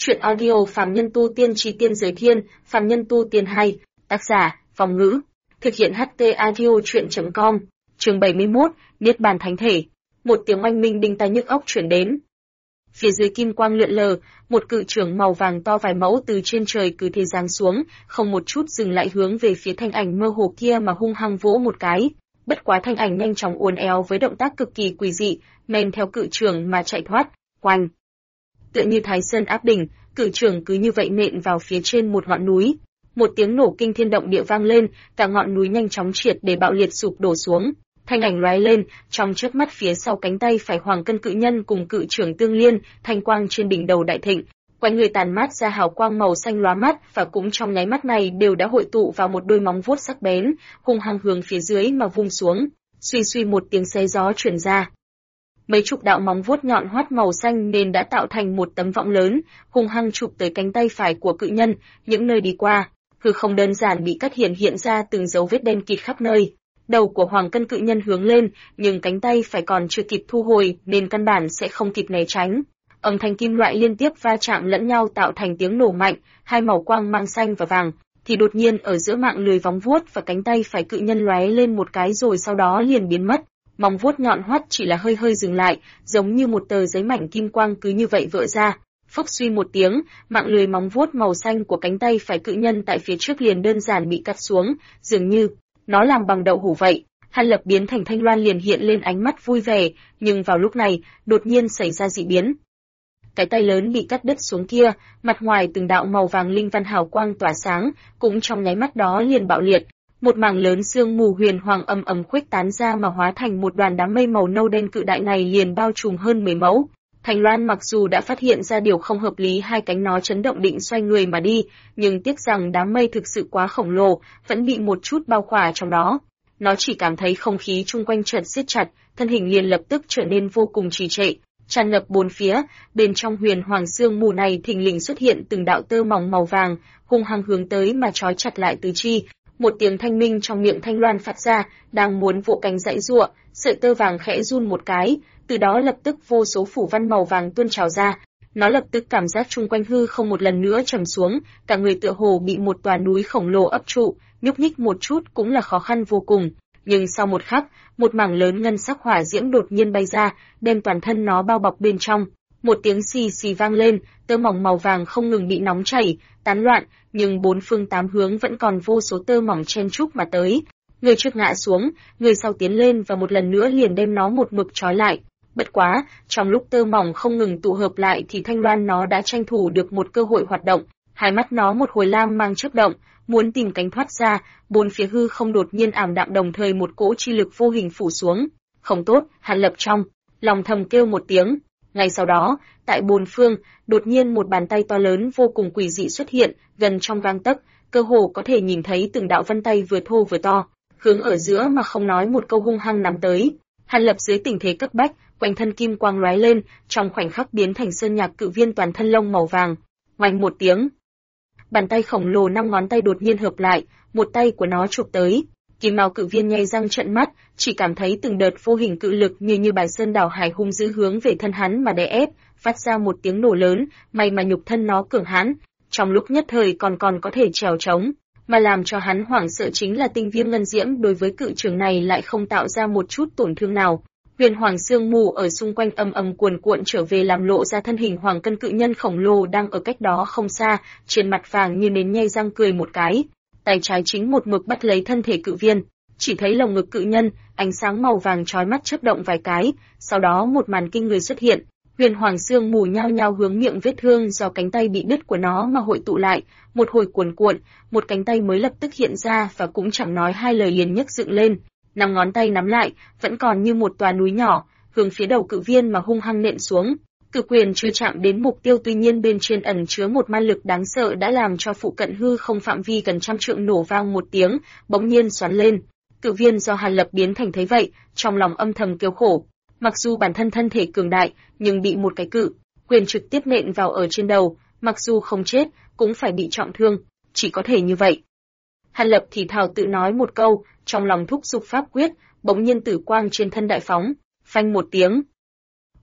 Chuyện audio Phàm Nhân Tu Tiên Chí Tiên Giới Thiên, Phàm Nhân Tu Tiên hay, tác giả, Phong Ngữ. Thực hiện HT Audio Chuyện.com, chương 71, Niết Bàn Thánh Thể. Một tiếng oanh minh đinh tai nhức óc truyền đến. Phía dưới kim quang lượn lờ, một cự chưởng màu vàng to vài mẫu từ trên trời cứ thế giáng xuống, không một chút dừng lại hướng về phía thanh ảnh mơ hồ kia mà hung hăng vỗ một cái. Bất quá thanh ảnh nhanh chóng uốn éo với động tác cực kỳ quỷ dị, men theo cự chưởng mà chạy thoát, quanh. Tựa như Thái Sơn áp đỉnh, cự chưởng cứ như vậy nện vào phía trên một ngọn núi. Một tiếng nổ kinh thiên động địa vang lên, cả ngọn núi nhanh chóng triệt để bạo liệt sụp đổ xuống. Thanh ảnh lóe lên, trong chớp mắt phía sau cánh tay phải Hoàng Cân cự nhân cùng cự chưởng tương liên, thanh quang trên đỉnh đầu đại thịnh, quanh người tàn mát ra hào quang màu xanh lóa mắt, và cũng trong nháy mắt này đều đã hội tụ vào một đôi móng vuốt sắc bén, hung hăng hướng phía dưới mà vung xuống. Suy suy một tiếng xé gió truyền ra. Mấy chục đạo móng vuốt nhọn hoắt màu xanh nên đã tạo thành một tấm võng lớn, hung hăng chụp tới cánh tay phải của cự nhân, những nơi đi qua, hư không đơn giản bị cắt hiện ra từng dấu vết đen kịt khắp nơi. Đầu của Hoàng Cân cự nhân hướng lên, nhưng cánh tay phải còn chưa kịp thu hồi nên căn bản sẽ không kịp né tránh. Âm thanh kim loại liên tiếp va chạm lẫn nhau tạo thành tiếng nổ mạnh, hai màu quang mang xanh và vàng, thì đột nhiên ở giữa mạng lưới vóng vuốt và cánh tay phải cự nhân lóe lên một cái rồi sau đó liền biến mất. Móng vuốt nhọn hoắt chỉ là hơi dừng lại, giống như một tờ giấy mảnh kim quang cứ như vậy vỡ ra. Phốc suy một tiếng, mạng lưới móng vuốt màu xanh của cánh tay phải cự nhân tại phía trước liền đơn giản bị cắt xuống, dường như nó làm bằng đậu hũ vậy. Hàn Lập biến thành Thanh Loan liền hiện lên ánh mắt vui vẻ, nhưng vào lúc này, đột nhiên xảy ra dị biến. Cái tay lớn bị cắt đứt xuống kia, mặt ngoài từng đạo màu vàng linh văn hào quang tỏa sáng, cũng trong nháy mắt đó liền bạo liệt. Một mảng lớn sương mù huyền hoàng ầm khuếch tán ra mà hóa thành một đoàn đám mây màu nâu đen cự đại này liền bao trùm hơn 10 mẫu. Thanh Loan mặc dù đã phát hiện ra điều không hợp lý, hai cánh nó chấn động định xoay người mà đi, nhưng tiếc rằng đám mây thực sự quá khổng lồ, vẫn bị một chút bao khỏa trong đó. Nó chỉ cảm thấy không khí chung quanh chợt siết chặt, thân hình liền lập tức trở nên vô cùng trì trệ, tràn ngập bốn phía. Bên trong huyền hoàng sương mù này thình lình xuất hiện từng đạo tơ mỏng màu vàng, hung hăng hướng tới mà trói chặt lại tứ chi. Một tiếng thanh minh trong miệng Thanh Loan phát ra, đang muốn vỗ cánh giãy giụa, sợi tơ vàng khẽ run một cái, từ đó lập tức vô số phủ văn màu vàng tuôn trào ra. Nó lập tức cảm giác chung quanh hư không một lần nữa trầm xuống, cả người tựa hồ bị một tòa núi khổng lồ ấp trụ, nhúc nhích một chút cũng là khó khăn vô cùng. Nhưng sau một khắc, một mảng lớn ngân sắc hỏa diễm đột nhiên bay ra, đem toàn thân nó bao bọc bên trong. Một tiếng xì xì vang lên, tơ mỏng màu vàng không ngừng bị nóng chảy, tán loạn, nhưng bốn phương tám hướng vẫn còn vô số tơ mỏng chen chúc mà tới. Người trước ngã xuống, người sau tiến lên và một lần nữa liền đem nó một mực trói lại. Bất quá, trong lúc tơ mỏng không ngừng tụ hợp lại thì Thanh Loan nó đã tranh thủ được một cơ hội hoạt động. Hai mắt nó một hồi lam mang chớp động, muốn tìm cánh thoát ra, bốn phía hư không đột nhiên ảm đạm đồng thời một cỗ chi lực vô hình phủ xuống. Không tốt, Hàn Lập trong lòng thầm kêu một tiếng. Ngay sau đó, tại bốn phương, đột nhiên một bàn tay to lớn vô cùng quỷ dị xuất hiện, gần trong gang tấc, cơ hồ có thể nhìn thấy từng đạo vân tay vừa thô vừa to, hướng ở giữa mà không nói một câu hung hăng nắm tới. Hàn Lập dưới tình thế cấp bách, quanh thân kim quang lóe lên, trong khoảnh khắc biến thành sơn nhạc cự viên toàn thân lông màu vàng. Oanh một tiếng, bàn tay khổng lồ 5 ngón tay đột nhiên hợp lại, một tay của nó chụp tới. Kim mao cự viên nhay răng trợn mắt, chỉ cảm thấy từng đợt vô hình cự lực như bài sơn đảo hải hung dữ hướng về thân hắn mà đè ép, phát ra một tiếng nổ lớn, may mà nhục thân nó cường hãn, trong lúc nhất thời còn có thể trèo trống, mà làm cho hắn hoảng sợ chính là tinh viêm ngân diễm đối với cự trường này lại không tạo ra một chút tổn thương nào. Huyền hoàng sương mù ở xung quanh cuồn cuộn trở về làm lộ ra thân hình Hoàng Cân cự nhân khổng lồ đang ở cách đó không xa, trên mặt vàng như nến nhay răng cười một cái. Tay trái chính một mực bắt lấy thân thể cự viên, chỉ thấy lồng ngực cự nhân, ánh sáng màu vàng chói mắt chớp động vài cái, sau đó một màn kinh người xuất hiện. Huyền hoàng sương mù nhao nhao hướng miệng vết thương do cánh tay bị đứt của nó mà hội tụ lại, một hồi cuồn cuộn, một cánh tay mới lập tức hiện ra và cũng chẳng nói hai lời liền nhấc dựng lên, 5 ngón tay nắm lại, vẫn còn như một tòa núi nhỏ, hướng phía đầu cự viên mà hung hăng nện xuống. Cự quyền chưa chạm đến mục tiêu, tuy nhiên bên trên ẩn chứa một ma lực đáng sợ đã làm cho phụ cận hư không phạm vi gần trăm trượng nổ vang một tiếng, bỗng nhiên xoắn lên. Cự viên do Hàn Lập biến thành thấy vậy, trong lòng âm thầm kêu khổ. Mặc dù bản thân thân thể cường đại, nhưng bị một cái cự quyền trực tiếp nện vào ở trên đầu, mặc dù không chết, cũng phải bị trọng thương, chỉ có thể như vậy. Hàn Lập thì thào tự nói một câu, trong lòng thúc giục pháp quyết, bỗng nhiên tử quang trên thân đại phóng, phanh một tiếng.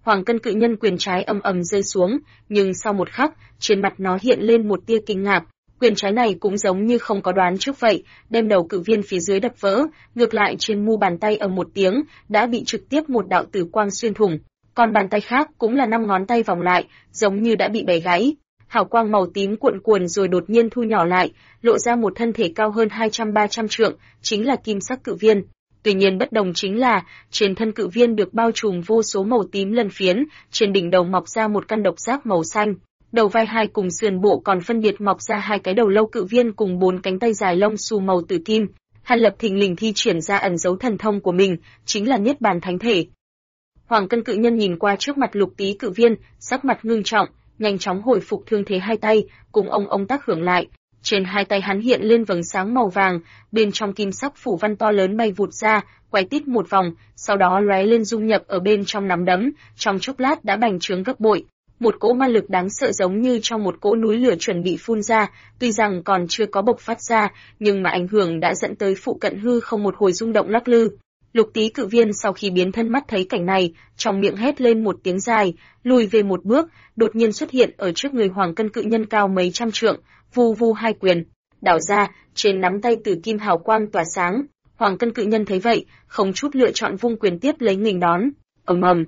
Hoàng Cân Cự Nhân quyền trái ầm ầm rơi xuống, nhưng sau một khắc, trên mặt nó hiện lên một tia kinh ngạc. Quyền trái này cũng giống như không có đoán trước vậy, đem đầu cự viên phía dưới đập vỡ, ngược lại trên mu bàn tay ầm một tiếng, đã bị trực tiếp một đạo tử quang xuyên thủng. Còn bàn tay khác cũng là 5 ngón tay vòng lại, giống như đã bị bẻ gãy. Hào quang màu tím cuộn cuồn rồi đột nhiên thu nhỏ lại, lộ ra một thân thể cao hơn 200-300 trượng, chính là kim sắc cự viên. Tuy nhiên bất đồng chính là, trên thân cự viên được bao trùm vô số màu tím lân phiến, trên đỉnh đầu mọc ra một căn độc giác màu xanh. Đầu vai hai cùng sườn bộ còn phân biệt mọc ra 2 cái đầu lâu cự viên cùng 4 cánh tay dài lông xù màu tử kim. Hàn Lập thình lình thi triển ra ẩn dấu thần thông của mình, chính là Niết Bàn Thánh Thể. Hoàng Cân Cự Nhân nhìn qua trước mặt Lục Tý cự viên, sắc mặt ngưng trọng, nhanh chóng hồi phục thương thế hai tay, cùng ông tác hưởng lại. Trên hai tay hắn hiện lên vầng sáng màu vàng, bên trong kim sắc phủ văn to lớn bay vụt ra, quay tít một vòng, sau đó lóe lên dung nhập ở bên trong nắm đấm, trong chốc lát đã bành trướng gấp bội. Một cỗ ma lực đáng sợ giống như trong một cỗ núi lửa chuẩn bị phun ra, tuy rằng còn chưa có bộc phát ra, nhưng mà ảnh hưởng đã dẫn tới phụ cận hư không một hồi rung động lắc lư. Lục Tý cự viên sau khi biến thân mắt thấy cảnh này, trong miệng hét lên một tiếng dài, lùi về một bước, đột nhiên xuất hiện ở trước người Hoàng Cân Cự Nhân cao mấy trăm trượng, vu vu hai quyền đảo ra, trên nắm tay tử kim hào quang tỏa sáng. Hoàng Cân Cự Nhân thấy vậy, không chút lựa chọn vung quyền tiếp lấy nghênh đón. Ầm ầm,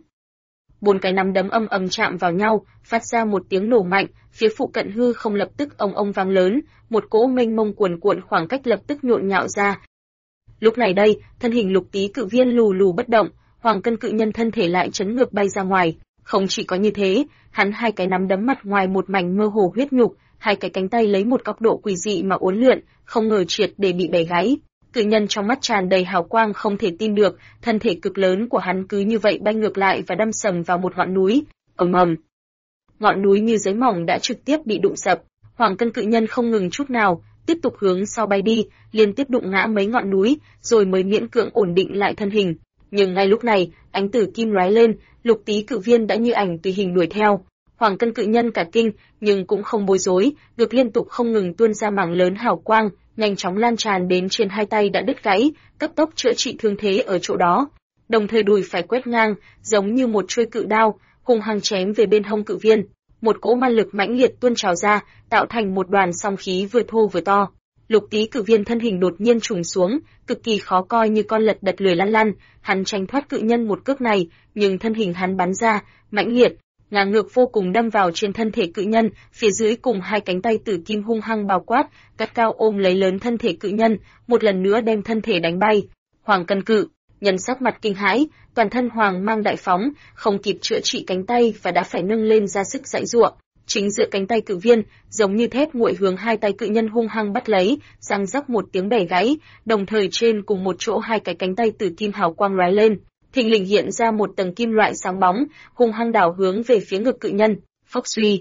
4 cái nắm đấm ầm ầm chạm vào nhau, phát ra một tiếng nổ mạnh, phía phụ cận hư không lập tức ong vang lớn, một cỗ mênh mông cuồn cuộn khoảng cách lập tức nhộn nhạo ra. Lúc này đây, thân hình Lục Tý cự viên lù lù bất động, Hoàng Cân Cự Nhân thân thể lại chấn ngược bay ra ngoài. Không chỉ có như thế, hắn 2 cái nắm đấm mặt ngoài một mảnh mơ hồ huyết nhục, 2 cái cánh tay lấy một góc độ quỷ dị mà uốn lượn, không ngờ triệt để bị bẻ gãy. Cự nhân trong mắt tràn đầy hào quang không thể tin được, thân thể cực lớn của hắn cứ như vậy bay ngược lại và đâm sầm vào một ngọn núi. Ầm ầm, ngọn núi như giấy mỏng đã trực tiếp bị đụng sập. Hoàng Cân Cự Nhân không ngừng chút nào, tiếp tục hướng sau bay đi, liên tiếp đụng ngã mấy ngọn núi, rồi mới miễn cưỡng ổn định lại thân hình. Nhưng ngay lúc này, ánh tử kim lóe lên, Lục Tý cự viên đã như ảnh tùy hình đuổi theo. Hoàng Cân Cự Nhân cả kinh, nhưng cũng không bối rối, ngược liên tục không ngừng tuôn ra mảng lớn hào quang, nhanh chóng lan tràn đến trên hai tay đã đứt gãy, cấp tốc chữa trị thương thế ở chỗ đó. Đồng thời đùi phải quét ngang, giống như một chuôi cự đao, hung hăng chém về bên hông cự viên. Một cỗ ma lực mãnh liệt tuôn trào ra, tạo thành một đoàn song khí vừa thô vừa to. Lục Tý cự viên thân hình đột nhiên trùng xuống, cực kỳ khó coi như con lật đật lười lăn lăn, hắn tránh thoát cự nhân một cước này, nhưng thân hình hắn bắn ra, mãnh liệt, ngang ngược vô cùng đâm vào trên thân thể cự nhân, phía dưới cùng 2 cánh tay tử kim hung hăng bao quát, gắt cao ôm lấy lớn thân thể cự nhân, một lần nữa đem thân thể đánh bay. Hoàng Cân Cự Nhân sắc mặt kinh hãi, toàn thân hoàng mang đại phóng, không kịp chữa trị cánh tay và đã phải nâng lên ra sức giãy giụa. Chính giữa cánh tay cự viên, giống như thép nguội hướng 2 tay cự nhân hung hăng bắt lấy, răng rắc một tiếng bẻ gãy, đồng thời trên cùng một chỗ 2 cái cánh tay tử kim hào quang lóe lên, thình lình hiện ra một tầng kim loại sáng bóng, hung hăng đảo hướng về phía ngực cự nhân. Phốc suy,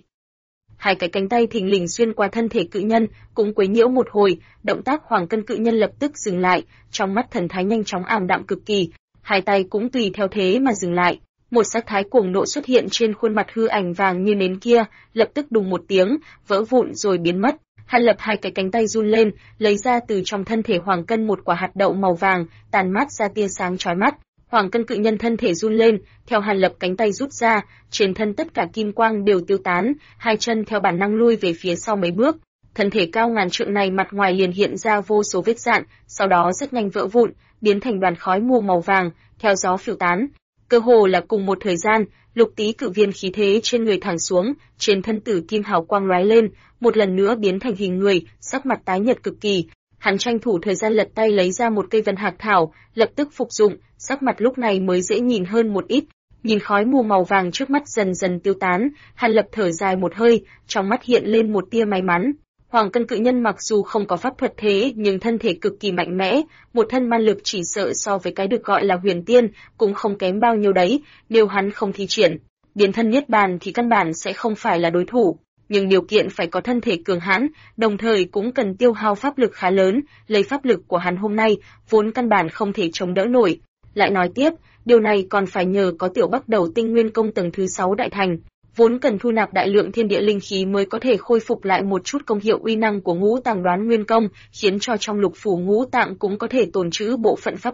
2 cái cánh tay thình lình xuyên qua thân thể cự nhân, cũng quấy nhiễu một hồi, động tác Hoàng Cân Cự Nhân lập tức dừng lại, trong mắt thần thái nhanh chóng ảm đạm cực kỳ, 2 tay cũng tùy theo thế mà dừng lại. Một sắc thái cuồng nộ xuất hiện trên khuôn mặt hư ảnh vàng như nến kia, lập tức đùng một tiếng, vỡ vụn rồi biến mất. Hàn Lập 2 cái cánh tay run lên, lấy ra từ trong thân thể Hoàng Cân một quả hạt đậu màu vàng, tàn mát ra tia sáng chói mắt. Hoàng Cân Cự Nhân thân thể run lên, theo Hàn Lập cánh tay rút ra, trên thân tất cả kim quang đều tiêu tán, 2 chân theo bản năng lui về phía sau mấy bước. Thân thể cao ngàn trượng này mặt ngoài liền hiện ra vô số vết rạn, sau đó rất nhanh vỡ vụn, biến thành đoàn khói mù màu vàng, theo gió phiêu tán. Cơ hồ là cùng một thời gian, Lục Tý cự viên khí thế trên người thẳng xuống, trên thân tử kim hào quang lóe lên, một lần nữa biến thành hình người, sắc mặt tái nhợt cực kỳ. Hắn tranh thủ thời gian lật tay lấy ra một cây vân hạc thảo, lập tức phục dụng, sắc mặt lúc này mới dễ nhìn hơn một ít. Nhìn khói mù màu vàng trước mắt dần dần tiêu tán, Hàn Lập thở dài một hơi, trong mắt hiện lên một tia may mắn. Hoàng Cân Cự Nhân mặc dù không có pháp thuật thế nhưng thân thể cực kỳ mạnh mẽ, một thân man lực chỉ sợ so với cái được gọi là huyền tiên cũng không kém bao nhiêu đấy, nếu hắn không thi triển biến thân niết bàn thì căn bản sẽ không phải là đối thủ, nhưng điều kiện phải có thân thể cường hãn, đồng thời cũng cần tiêu hao pháp lực khá lớn, lấy pháp lực của hắn hôm nay vốn căn bản không thể chống đỡ nổi. Lại nói tiếp, điều này còn phải nhờ có Tiểu Bắc Đầu Tinh Nguyên Công tầng thứ 6 đại thành, vốn cần thu nạp đại lượng thiên địa linh khí mới có thể khôi phục lại một chút công hiệu uy năng của Ngũ Tạng Đoán Nguyên Công, khiến cho trong lục phủ ngũ tạng cũng có thể tồn trữ bộ phận pháp lực.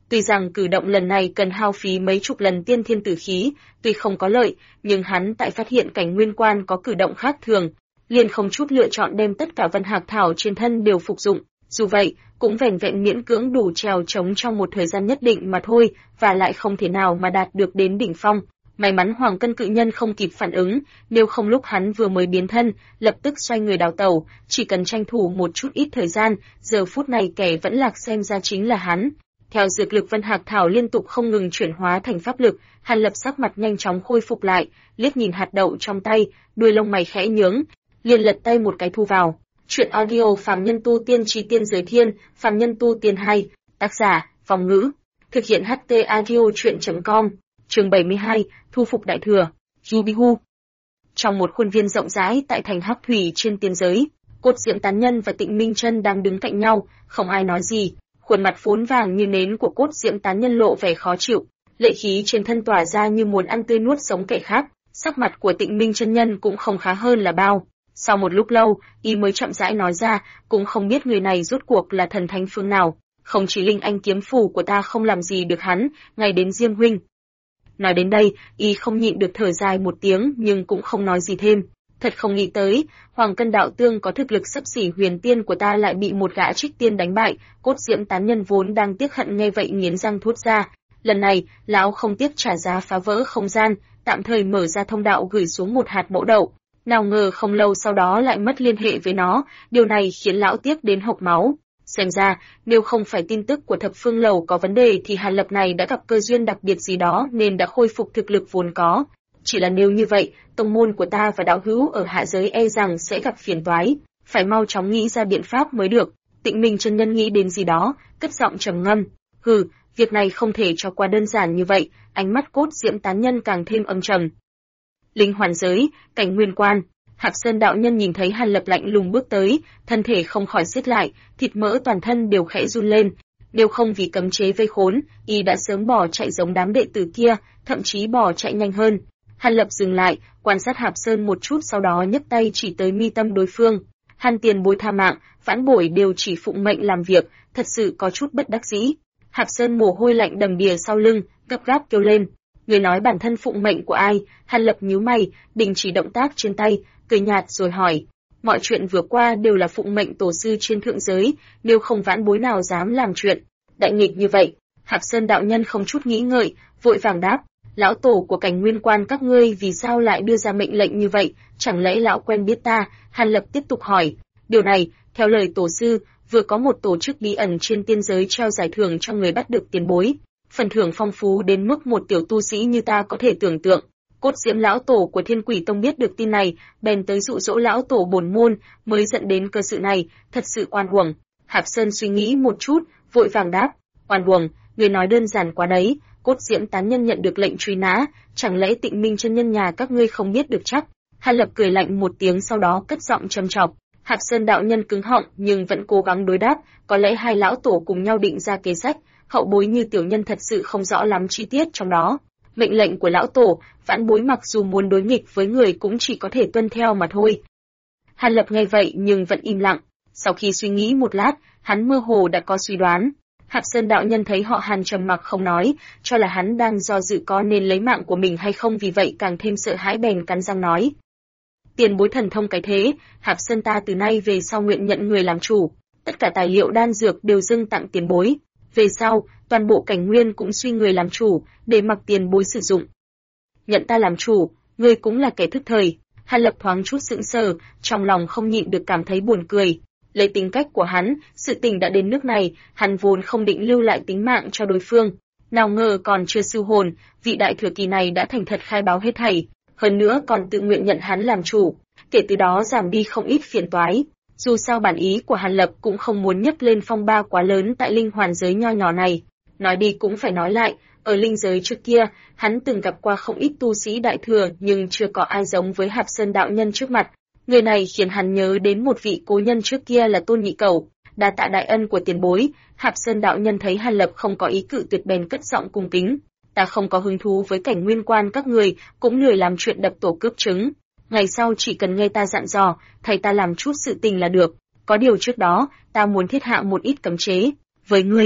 Tuy rằng cử động lần này cần hao phí mấy chục lần tiên thiên tử khí, tuy không có lợi, nhưng hắn tại phát hiện cảnh nguyên quan có cử động khác thường, liền không chút lựa chọn đem tất cả vân hạc thảo trên thân đều phục dụng. Dù vậy, cũng vẻn vẹn miễn cưỡng đủ trèo trống trong một thời gian nhất định mà thôi, và lại không thể nào mà đạt được đến đỉnh phong. May mắn Hoàng Cân cự nhân không kịp phản ứng, nếu không lúc hắn vừa mới biến thân, lập tức xoay người đào tẩu, chỉ cần tranh thủ một chút ít thời gian, giờ phút này kẻ vẫn lạc xem ra chính là hắn. Theo dược lực vân hạc thảo liên tục không ngừng chuyển hóa thành pháp lực, Hàn Lập sắc mặt nhanh chóng khôi phục lại, liếc nhìn hạt đậu trong tay, đuôi lông mày khẽ nhướng, liền lật tay một cái thu vào. Chuyện audio Phàm Nhân Tu Tiên Chí Tiên Giới Thiên, Phàm Nhân Tu Tiên 2, tác giả, Phong Ngữ, thực hiện HT audio chuyện.com, chương 72, thu phục đại thừa, Yubihu. Trong một khuôn viên rộng rãi tại thành Hắc Thủy trên tiên giới, Cốt Diệm Tán Nhân và Tịnh Minh Chân đang đứng cạnh nhau, không ai nói gì. Khuôn mặt phốn vàng như nến của Cốt Diệm Tán Nhân lộ vẻ khó chịu, lệ khí trên thân tỏa ra như muốn ăn tươi nuốt sống kẻ khác. Sắc mặt của Tịnh Minh Chân Nhân cũng không khá hơn là bao. Sau một lúc lâu, y mới chậm rãi nói ra, cũng không biết người này rốt cuộc là thần thánh phương nào, không chỉ linh anh kiếm phù của ta không làm gì được hắn, ngay đến Diêm huynh. Nói đến đây, y không nhịn được thở dài một tiếng nhưng cũng không nói gì thêm. Thật không nghĩ tới, Hoàng Cân đạo tương có thực lực xấp xỉ huyền tiên của ta lại bị một gã trích tiên đánh bại. Cốt Diệm Tán Nhân vốn đang tiếc hận nghe vậy nghiến răng thốt ra. Lần này, lão không tiếc trả giá phá vỡ không gian, tạm thời mở ra thông đạo gửi xuống một hạt mẫu đậu. Nào ngờ không lâu sau đó lại mất liên hệ với nó, điều này khiến lão tiếc đến hộc máu. Xem ra, nếu không phải tin tức của Thập Phương Lầu có vấn đề thì Hàn Lập này đã gặp cơ duyên đặc biệt gì đó nên đã khôi phục thực lực vốn có. Chỉ là nếu như vậy, tông môn của ta và đạo hữu ở hạ giới e rằng sẽ gặp phiền toái, phải mau chóng nghĩ ra biện pháp mới được. Tịnh Minh chân nhân nghĩ đến gì đó, cất giọng trầm ngâm. Hừ, việc này không thể cho qua đơn giản như vậy. Ánh mắt Cốt Diệm Tán Nhân càng thêm âm trầm. Linh hoàn giới, cảnh nguyên quan. Hạp Sơn đạo nhân nhìn thấy Hàn Lập lạnh lùng bước tới, thân thể không khỏi siết lại, thịt mỡ toàn thân đều khẽ run lên. Nếu không vì cấm chế vây khốn, y đã sớm bỏ chạy giống đám đệ tử kia, thậm chí bỏ chạy nhanh hơn. Hàn Lập dừng lại, quan sát Hạp Sơn một chút sau đó nhấc tay chỉ tới mi tâm đối phương. Hàn tiền bối tha mạng, vãn bối đều chỉ phụng mệnh làm việc, thật sự có chút bất đắc dĩ. Hạp Sơn mồ hôi lạnh đầm đìa sau lưng, gấp gáp kêu lên. Người nói bản thân phụng mệnh của ai? Hàn Lập nhíu mày, đình chỉ động tác trên tay, cười nhạt rồi hỏi. Mọi chuyện vừa qua đều là phụng mệnh tổ sư trên thượng giới, nếu không vãn bối nào dám làm chuyện đại nghịch như vậy. Hạp Sơn đạo nhân không chút nghĩ ngợi, vội vàng đáp. Lão tổ của cảnh nguyên quan các ngươi vì sao lại đưa ra mệnh lệnh như vậy, chẳng lẽ lão quen biết ta? Hàn Lập tiếp tục hỏi. Điều này, theo lời tổ sư, vừa có một tổ chức bí ẩn trên tiên giới treo giải thưởng cho người bắt được tiền bối. Phần thưởng phong phú đến mức một tiểu tu sĩ như ta có thể tưởng tượng. Cốt Diệm lão tổ của Thiên Quỷ Tông biết được tin này, bèn tới dụ dỗ lão tổ bổn môn, mới dẫn đến cơ sự này, thật sự oan uổng. Hạp Sơn suy nghĩ một chút, vội vàng đáp, oan uổng, người nói đơn giản quá đấy. Cốt Diệm Tán Nhân nhận được lệnh truy nã, chẳng lẽ Tịnh Minh chân nhân nhà các ngươi không biết được chắc? Hàn Lập cười lạnh một tiếng sau đó cất giọng trầm trọng. Hạp Sơn đạo nhân cứng họng nhưng vẫn cố gắng đối đáp, có lẽ hai lão tổ cùng nhau định ra kế sách, hậu bối như tiểu nhân thật sự không rõ lắm chi tiết trong đó. Mệnh lệnh của lão tổ, vãn bối mặc dù muốn đối nghịch với người cũng chỉ có thể tuân theo mà thôi. Hàn Lập nghe vậy nhưng vẫn im lặng. Sau khi suy nghĩ một lát, hắn mơ hồ đã có suy đoán. Hạp Sơn đạo nhân thấy họ Hàn trầm mặc không nói, cho là hắn đang do dự có nên lấy mạng của mình hay không, vì vậy càng thêm sợ hãi bèn cắn răng nói. Tiền bối thần thông cái thế, Hạp Sơn ta từ nay về sau nguyện nhận người làm chủ, tất cả tài liệu đan dược đều dâng tặng tiền bối. Về sau, toàn bộ cảnh nguyên cũng suy người làm chủ, để mặc tiền bối sử dụng. Nhận ta làm chủ, ngươi cũng là kẻ thức thời. Hàn Lập thoáng chút sững sờ, trong lòng không nhịn được cảm thấy buồn cười. Lấy tính cách của hắn, sự tình đã đến nước này, hắn vốn không định lưu lại tính mạng cho đối phương. Nào ngờ còn chưa siêu hồn, vị đại thừa kỳ này đã thành thật khai báo hết thảy, hơn nữa còn tự nguyện nhận hắn làm chủ, kể từ đó giảm đi không ít phiền toái. Dù sao bản ý của Hàn Lập cũng không muốn nhấc lên phong ba quá lớn tại linh hoàn giới nho nhỏ này. Nói đi cũng phải nói lại, ở linh giới trước kia, hắn từng gặp qua không ít tu sĩ đại thừa nhưng chưa có ai giống với Hạp Sơn đạo nhân trước mặt. Người này khiến hắn nhớ đến một vị cố nhân trước kia là Tôn Nhị Cẩu, đa tạ đại ân của tiền bối. Hạp Sơn đạo nhân thấy Hàn Lập không có ý cự tuyệt bèn cất giọng cung kính. Ta không có hứng thú với cảnh nguyên quan các người, cũng lười làm chuyện đập tổ cướp trứng. Ngày sau chỉ cần nghe ta dặn dò, thầy ta làm chút sự tình là được. Có điều trước đó, ta muốn thiết hạ một ít cấm chế. Với ngươi,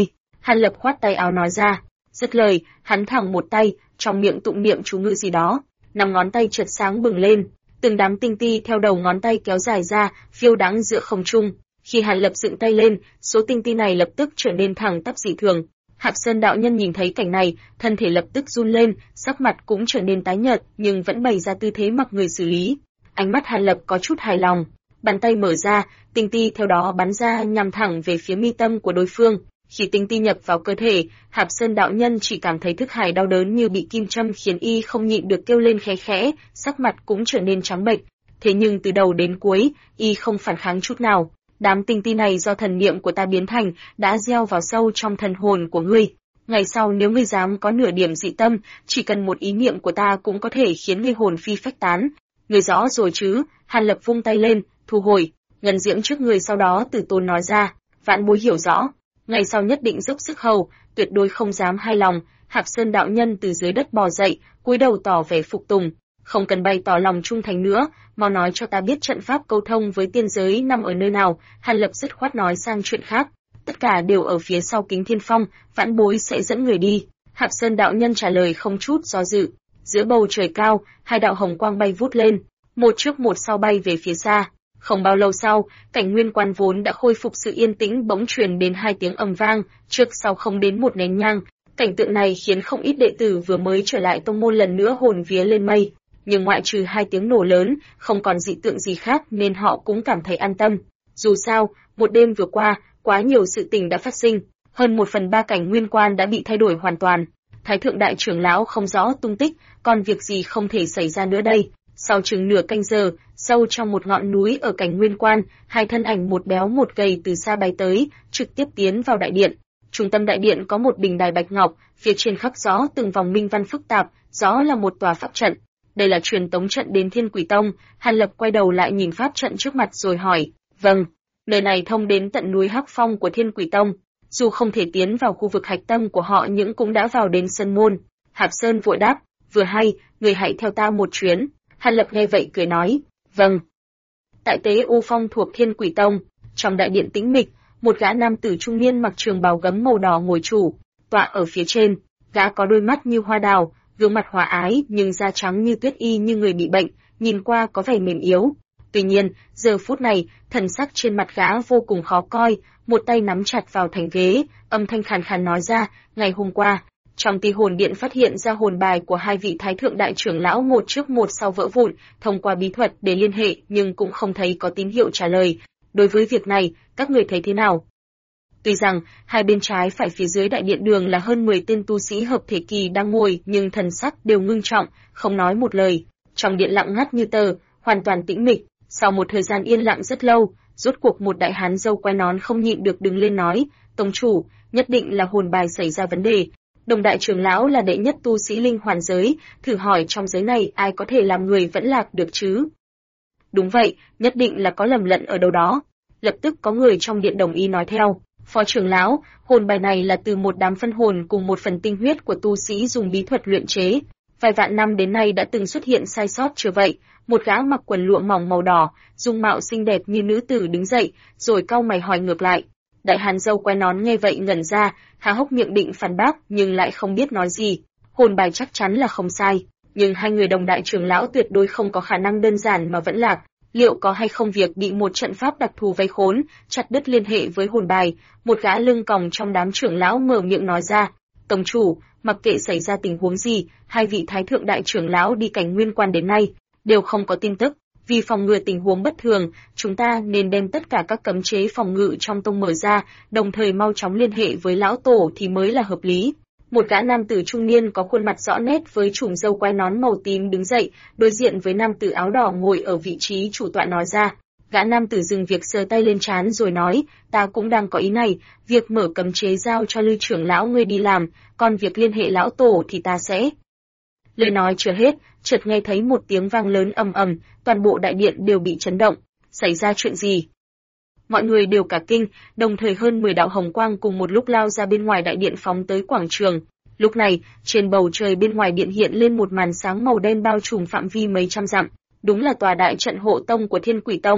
Hàn Lập khoát tay áo nói ra. Dứt lời, hắn thẳng một tay, trong miệng tụng niệm chú ngữ gì đó, 5 ngón tay chợt sáng bừng lên, từng đám tinh ti theo đầu ngón tay kéo dài ra, phiêu đáng giữa không trung. Khi Hàn Lập dựng tay lên, số tinh ti này lập tức trở nên thẳng tắp dị thường. Hạp Sơn đạo nhân nhìn thấy cảnh này, thân thể lập tức run lên, sắc mặt cũng trở nên tái nhợt, nhưng vẫn bày ra tư thế mặc người xử lý. Ánh mắt Hàn Lập có chút hài lòng, bàn tay mở ra, tinh ti theo đó bắn ra nhằm thẳng về phía mi tâm của đối phương. Khi tinh ti nhập vào cơ thể, Hạp Sơn đạo nhân chỉ cảm thấy thức hải đau đớn như bị kim châm, khiến y không nhịn được kêu lên khẽ khẽ, sắc mặt cũng trở nên trắng bệch. Thế nhưng từ đầu đến cuối, y không phản kháng chút nào. Đám tinh ti này do thần niệm của ta biến thành, đã gieo vào sâu trong thần hồn của ngươi. Ngày sau nếu ngươi dám có nửa điểm dị tâm, chỉ cần một ý niệm của ta cũng có thể khiến ngươi hồn phi phách tán. Ngươi rõ rồi chứ? Hàn Lập vung tay lên, thu hồi. Ngân diễm trước người sau đó từ tốn nói ra. Vãn bối hiểu rõ. Ngày sau nhất định dốc sức hầu, tuyệt đối không dám hai lòng. Hạp Sơn đạo nhân từ dưới đất bò dậy, cúi đầu tỏ vẻ phục tùng. Không cần bày tỏ lòng trung thành nữa, mau nói cho ta biết trận pháp câu thông với tiên giới nằm ở nơi nào. Hàn Lập dứt khoát nói sang chuyện khác. Tất cả đều ở phía sau Kính Thiên Phong, vãn bối sẽ dẫn người đi. Hạp Sơn đạo nhân trả lời không chút do dự. Giữa bầu trời cao, 2 đạo hồng quang bay vút lên, một trước một sau bay về phía xa. Không bao lâu sau, cảnh nguyên quan vốn đã khôi phục sự yên tĩnh bỗng truyền đến 2 tiếng ầm vang, trước sau không đến một nén nhang. Cảnh tượng này khiến không ít đệ tử vừa mới trở lại tông môn lần nữa hồn vía lên mây. Nhưng ngoại trừ 2 tiếng nổ lớn, không còn dị tượng gì khác nên họ cũng cảm thấy an tâm. Dù sao, một đêm vừa qua, quá nhiều sự tình đã phát sinh, hơn 1/3 cảnh nguyên quan đã bị thay đổi hoàn toàn. Thái thượng đại trưởng lão không rõ tung tích, còn việc gì không thể xảy ra nữa đây. Sau chừng nửa canh giờ, sâu trong một ngọn núi ở cảnh nguyên quan, 2 thân ảnh một béo một gầy từ xa bay tới, trực tiếp tiến vào đại điện. Trung tâm đại điện có một bình đài bạch ngọc, phía trên khắc rõ từng vòng minh văn phức tạp, rõ là một tòa pháp trận. Đây là truyền tống trận đến Thiên Quỷ Tông. Hàn Lập quay đầu lại nhìn pháp trận trước mặt rồi hỏi, vâng, nơi này thông đến tận núi Hắc Phong của Thiên Quỷ Tông. Dù không thể tiến vào khu vực hạch tâm của họ nhưng cũng đã vào đến sân môn. Hạp Sơn vội đáp, vừa hay, người hãy theo ta một chuyến. Hàn Lập nghe vậy cười nói, vâng. Tại tế U Phong thuộc Thiên Quỷ Tông, trong đại điện tĩnh mịch, một gã nam tử trung niên mặc trường bào gấm màu đỏ ngồi chủ tọa ở phía trên. Gã có đôi mắt như hoa đào, gương mặt hòa ái nhưng da trắng như tuyết, y như người bị bệnh, nhìn qua có vẻ mềm yếu. Tuy nhiên, giờ phút này, thần sắc trên mặt gã vô cùng khó coi, một tay nắm chặt vào thành ghế, âm thanh khàn khàn nói ra, ngày hôm qua, trong Ti Hồn Điện phát hiện ra hồn bài của 2 vị Thái thượng đại trưởng lão một trước một sau vỡ vụn, thông qua bí thuật để liên hệ nhưng cũng không thấy có tín hiệu trả lời. Đối với việc này, các người thấy thế nào? Tuy rằng, hai bên trái phải phía dưới đại điện đường là hơn 10 tên tu sĩ hợp thể kỳ đang ngồi, nhưng thần sắc đều ngưng trọng, không nói một lời. Trong điện lặng ngắt như tờ, hoàn toàn tĩnh mịch. Sau một thời gian yên lặng rất lâu, rốt cuộc một đại hán râu quai nón không nhịn được đứng lên nói, tông chủ, nhất định là hồn bài xảy ra vấn đề. Đồng đại trưởng lão là đệ nhất tu sĩ linh hoàn giới, thử hỏi trong giới này ai có thể làm người vẫn lạc được chứ? Đúng vậy, nhất định là có lầm lẫn ở đâu đó. Lập tức có người trong điện đồng ý nói theo. Phó trưởng lão, hồn bài này là từ một đám phân hồn cùng một phần tinh huyết của tu sĩ dùng bí thuật luyện chế. Vài vạn năm đến nay đã từng xuất hiện sai sót chưa vậy? Một gã mặc quần lụa mỏng màu đỏ, dung mạo xinh đẹp như nữ tử đứng dậy, rồi cau mày hỏi ngược lại. Đại hán râu quai nón nghe vậy ngẩn ra, há hốc miệng định phản bác nhưng lại không biết nói gì. Hồn bài chắc chắn là không sai, nhưng hai người đồng đại trưởng lão tuyệt đối không có khả năng đơn giản mà vẫn lạc. Liệu có hay không việc bị một trận pháp đặc thù vây khốn, chặt đứt liên hệ với hồn bài? Một gã lưng còng trong đám trưởng lão mở miệng nói ra. Tông chủ, mặc kệ xảy ra tình huống gì, 2 vị Thái thượng đại trưởng lão đi cảnh nguyên quan đến nay đều không có tin tức. Vì phòng ngừa tình huống bất thường, chúng ta nên đem tất cả các cấm chế phòng ngự trong tông mở ra, đồng thời mau chóng liên hệ với lão tổ thì mới là hợp lý. Một gã nam tử trung niên có khuôn mặt rõ nét với chùm râu quai nón màu tím đứng dậy, đối diện với nam tử áo đỏ ngồi ở vị trí chủ tọa nói ra. Gã nam tử dừng việc sờ tay lên trán rồi nói, ta cũng đang có ý này, việc mở cấm chế giao cho Lư trưởng lão ngươi đi làm, còn việc liên hệ lão tổ thì ta sẽ. Lời nói chưa hết, chợt nghe thấy một tiếng vang lớn ầm ầm, toàn bộ đại điện đều bị chấn động. Xảy ra chuyện gì? Mọi người đều cả kinh, đồng thời hơn 10 đạo hồng quang cùng một lúc lao ra bên ngoài đại điện phóng tới quảng trường. Lúc này, trên bầu trời bên ngoài điện hiện lên một màn sáng màu đen bao trùm phạm vi mấy trăm dặm. Đúng là tòa đại trận hộ tông của Thiên Quỷ Tông.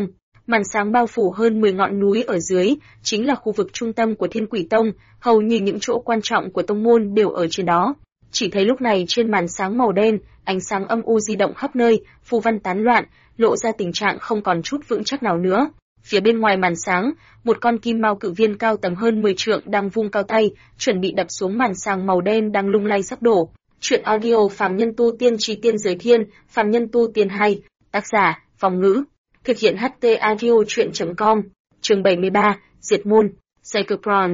Màn sáng bao phủ hơn 10 ngọn núi ở dưới, chính là khu vực trung tâm của Thiên Quỷ Tông, hầu như những chỗ quan trọng của tông môn đều ở trên đó. Chỉ thấy lúc này trên màn sáng màu đen, ánh sáng âm u di động khắp nơi, phù văn tán loạn, lộ ra tình trạng không còn chút vững chắc nào nữa. Phía bên ngoài màn sáng, một con kim mao cự viên cao tầm hơn 10 trượng đang vung cao tay, chuẩn bị đập xuống màn sáng màu đen đang lung lay sắp đổ. Truyện audio Phàm Nhân Tu Tiên Trì Tiên Giới Thiên, Phàm Nhân Tu Tiên 2, tác giả, Phong Ngữ. Thực hiện HT Audio Truyện.com, chương 73, Diệt Môn, Psychopron.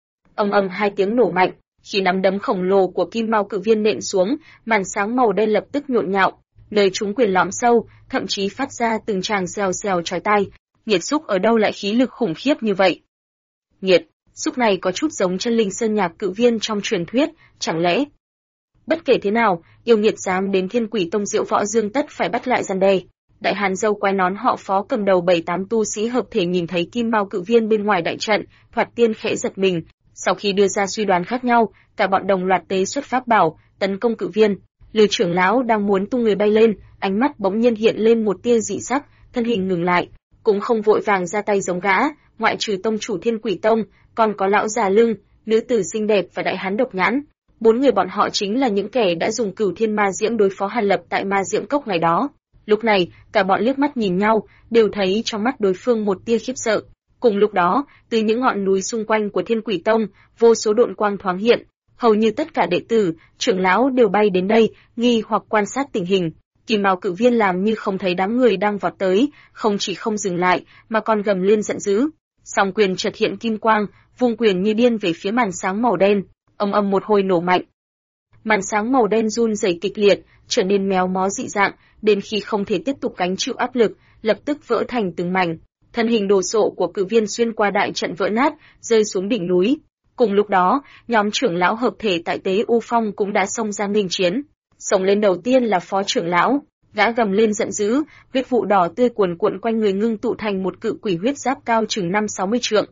Ầm hai tiếng nổ mạnh, khi nắm đấm khổng lồ của kim mao cự viên nện xuống, màn sáng màu đen lập tức nhộn nhạo, nơi chúng quyền lõm sâu, thậm chí phát ra từng tràng xèo xèo chói tai. Nghiệt xúc ở đâu lại khí lực khủng khiếp như vậy? Nghiệt, xúc này có chút giống chân linh sơn nhạc cự viên trong truyền thuyết, chẳng lẽ? Bất kể thế nào, yêu nghiệt dám đến Thiên Quỷ Tông diễu võ dương tất phải bắt lại răn đe. Đại hán dâu quai nón họ Phó cầm đầu 7-8 tu sĩ hợp thể nhìn thấy kim mao cự viên bên ngoài đại trận, thoạt tiên khẽ giật mình. Sau khi đưa ra suy đoán khác nhau, cả bọn đồng loạt tế xuất pháp bảo, tấn công cự viên. Lư trưởng lão đang muốn tung người bay lên, ánh mắt bỗng nhiên hiện lên một tia dị sắc, thân hình ngừng lại, cũng không vội vàng ra tay giống gã, ngoại trừ tông chủ Thiên Quỷ Tông, còn có lão già Lưng, nữ tử xinh đẹp và đại hán độc nhãn. 4 người bọn họ chính là những kẻ đã dùng Cửu Thiên Ma Diễm đối phó Hàn Lập tại Ma Diễm Cốc ngày đó. Lúc này, cả bọn liếc mắt nhìn nhau, đều thấy trong mắt đối phương một tia khiếp sợ. Cùng lúc đó, từ những ngọn núi xung quanh của Thiên Quỷ Tông, vô số độn quang thoáng hiện, hầu như tất cả đệ tử, trưởng lão đều bay đến đây, nghi hoặc quan sát tình hình. Kim mao cự viên làm như không thấy đám người đang vọt tới, không chỉ không dừng lại, mà còn gầm lên giận dữ. Song quyền chợt hiện kim quang, vung quyền như điên về phía màn sáng màu đen. Ầm một hồi nổ mạnh. Màn sáng màu đen run rẩy kịch liệt, trở nên méo mó dị dạng, đến khi không thể tiếp tục gánh chịu áp lực, lập tức vỡ thành từng mảnh. Thân hình đồ sộ của cự viên xuyên qua đại trận vỡ nát, rơi xuống đỉnh núi. Cùng lúc đó, nhóm trưởng lão hợp thể tại Tế U Phong cũng đã xông ra nghênh chiến. Xông lên đầu tiên là phó trưởng lão, gã gầm lên giận dữ, huyết vụ đỏ tươi cuồn cuộn quanh người ngưng tụ thành một cự quỷ huyết giáp cao chừng 5-60 trượng.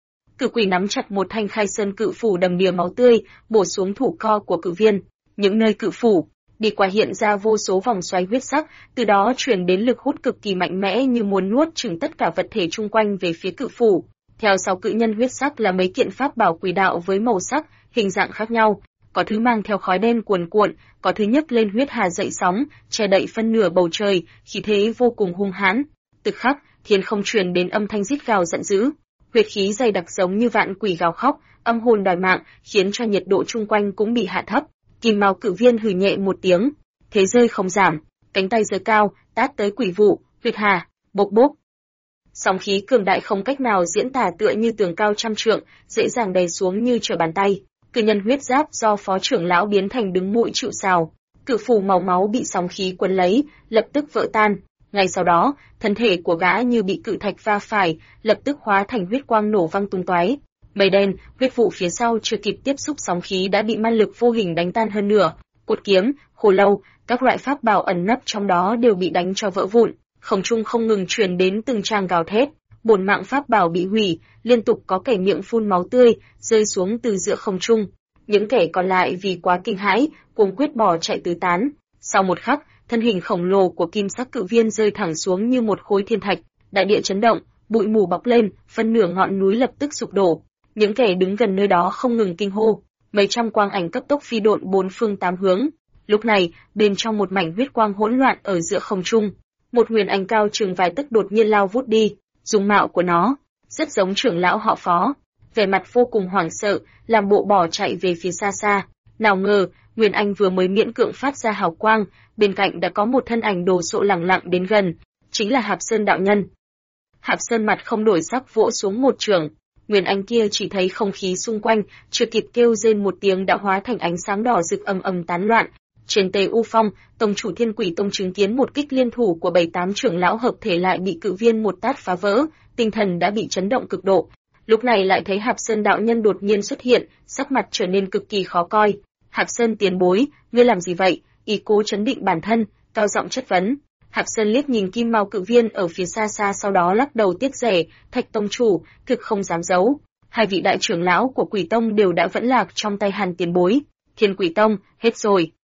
Cự quỷ nắm chặt một thanh khai sơn cự phủ đầm đìa máu tươi, bổ xuống thủ co của cự viên. Những nơi cự phủ đi qua hiện ra vô số vòng xoáy huyết sắc, từ đó truyền đến lực hút cực kỳ mạnh mẽ như muốn nuốt chửng tất cả vật thể chung quanh về phía cự phủ. Theo sau cự nhân huyết sắc là mấy kiện pháp bảo quỷ đạo với màu sắc, hình dạng khác nhau, có thứ mang theo khói đen cuồn cuộn, có thứ nhấc lên huyết hà dậy sóng, che đậy phân nửa bầu trời, khí thế vô cùng hung hãn. Tức khắc, thiên không truyền đến âm thanh rít gào giận dữ. Huyết khí dày đặc giống như vạn quỷ gào khóc, âm hồn đòi mạng, khiến cho nhiệt độ chung quanh cũng bị hạ thấp. Kim mao cự viên hừ nhẹ một tiếng, thế rơi không giảm, cánh tay giơ cao, tát tới quỷ vụ, huyết hà, bộc bốc. Sóng khí cường đại không cách nào diễn tả, tựa như tường cao trăm trượng, dễ dàng đè xuống như trở bàn tay. Cự nhân huyết giáp do phó trưởng lão biến thành đứng mũi chịu sào, cự phủ màu máu bị sóng khí quấn lấy, lập tức vỡ tan. Ngay sau đó, thân thể của gã như bị cự thạch va phải, lập tức hóa thành huyết quang nổ văng tung tóe. Mây đen, huyết vụ phía sau chưa kịp tiếp xúc sóng khí đã bị ma lực vô hình đánh tan hơn nửa. Cột kiếm, khô lâu, các loại pháp bảo ẩn nấp trong đó đều bị đánh cho vỡ vụn. Không trung không ngừng truyền đến từng tràng gào thét. Bổn mạng pháp bảo bị hủy, liên tục có kẻ miệng phun máu tươi, rơi xuống từ giữa không trung. Những kẻ còn lại vì quá kinh hãi, cuống quyết bỏ chạy tứ tán. Sau một khắc, thân hình khổng lồ của kim sắc cự viên rơi thẳng xuống như một khối thiên thạch, đại địa chấn động, bụi mù bốc lên, phân nửa ngọn núi lập tức sụp đổ. Những kẻ đứng gần nơi đó không ngừng kinh hô, mấy trăm quang ảnh cấp tốc phi độn bốn phương tám hướng. Lúc này, bên trong một mảnh huyết quang hỗn loạn ở giữa không trung, một huyền ảnh cao chừng vài tấc đột nhiên lao vút đi, dung mạo của nó rất giống trưởng lão họ Phó, vẻ mặt vô cùng hoảng sợ, làm bộ bỏ chạy về phía xa xa. Nào ngờ, Nguyên Anh vừa mới miễn cưỡng phát ra hào quang, bên cạnh đã có một thân ảnh đồ sộ lẳng lặng đến gần, chính là Hạp Sơn đạo nhân. Hạp Sơn mặt không đổi sắc vỗ xuống một chưởng, Nguyên Anh kia chỉ thấy không khí xung quanh, chưa kịp kêu rên một tiếng đã hóa thành ánh sáng đỏ rực ầm tán loạn. Trên Tề U Phong, tông chủ Thiên Quỷ Tông chứng kiến một kích liên thủ của 7-8 trưởng lão hợp thể lại bị cự viên một tát phá vỡ, tinh thần đã bị chấn động cực độ. Lúc này lại thấy Hạp Sơn đạo nhân đột nhiên xuất hiện, sắc mặt trở nên cực kỳ khó coi. Hạp Sơn tiền bối, ngươi làm gì vậy? Ý cố chấn định bản thân, cao giọng chất vấn. Hạp Sơn liếc nhìn kim mao cự viên ở phía xa xa, sau đó lắc đầu tiếc rẻ, Thạch tông chủ, thực không dám giấu. Hai vị đại trưởng lão của Quỷ Tông đều đã vẫn lạc trong tay Hàn tiền bối. Thiên Quỷ Tông, hết rồi.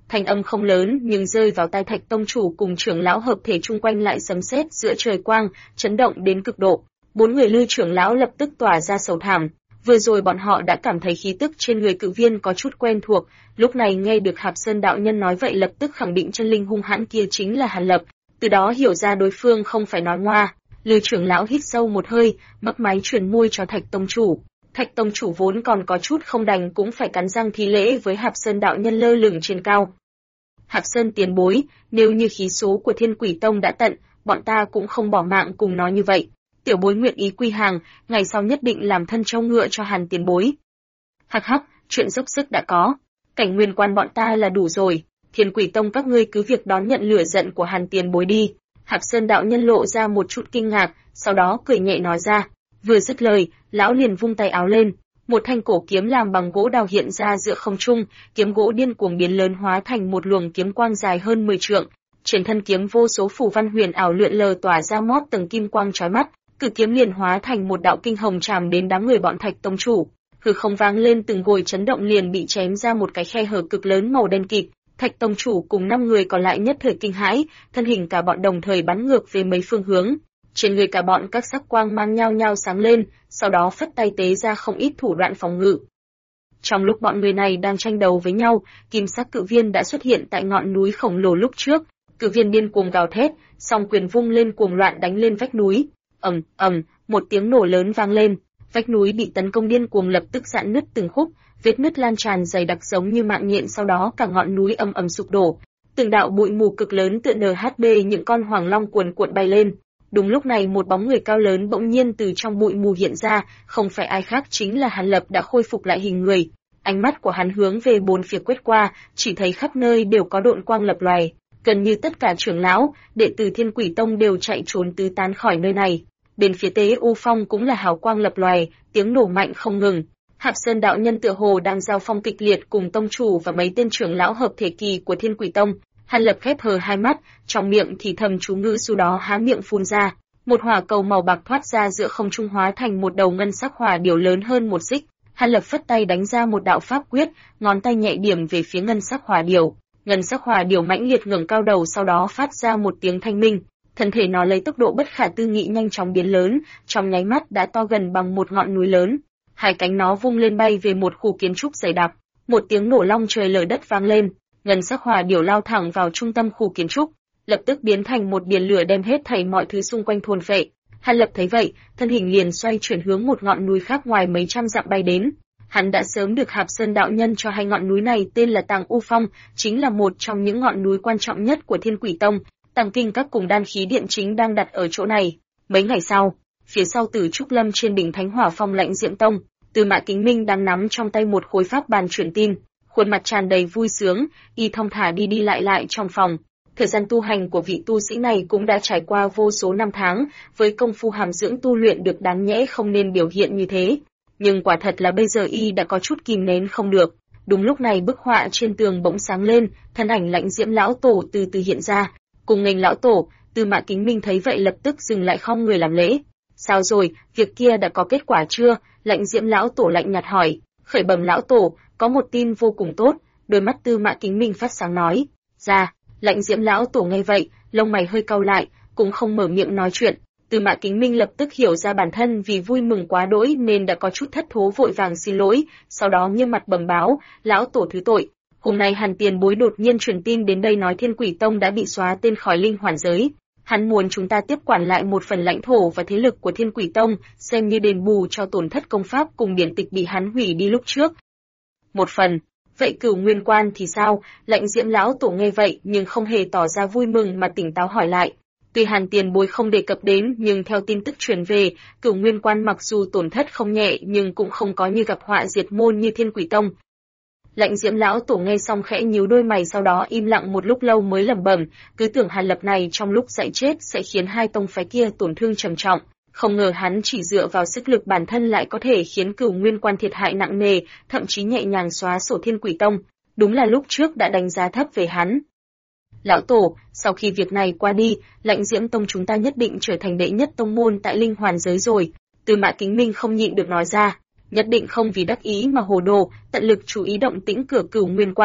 Thanh âm không lớn nhưng rơi vào tai Thạch tông chủ cùng trưởng lão hợp thể chung quanh lại sấm sét giữa trời quang, chấn động đến cực độ. Bốn người Lư trưởng lão lập tức tỏa ra sầu thảm. Vừa rồi bọn họ đã cảm thấy khí tức trên người Cự Viên có chút quen thuộc, lúc này nghe được Hạp Sơn đạo nhân nói vậy lập tức khẳng định chân linh hung hãn kia chính là Hàn Lập, từ đó hiểu ra đối phương không phải nói ngoa. Lư trưởng lão hít sâu một hơi, mấp máy truyền môi cho Thạch tông chủ. Thạch tông chủ vốn còn có chút không đành cũng phải cắn răng thi lễ với Hạp Sơn đạo nhân lơ lửng trên cao. Hạp Sơn tiền bối, nếu như khí số của Thiên Quỷ Tông đã tận, bọn ta cũng không bỏ mạng cùng nói như vậy. Tiểu bối nguyện ý quy hàng, ngày sau nhất định làm thân trâu ngựa cho Hàn tiền bối. Hắc hắc, chuyện dốc sức đã có, cảnh nguyên quan bọn ta là đủ rồi, Thiên Quỷ Tông các ngươi cứ việc đón nhận lửa giận của Hàn tiền bối đi. Hạp Sơn đạo nhân lộ ra một chút kinh ngạc, sau đó cười nhẹ nói ra. Vừa dứt lời, lão liền vung tay áo lên, một thanh cổ kiếm làm bằng gỗ đào hiện ra giữa không trung, kiếm gỗ điên cuồng biến lớn hóa thành một luồng kiếm quang dài hơn 10 trượng. Trên thân kiếm vô số phù văn huyền ảo lượn lờ tỏa ra mót tầng kim quang chói mắt, cự kiếm liền hóa thành một đạo kinh hồng chạm đến đám người bọn Thạch tông chủ. Hư không vang lên từng hồi chấn động liền bị chém ra một cái khe hở cực lớn màu đen kịt. Thạch tông chủ cùng 5 người còn lại nhất thời kinh hãi, thân hình cả bọn đồng thời bắn ngược về mấy phương hướng. Trên người cả bọn các sắc quang mang nhao nhao sáng lên, sau đó phất tay tế ra không ít thủ đoạn phòng ngự. Trong lúc bọn người này đang tranh đấu với nhau, kim sắc cự viên đã xuất hiện tại ngọn núi khổng lồ lúc trước. Cự viên điên cuồng gào thét, song quyền vung lên cuồng loạn đánh lên vách núi. Ầm ầm, một tiếng nổ lớn vang lên, vách núi bị tấn công điên cuồng lập tức rạn nứt từng khúc, vết nứt lan tràn dày đặc giống như mạng nhện, sau đó cả ngọn núi ầm ầm sụp đổ. Từng đạo bụi mù cực lớn tựa NHB những con hoàng long cuồn cuộn bay lên. Đúng lúc này một bóng người cao lớn bỗng nhiên từ trong bụi mù hiện ra, không phải ai khác chính là Hàn Lập đã khôi phục lại hình người. Ánh mắt của hắn hướng về bốn phía quét qua, chỉ thấy khắp nơi đều có độn quang lập loè, gần như tất cả trưởng lão, đệ tử Thiên Quỷ Tông đều chạy trốn tứ tán khỏi nơi này. Bên phía Tế U Phong cũng là hào quang lập loè, tiếng nổ mạnh không ngừng. Hạp Sơn đạo nhân tựa hồ đang giao phong kịch liệt cùng tông chủ và mấy tên trưởng lão hợp thể kỳ của Thiên Quỷ Tông. Hàn Lập khép hờ hai mắt, trong miệng thì thầm chú ngữ, sau đó há miệng phun ra, một hỏa cầu màu bạc thoát ra giữa không trung hóa thành một đầu ngân sắc hỏa điểu lớn hơn một xích. Hàn Lập phất tay đánh ra một đạo pháp quyết, ngón tay nhẹ điểm về phía ngân sắc hỏa điểu. Ngân sắc hỏa điểu mãnh liệt ngẩng cao đầu, sau đó phát ra một tiếng thanh minh. Thân thể nó lấy tốc độ bất khả tư nghị nhanh chóng biến lớn, trong nháy mắt đã to gần bằng một ngọn núi lớn. Hai cánh nó vung lên bay về một khu kiến trúc dày đặc, một tiếng nổ long trời lở đất vang lên. Ngân sắc hỏa điểu lao thẳng vào trung tâm khu kiến trúc, lập tức biến thành một biển lửa đem hết thảy mọi thứ xung quanh thôn phệ. Hàn Lập thấy vậy, thân hình liền xoay chuyển hướng một ngọn núi khác ngoài mấy trăm dặm bay đến. Hắn đã sớm được Hạp Sơn đạo nhân cho hai ngọn núi này tên là Tàng U Phong, chính là một trong những ngọn núi quan trọng nhất của Thiên Quỷ Tông. Tàng kinh các cùng đan khí điện chính đang đặt ở chỗ này. Mấy ngày sau, phía sau Tử Trúc Lâm trên đỉnh Thánh Hỏa Phong Lãnh Diệm Tông, Tư Mã Kính Minh đang nắm trong tay một khối pháp bàn truyền tin, khuôn mặt tràn đầy vui sướng, y thong thả đi đi lại trong phòng. Thời gian tu hành của vị tu sĩ này cũng đã trải qua vô số năm tháng, với công phu hàm dưỡng tu luyện được đáng nhẽ không nên biểu hiện như thế. Nhưng quả thật là bây giờ y đã có chút kìm nén không được. Đúng lúc này bức họa trên tường bỗng sáng lên, thân ảnh Lãnh Diễm lão tổ từ từ hiện ra. Cùng nghênh lão tổ, Tư Mã Kính Minh thấy vậy lập tức dừng lại khom người làm lễ. Sao rồi, việc kia đã có kết quả chưa? Lãnh Diễm lão tổ lạnh nhạt hỏi. Khởi bẩm lão tổ, có một tin vô cùng tốt. Đôi mắt Tư Mã Kính Minh phát sáng nói. Ra. Lãnh Diễm lão tổ nghe vậy, lông mày hơi cau lại, cũng không mở miệng nói chuyện. Tư Mã Kính Minh lập tức hiểu ra bản thân vì vui mừng quá đỗi nên đã có chút thất thố, vội vàng xin lỗi, sau đó nghiêm mặt bẩm báo, lão tổ thứ tội. Hôm nay Hàn tiền bối đột nhiên truyền tin đến đây nói Thiên Quỷ Tông đã bị xóa tên khỏi linh hoàn giới. Hắn muốn chúng ta tiếp quản lại một phần lãnh thổ và thế lực của Thiên Quỷ Tông, xem như đền bù cho tổn thất công pháp cùng điển tịch bị hắn hủy đi lúc trước. Một phần. Vậy Cửu Nguyên Quan thì sao? Lãnh Diễm lão tổ nghe vậy nhưng không hề tỏ ra vui mừng mà tỉnh táo hỏi lại. Tuy Hàn tiền bối không đề cập đến, nhưng theo tin tức truyền về, Cửu Nguyên Quan mặc dù tổn thất không nhẹ nhưng cũng không có như gặp họa diệt môn như Thiên Quỷ Tông. Lãnh Diễm lão tổ nghe xong khẽ nhíu đôi mày, sau đó im lặng một lúc lâu mới lẩm bẩm, cứ tưởng Hàn Lập này trong lúc dạy chết sẽ khiến hai tông phái kia tổn thương trầm trọng, không ngờ hắn chỉ dựa vào sức lực bản thân lại có thể khiến Cửu Nguyên Quan thiệt hại nặng nề, thậm chí nhẹ nhàng xóa sổ Thiên Quỷ Tông, đúng là lúc trước đã đánh giá thấp về hắn. Lão tổ, sau khi việc này qua đi, Lãnh Diễm Tông chúng ta nhất định trở thành đệ nhất tông môn tại linh hoàn giới rồi. Tư Mã Kính Minh không nhịn được nói ra, nhất định không vì đắc ý mà hồ đồ, tận lực chú ý động tĩnh cửa Cửu Nguyên Quan.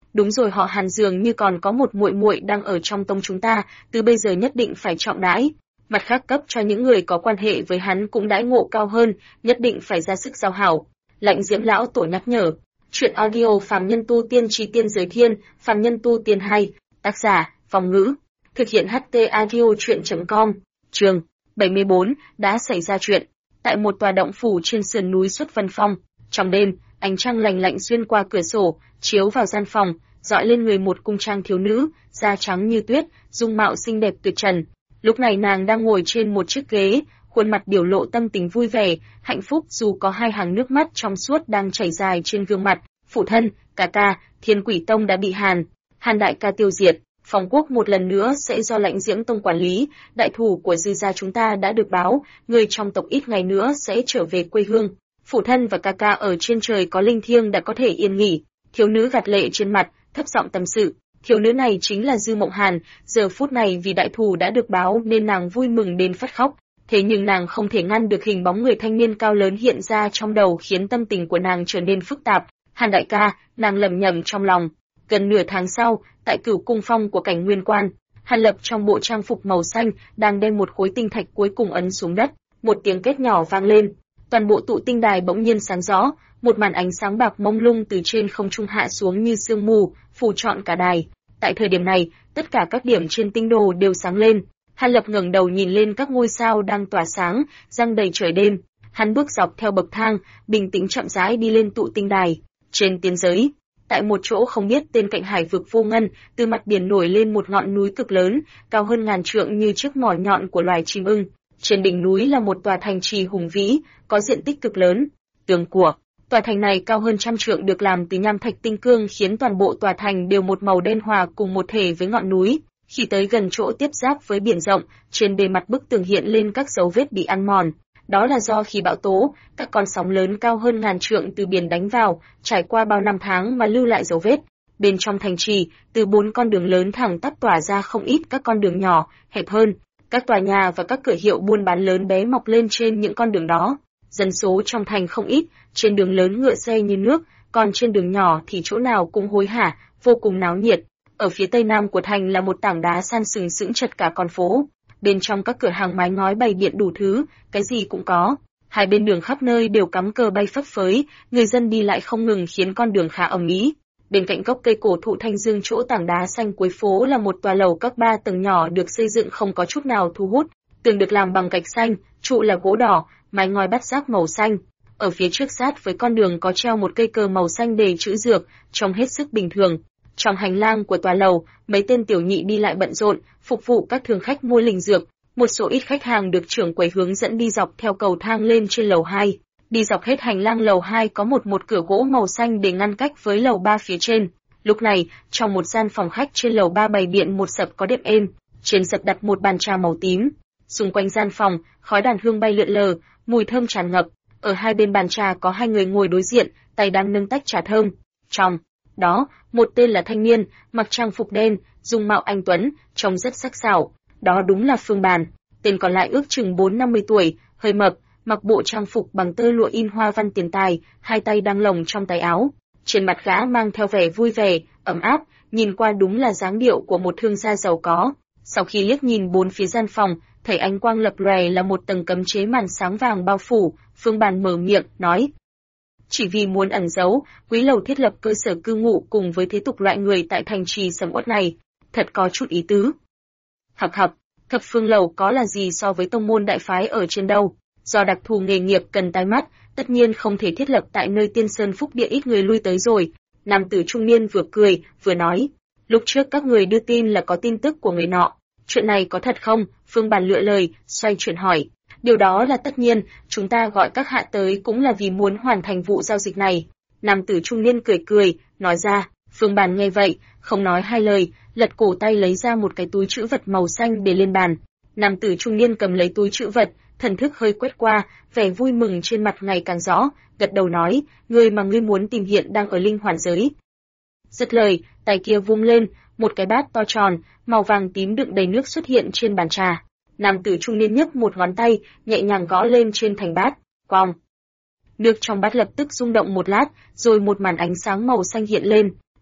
đúng rồi, họ Hàn dường như còn có một muội muội đang ở trong tông chúng ta, từ bây giờ nhất định phải trọng đãi. Mặt khác cấp cho những người có quan hệ với hắn cũng đãi ngộ cao hơn, nhất định phải ra sức giao hảo. Lạnh Diễm lão tổ nhắc nhở. Chuyện audio Phàm Nhân Tu Tiên Chí Tiên Giới Thiên, Phàm Nhân Tu Tiên 2, tác giả, Phong Ngữ. Thực hiện HT Audio Chuyện.com, chương 74, đã xảy ra chuyện. Tại một tòa động phủ trên sườn núi Xuất Vân Phong, trong đêm, ánh trăng lành lạnh xuyên qua cửa sổ, chiếu vào gian phòng, dọi lên người một cung trang thiếu nữ, da trắng như tuyết, dung mạo xinh đẹp tuyệt trần. Lúc này nàng đang ngồi trên một chiếc ghế, khuôn mặt biểu lộ tâm tình vui vẻ, hạnh phúc dù có hai hàng nước mắt trong suốt đang chảy dài trên gương mặt. Phụ thân, ca, Thiên Quỷ Tông đã bị Hàn đại ca tiêu diệt, Phong Quốc một lần nữa sẽ do Lãnh Diễm Tông quản lý, đại thủ của Dư gia chúng ta đã được báo, người trong tộc ít ngày nữa sẽ trở về quê hương. Phụ thân và ca ở trên trời có linh thiêng đã có thể yên nghỉ. Thiếu nữ gạt lệ trên mặt, thấp giọng tâm sự. Thiếu nữ này chính là Dư Mộng Hàn, giờ phút này vì đại thù đã được báo nên nàng vui mừng đến phát khóc. Thế nhưng nàng không thể ngăn được hình bóng người thanh niên cao lớn hiện ra trong đầu, khiến tâm tình của nàng trở nên phức tạp. Hàn đại ca, nàng lẩm nhẩm trong lòng. Gần nửa tháng sau, tại Cửu Cung Phong của Cảnh Nguyên Quan, Hàn Lập trong bộ trang phục màu xanh đang đem một khối tinh thạch cuối cùng ấn xuống đất. Một tiếng két nhỏ vang lên, toàn bộ tụ tinh đài bỗng nhiên sáng rõ, một màn ánh sáng bạc mông lung từ trên không trung hạ xuống như sương mù, phủ trọn cả đài. Tại thời điểm này, tất cả các điểm trên tinh đồ đều sáng lên. Hàn Lập ngẩng đầu nhìn lên các ngôi sao đang tỏa sáng, răng đầy trời đêm. Hắn bước dọc theo bậc thang, bình tĩnh chậm rãi đi lên tụ tinh đài. Trên tiên giới, tại một chỗ không biết tên cạnh hải vực vô ngân, từ mặt biển nổi lên một ngọn núi cực lớn, cao hơn ngàn trượng như chiếc mỏ nhọn của loài chim ưng. Trên đỉnh núi là một tòa thành trì hùng vĩ, có diện tích cực lớn. Tường của tòa thành này cao hơn 100 trượng, được làm từ nham thạch tinh cương, khiến toàn bộ tòa thành đều một màu đen hòa cùng một thể với ngọn núi. Khi tới gần chỗ tiếp giáp với biển rộng, trên bề mặt bức tường hiện lên các dấu vết bị ăn mòn. Đó là do khi bão tố, các con sóng lớn cao hơn ngàn trượng từ biển đánh vào, trải qua bao năm tháng mà lưu lại dấu vết. Bên trong thành trì, từ 4 con đường lớn thẳng tắp tỏa ra không ít các con đường nhỏ, hẹp hơn. Các tòa nhà và các cửa hiệu buôn bán lớn bé mọc lên trên những con đường đó. Dân số trong thành không ít, trên đường lớn ngựa xe như nước, còn trên đường nhỏ thì chỗ nào cũng hối hả, vô cùng náo nhiệt. Ở phía tây nam của thành là một tảng đá san sừng sững chật cả con phố. Bên trong các cửa hàng mái ngói bày biện đủ thứ, cái gì cũng có. Hai bên đường khắp nơi đều cắm cờ bay phấp phới, người dân đi lại không ngừng khiến con đường khá ầm ĩ. Bên cạnh gốc cây cổ thụ thanh dương chỗ tảng đá xanh cuối phố là một tòa lầu các 3 tầng nhỏ được xây dựng không có chút nào thu hút. Tường được làm bằng gạch xanh, trụ là gỗ đỏ, mái ngói bát giác màu xanh. Ở phía trước sát với con đường có treo một cây cờ màu xanh đề chữ dược, trông hết sức bình thường. Trong hành lang của tòa lầu, mấy tên tiểu nhị đi lại bận rộn, phục vụ các thương khách mua linh dược. Một số ít khách hàng được trưởng quầy hướng dẫn đi dọc theo cầu thang lên trên lầu 2. Đi dọc hết hành lang lầu 2 có một cửa gỗ màu xanh để ngăn cách với lầu 3 phía trên. Lúc này, trong một gian phòng khách trên lầu 3 bày biện một sập có đệm êm, trên sập đặt một bàn trà màu tím. Xung quanh gian phòng, khói đàn hương bay lượn lờ, mùi thơm tràn ngập. Ở hai bên bàn trà có hai người ngồi đối diện, tay đang nâng tách trà thơm. Trong đó, một tên là thanh niên, mặc trang phục đen, dung mạo anh tuấn, trông rất sắc sảo. Đó đúng là Phương Bàn. Tên còn lại ước chừng 4-50 tuổi, hơi mập, mặc bộ trang phục bằng tơ lụa in hoa văn tiền tài, hai tay đang lồng trong tay áo. Trên mặt gã mang theo vẻ vui vẻ, ấm áp, nhìn qua đúng là dáng điệu của một thương gia giàu có. Sau khi liếc nhìn bốn phía gian phòng, thấy ánh quang lập lòe là một tầng cấm chế màn sáng vàng bao phủ, Phương Bàn mở miệng, nói. Chỉ vì muốn ẩn giấu, Quý Lầu thiết lập cơ sở cư ngụ cùng với thế tục loại người tại thành trì sầm uất này, thật có chút ý tứ. Hặc, Thập Phương Lầu có là gì so với tông môn đại phái ở trên đâu? Do đặc thù nghề nghiệp cần tai mắt, tất nhiên không thể thiết lập tại nơi Tiên Sơn Phúc Địa ít người lui tới rồi. Nam tử trung niên vừa cười, vừa nói, lúc trước các người đưa tin là có tin tức của người nọ. Chuyện này có thật không? Phương Bàn lựa lời, xoay chuyển hỏi. Điều đó là tất nhiên, chúng ta gọi các hạ tới cũng là vì muốn hoàn thành vụ giao dịch này. Nam tử trung niên cười, nói ra. Phương Bàn nghe vậy, không nói hai lời, lật cổ tay lấy ra một cái túi trữ vật màu xanh để lên bàn. Nam tử trung niên cầm lấy túi trữ vật, thần thức hơi quét qua, vẻ vui mừng trên mặt ngày càng rõ, gật đầu nói, người mà ngươi muốn tìm hiện đang ở linh hoàn giới. Dứt lời, tay kia vung lên, một cái bát to tròn, màu vàng tím đựng đầy nước xuất hiện trên bàn trà. Nam tử trung niên nhấc một ngón tay, nhẹ nhàng gõ lên trên thành bát, quòng. Nước trong bát lập tức rung động một lát, rồi một màn ánh sáng màu xanh hiện lên.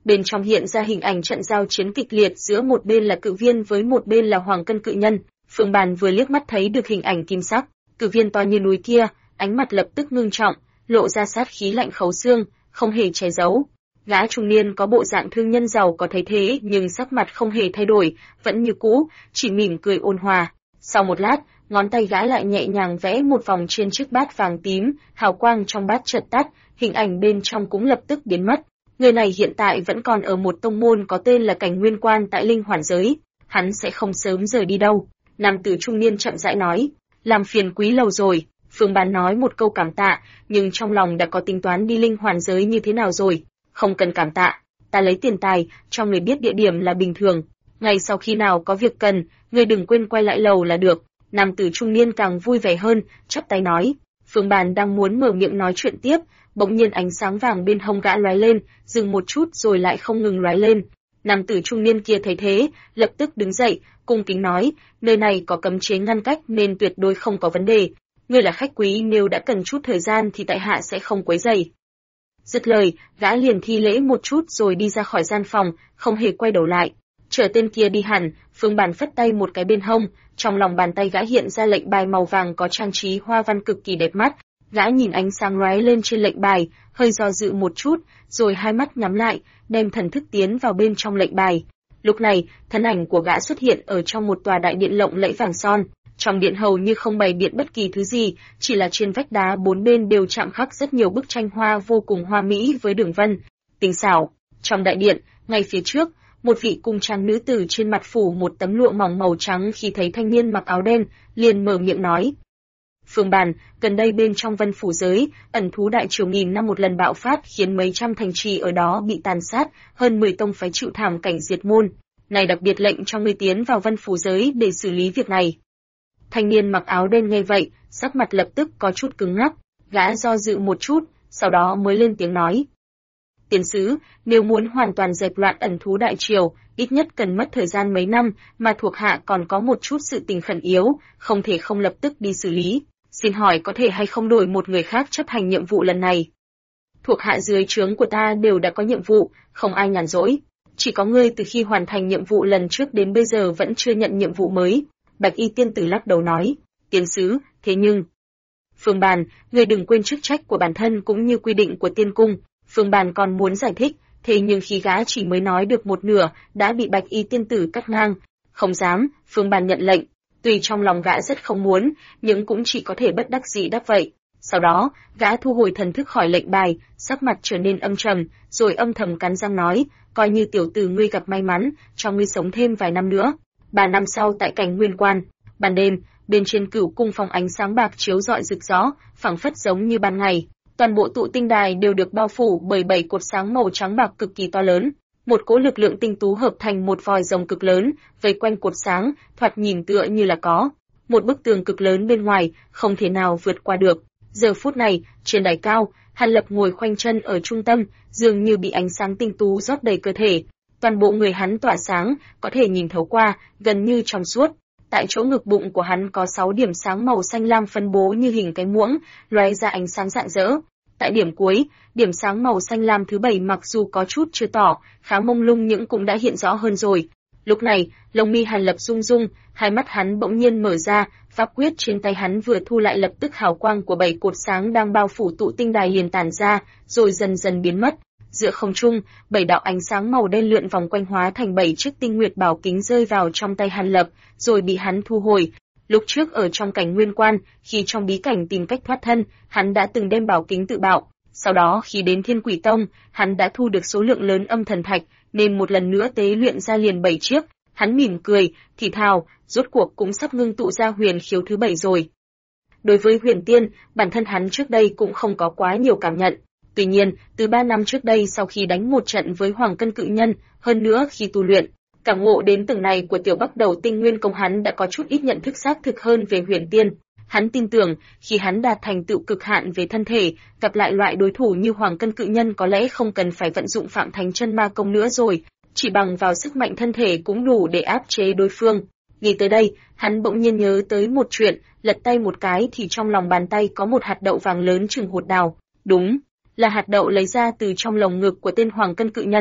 bên trong hiện ra hình ảnh trận giao chiến kịch liệt giữa một bên là cự viên với một bên là hoàng cân cự nhân. Phương Bàn vừa liếc mắt thấy được hình ảnh kim sắc, cự viên to như núi kia, ánh mặt lập tức ngưng trọng, lộ ra sát khí lạnh khấu xương, không hề che giấu. Gã trung niên có bộ dạng thương nhân giàu có thấy thế nhưng sắc mặt không hề thay đổi, vẫn như cũ, chỉ mỉm cười ôn hòa. Sau một lát, ngón tay gã lại nhẹ nhàng vẽ một vòng trên chiếc bát vàng tím, hào quang trong bát chợt tắt, hình ảnh bên trong cũng lập tức biến mất. Người này hiện tại vẫn còn ở một tông môn có tên là Cảnh Nguyên Quan tại Linh Hoàn giới, hắn sẽ không sớm rời đi đâu. Nam tử trung niên chậm rãi nói, làm phiền quý lầu rồi. Phương Bán nói một câu cảm tạ, nhưng trong lòng đã có tính toán đi Linh Hoàn giới như thế nào rồi. Không cần cảm tạ, ta lấy tiền tài, cho người biết địa điểm là bình thường. Ngày sau khi nào có việc cần, người đừng quên quay lại lầu là được. Nam tử trung niên càng vui vẻ hơn, chắp tay nói. Phương Bàn đang muốn mở miệng nói chuyện tiếp, bỗng nhiên ánh sáng vàng bên hông gã lóe lên, dừng một chút rồi lại không ngừng lóe lên. Nam tử trung niên kia thấy thế, lập tức đứng dậy, cung kính nói, nơi này có cấm chế ngăn cách nên tuyệt đối không có vấn đề. Ngươi là khách quý, nếu đã cần chút thời gian thì tại hạ sẽ không quấy rầy. Dứt lời, gã liền thi lễ một chút rồi đi ra khỏi gian phòng, không hề quay đầu lại. Chờ tên kia đi hẳn, Phương Bàn phất tay một cái bên hông, trong lòng bàn tay gã hiện ra lệnh bài màu vàng có trang trí hoa văn cực kỳ đẹp mắt. Gã nhìn ánh sáng lóe lên trên lệnh bài, hơi do dự một chút, rồi hai mắt nhắm lại, đem thần thức tiến vào bên trong lệnh bài. Lúc này, thân ảnh của gã xuất hiện ở trong một tòa đại điện lộng lẫy vàng son. Trong điện hầu như không bày biện bất kỳ thứ gì, chỉ là trên vách đá bốn bên đều chạm khắc rất nhiều bức tranh hoa vô cùng hoa mỹ với đường vân tinh xảo. Trong đại điện, ngay phía trước, một vị cung trang nữ tử trên mặt phủ một tấm lụa mỏng màu trắng, khi thấy thanh niên mặc áo đen, liền mở miệng nói: Phương Bàn, gần đây bên trong Vân Phủ giới, ẩn thú đại triều nghìn năm một lần bạo phát, khiến mấy trăm thành trì ở đó bị tàn sát, hơn 10 tông phái chịu thảm cảnh diệt môn. Này đặc biệt lệnh cho ngươi tiến vào Vân Phủ giới để xử lý việc này. Thanh niên mặc áo đen nghe vậy, sắc mặt lập tức có chút cứng ngắc, gã do dự một chút, sau đó mới lên tiếng nói: Tiền sứ, nếu muốn hoàn toàn dẹp loạn ẩn thú đại triều, ít nhất cần mất thời gian mấy năm, mà thuộc hạ còn có một chút sự tình khẩn yếu, không thể không lập tức đi xử lý. Xin hỏi có thể hay không đổi một người khác chấp hành nhiệm vụ lần này? Thuộc hạ dưới trướng của ta đều đã có nhiệm vụ, không ai nhàn rỗi. Chỉ có ngươi từ khi hoàn thành nhiệm vụ lần trước đến bây giờ vẫn chưa nhận nhiệm vụ mới. Bạch y tiên tử lắc đầu nói, tiền sứ, thế nhưng... Phương Bàn, ngươi đừng quên chức trách của bản thân cũng như quy định của tiên cung. Phương Bàn còn muốn giải thích, thế nhưng khi gã chỉ mới nói được một nửa, đã bị Bạch y tiên tử cắt ngang. Không dám, Phương Bàn nhận lệnh. Tuy trong lòng gã rất không muốn, nhưng cũng chỉ có thể bất đắc dĩ đáp vậy. Sau đó, gã thu hồi thần thức khỏi lệnh bài, sắc mặt trở nên âm trầm, rồi âm thầm cắn răng nói, coi như tiểu tử ngươi gặp may mắn, cho ngươi sống thêm vài năm nữa. 3 năm sau tại Cảnh Nguyên Quan, ban đêm, bên trên Cửu cung phòng ánh sáng bạc chiếu rọi rực rỡ, phảng phất giống như ban ngày. Toàn bộ tụ tinh đài đều được bao phủ bởi 7 cột sáng màu trắng bạc cực kỳ to lớn. Một cỗ lực lượng tinh tú hợp thành một vòi rồng cực lớn, vây quanh cột sáng, thoạt nhìn tựa như là có một bức tường cực lớn bên ngoài, không thể nào vượt qua được. Giờ phút này, trên đài cao, Hàn Lập ngồi khoanh chân ở trung tâm, dường như bị ánh sáng tinh tú rót đầy cơ thể. Toàn bộ người hắn tỏa sáng, có thể nhìn thấu qua, gần như trong suốt. Tại chỗ ngực bụng của hắn có 6 điểm sáng màu xanh lam phân bố như hình cái muỗng, lóe ra ánh sáng rạng rỡ. Tại điểm cuối, điểm sáng màu xanh lam thứ 7 mặc dù có chút chưa tỏ, khá mông lung nhưng cũng đã hiện rõ hơn rồi. Lúc này, lông mi Hàn Lập rung rung, hai mắt hắn bỗng nhiên mở ra, pháp quyết trên tay hắn vừa thu lại lập tức hào quang của 7 cột sáng đang bao phủ tụ tinh đài liền tản ra, rồi dần dần biến mất. Giữa không trung, 7 đạo ánh sáng màu đen lượn vòng quanh hóa thành 7 chiếc tinh nguyệt bảo kính rơi vào trong tay Hàn Lập, rồi bị hắn thu hồi. Lúc trước ở trong Cảnh Nguyên Quan, khi trong bí cảnh tìm cách thoát thân, hắn đã từng đem bảo kính tự bạo. Sau đó khi đến Thiên Quỷ Tông, hắn đã thu được số lượng lớn âm thần thạch, nên một lần nữa tế luyện ra liền 7 chiếc. Hắn mỉm cười, thì thào, rốt cuộc cũng sắp ngưng tụ ra huyền khiếu thứ 7 rồi. Đối với huyền tiên, bản thân hắn trước đây cũng không có quá nhiều cảm nhận. Tuy nhiên, từ 3 năm trước đây sau khi đánh một trận với Hoàng Cân Cự Nhân, hơn nữa khi tu luyện, cảm ngộ đến từng này của tiểu Bắc Đầu Tinh Nguyên Công, hắn đã có chút ít nhận thức xác thực hơn về huyền tiên. Hắn tin tưởng, khi hắn đạt thành tựu cực hạn về thân thể, gặp lại loại đối thủ như Hoàng Cân Cự Nhân có lẽ không cần phải vận dụng Phạm Thánh Chân Ma Công nữa rồi, chỉ bằng vào sức mạnh thân thể cũng đủ để áp chế đối phương. Nghĩ tới đây, hắn bỗng nhiên nhớ tới một chuyện, lật tay một cái thì trong lòng bàn tay có một hạt đậu vàng lớn chừng hột đào. Đúng là hạt đậu lấy ra từ trong lồng ngực của tên Hoàng Cân Cự Nhân.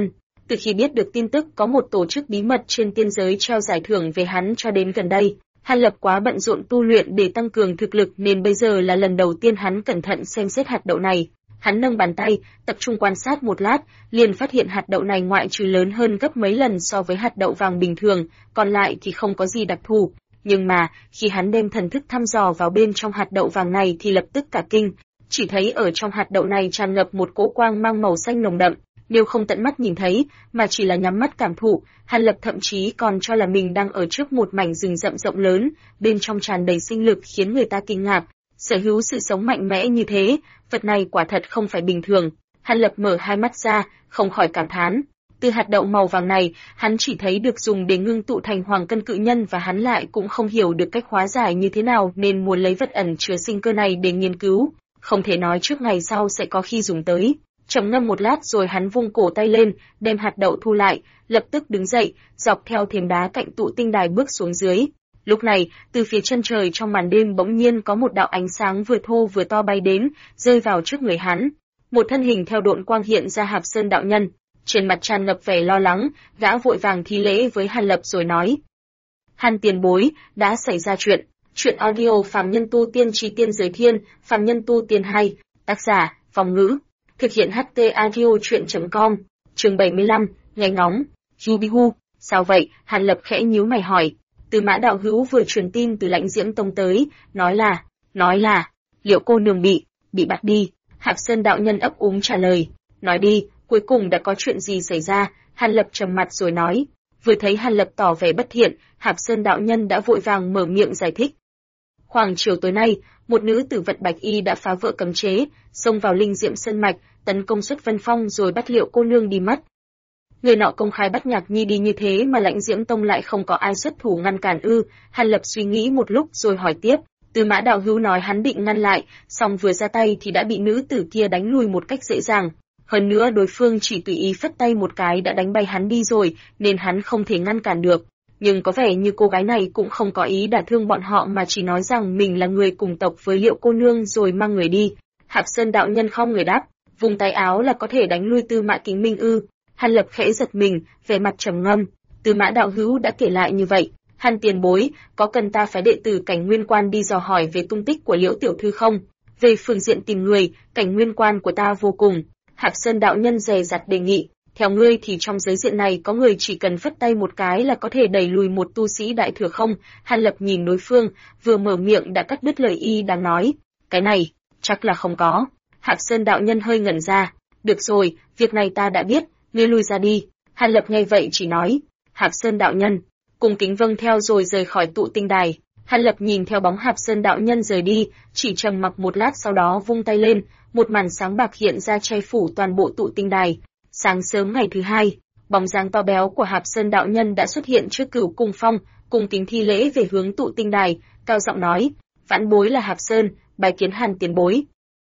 Từ khi biết được tin tức có một tổ chức bí mật trên tiên giới treo giải thưởng về hắn cho đến gần đây, Hàn Lập quá bận rộn tu luyện để tăng cường thực lực nên bây giờ là lần đầu tiên hắn cẩn thận xem xét hạt đậu này. Hắn nâng bàn tay, tập trung quan sát một lát, liền phát hiện hạt đậu này ngoại trừ lớn hơn gấp mấy lần so với hạt đậu vàng bình thường, còn lại thì không có gì đặc thù. Nhưng mà, khi hắn đem thần thức thăm dò vào bên trong hạt đậu vàng này thì lập tức cả kinh, chỉ thấy ở trong hạt đậu này tràn ngập một cỗ quang mang màu xanh nồng đậm. Nếu không tận mắt nhìn thấy, mà chỉ là nhắm mắt cảm thụ, Hàn Lập thậm chí còn cho là mình đang ở trước một mảnh rừng rậm rộng lớn, bên trong tràn đầy sinh lực khiến người ta kinh ngạc. Sở hữu sự sống mạnh mẽ như thế, vật này quả thật không phải bình thường. Hàn Lập mở hai mắt ra, không khỏi cảm thán. Từ hạt đậu màu vàng này, hắn chỉ thấy được dùng để ngưng tụ thành hoàng cân cự nhân và hắn lại cũng không hiểu được cách hóa giải như thế nào nên muốn lấy vật ẩn chứa sinh cơ này để nghiên cứu. Không thể nói trước ngày sau sẽ có khi dùng tới. Trầm ngâm một lát rồi hắn vung cổ tay lên, đem hạt đậu thu lại, lập tức đứng dậy, dọc theo thềm đá cạnh tụ tinh đài bước xuống dưới. Lúc này, từ phía chân trời trong màn đêm bỗng nhiên có một đạo ánh sáng vừa thô vừa to bay đến, rơi vào trước người hắn. Một thân hình theo độn quang hiện ra Hạp Sơn đạo nhân, trên mặt tràn ngập vẻ lo lắng, gã vội vàng thi lễ với Hàn Lập rồi nói: "Hàn tiền bối, đã xảy ra chuyện." Chuyện audio Phàm Nhân Tu Tiên Chí Tiên Giới Thiên, Phàm Nhân Tu Tiên hay, tác giả Phong Ngữ, thực hiện HT Audio Truyện.com, chương 75, ngày ngóng. Yubihu, sao vậy? Hàn Lập khẽ nhíu mày hỏi. Từ Mã đạo hữu vừa truyền tin từ Lãnh Diễm Tông tới, nói là, liệu cô nương bị bắt đi? Hạp Sơn đạo nhân ấp úng trả lời. Nói đi, cuối cùng đã có chuyện gì xảy ra? Hàn Lập trầm mặt rồi nói. Vừa thấy Hàn Lập tỏ vẻ bất thiện, Hạp Sơn đạo nhân đã vội vàng mở miệng giải thích. Khoảng chiều tối nay, một nữ tử vật bạch y đã phá vỡ cấm chế, xông vào Linh Diệm Sơn mạch, tấn công Xuất Vân Phong rồi bắt Liệu cô nương đi mất. Người nọ công khai bắt Nhạc Nhi đi như thế mà Lãnh Diễm Tông lại không có ai xuất thủ ngăn cản ư? Hàn Lập suy nghĩ một lúc rồi hỏi tiếp. Từ Mã đạo hữu nói hắn định ngăn lại, song vừa ra tay thì đã bị nữ tử kia đánh lui một cách dễ dàng. Hơn nữa đối phương chỉ tùy ý phất tay một cái đã đánh bay hắn đi rồi, nên hắn không thể ngăn cản được. Nhưng có vẻ như cô gái này cũng không có ý đả thương bọn họ mà chỉ nói rằng mình là người cùng tộc với Liệu cô nương rồi mang người đi. Hạp Sơn đạo nhân không người đáp, vùng tay áo là có thể đánh lui Tư Mã Kính Minh ư? Hàn Lập khẽ giật mình, vẻ mặt trầm ngâm. Tư Mã đạo hữu đã kể lại như vậy, Hàn tiền bối, có cần ta phái đệ tử Cảnh Nguyên Quan đi dò hỏi về tung tích của Liễu tiểu thư không? Về phương diện tìm người, Cảnh Nguyên Quan của ta vô cùng. Hạp Sơn đạo nhân dè dặt đề nghị. Theo ngươi thì trong giới diện này có người chỉ cần phất tay một cái là có thể đẩy lùi một tu sĩ đại thừa không? Hàn Lập nhìn đối phương, vừa mở miệng đã cắt đứt lời y đang nói. Cái này, chắc là không có. Hạp Sơn đạo nhân hơi ngẩn ra. Được rồi, việc này ta đã biết, ngươi lui ra đi. Hàn Lập nghe vậy chỉ nói. Hạp Sơn đạo nhân, cung kính vâng theo rồi rời khỏi tụ tinh đài. Hàn Lập nhìn theo bóng Hạp Sơn đạo nhân rời đi, chỉ trầm mặc một lát sau đó vung tay lên, một màn sáng bạc hiện ra che phủ toàn bộ tụ tinh đài. Sáng sớm ngày thứ hai, bóng dáng to béo của Hạp Sơn đạo nhân đã xuất hiện trước Cửu Cung Phong, cung kính thi lễ về hướng tụ tinh đài, cao giọng nói: "Vãn bối là Hạp Sơn, bái kiến Hàn tiền bối."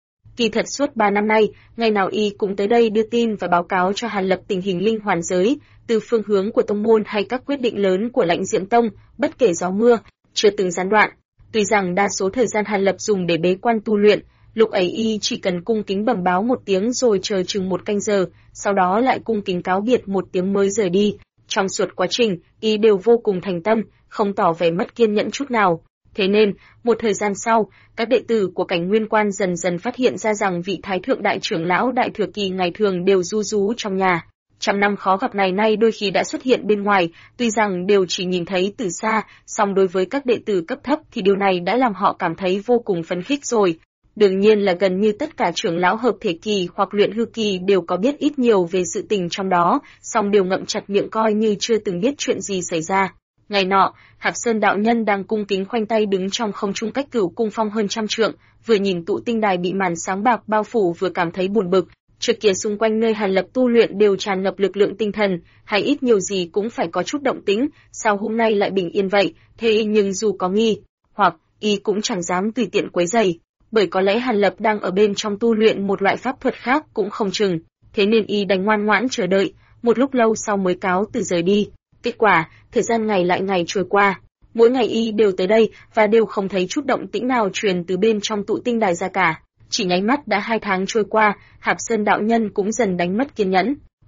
Kỳ thật suốt 3 năm nay, ngày nào y cũng tới đây đưa tin và báo cáo cho Hàn Lập tình hình linh hoàn giới, từ phương hướng của tông môn hay các quyết định lớn của Lãnh Diễm Tông, bất kể gió mưa, chưa từng gián đoạn. Tuy rằng đa số thời gian Hàn Lập dùng để bế quan tu luyện, lúc ấy y chỉ cần cung kính bẩm báo một tiếng rồi chờ chừng một canh giờ, sau đó lại cung kính cáo biệt một tiếng mới rời đi. Trong suốt quá trình, y đều vô cùng thành tâm, không tỏ vẻ mất kiên nhẫn chút nào. Thế nên, một thời gian sau, các đệ tử của Cảnh Nguyên Quan dần dần phát hiện ra rằng vị Thái Thượng Đại trưởng lão Đại Thừa Kỳ ngày thường đều ru rú trong nhà. Trăm năm khó gặp này nay đôi khi đã xuất hiện bên ngoài, tuy rằng đều chỉ nhìn thấy từ xa, song đối với các đệ tử cấp thấp thì điều này đã làm họ cảm thấy vô cùng phấn khích rồi. Đương nhiên là gần như tất cả trưởng lão hợp thể kỳ hoặc luyện hư kỳ đều có biết ít nhiều về sự tình trong đó, song đều ngậm chặt miệng coi như chưa từng biết chuyện gì xảy ra. Ngày nọ, Hạp Sơn đạo nhân đang cung kính khoanh tay đứng trong không trung cách Cửu Cung Phong hơn 100 trượng, vừa nhìn tụ tinh đài bị màn sáng bạc bao phủ vừa cảm thấy buồn bực. Trước kia xung quanh nơi Hàn Lập tu luyện đều tràn ngập lực lượng tinh thần, hay ít nhiều gì cũng phải có chút động tĩnh, sao hôm nay lại bình yên vậy? Thế nhưng dù có nghi hoặc y cũng chẳng dám tùy tiện quấy rầy, bởi có lẽ Hàn Lập đang ở bên trong tu luyện một loại pháp thuật khác cũng không chừng. Thế nên y đành ngoan ngoãn chờ đợi, một lúc lâu sau mới cáo từ rời đi. Kết quả, thời gian ngày lại ngày trôi qua, mỗi ngày y đều tới đây và đều không thấy chút động tĩnh nào truyền từ bên trong tụ tinh đài ra cả. Chỉ nháy mắt đã 2 tháng trôi qua, Hạp Sơn đạo nhân cũng dần đánh mất kiên nhẫn.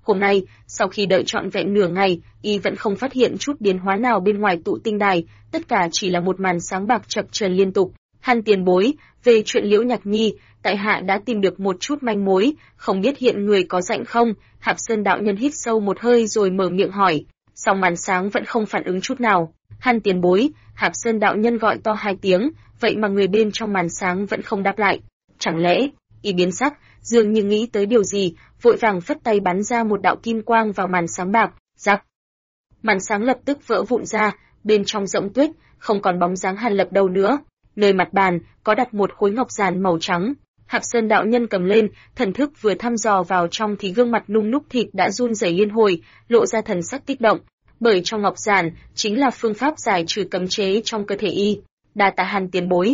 Hôm nay, sau khi đợi trọn vẹn nửa ngày, y vẫn không phát hiện chút biến hóa nào bên ngoài tụ tinh đài, tất cả chỉ là một màn sáng bạc chập chờn liên tục. Hàn tiền bối, về chuyện Liễu Nhạc Nhi, tại hạ đã tìm được một chút manh mối, không biết hiện người có rảnh không? Hạp Sơn đạo nhân hít sâu một hơi rồi mở miệng hỏi, song màn sáng vẫn không phản ứng chút nào. Hàn tiền bối, Hạp Sơn đạo nhân gọi to 2 tiếng, vậy mà người bên trong màn sáng vẫn không đáp lại. Chẳng lẽ, y biến sắc, dường như nghĩ tới điều gì, vội vàng phất tay bắn ra một đạo kim quang vào màn sáng bạc, rắc. Màn sáng lập tức vỡ vụn ra, bên trong rỗng tuếch, không còn bóng dáng Hàn Lập đâu nữa. Nơi mặt bàn có đặt một khối ngọc giản màu trắng. Hạp Sơn đạo nhân cầm lên, thần thức vừa thăm dò vào trong thì gương mặt nung núc thịt đã run rẩy liên hồi, lộ ra thần sắc kích động, bởi trong ngọc giản chính là phương pháp giải trừ cấm chế trong cơ thể y. Đa tạ Hàn tiền bối.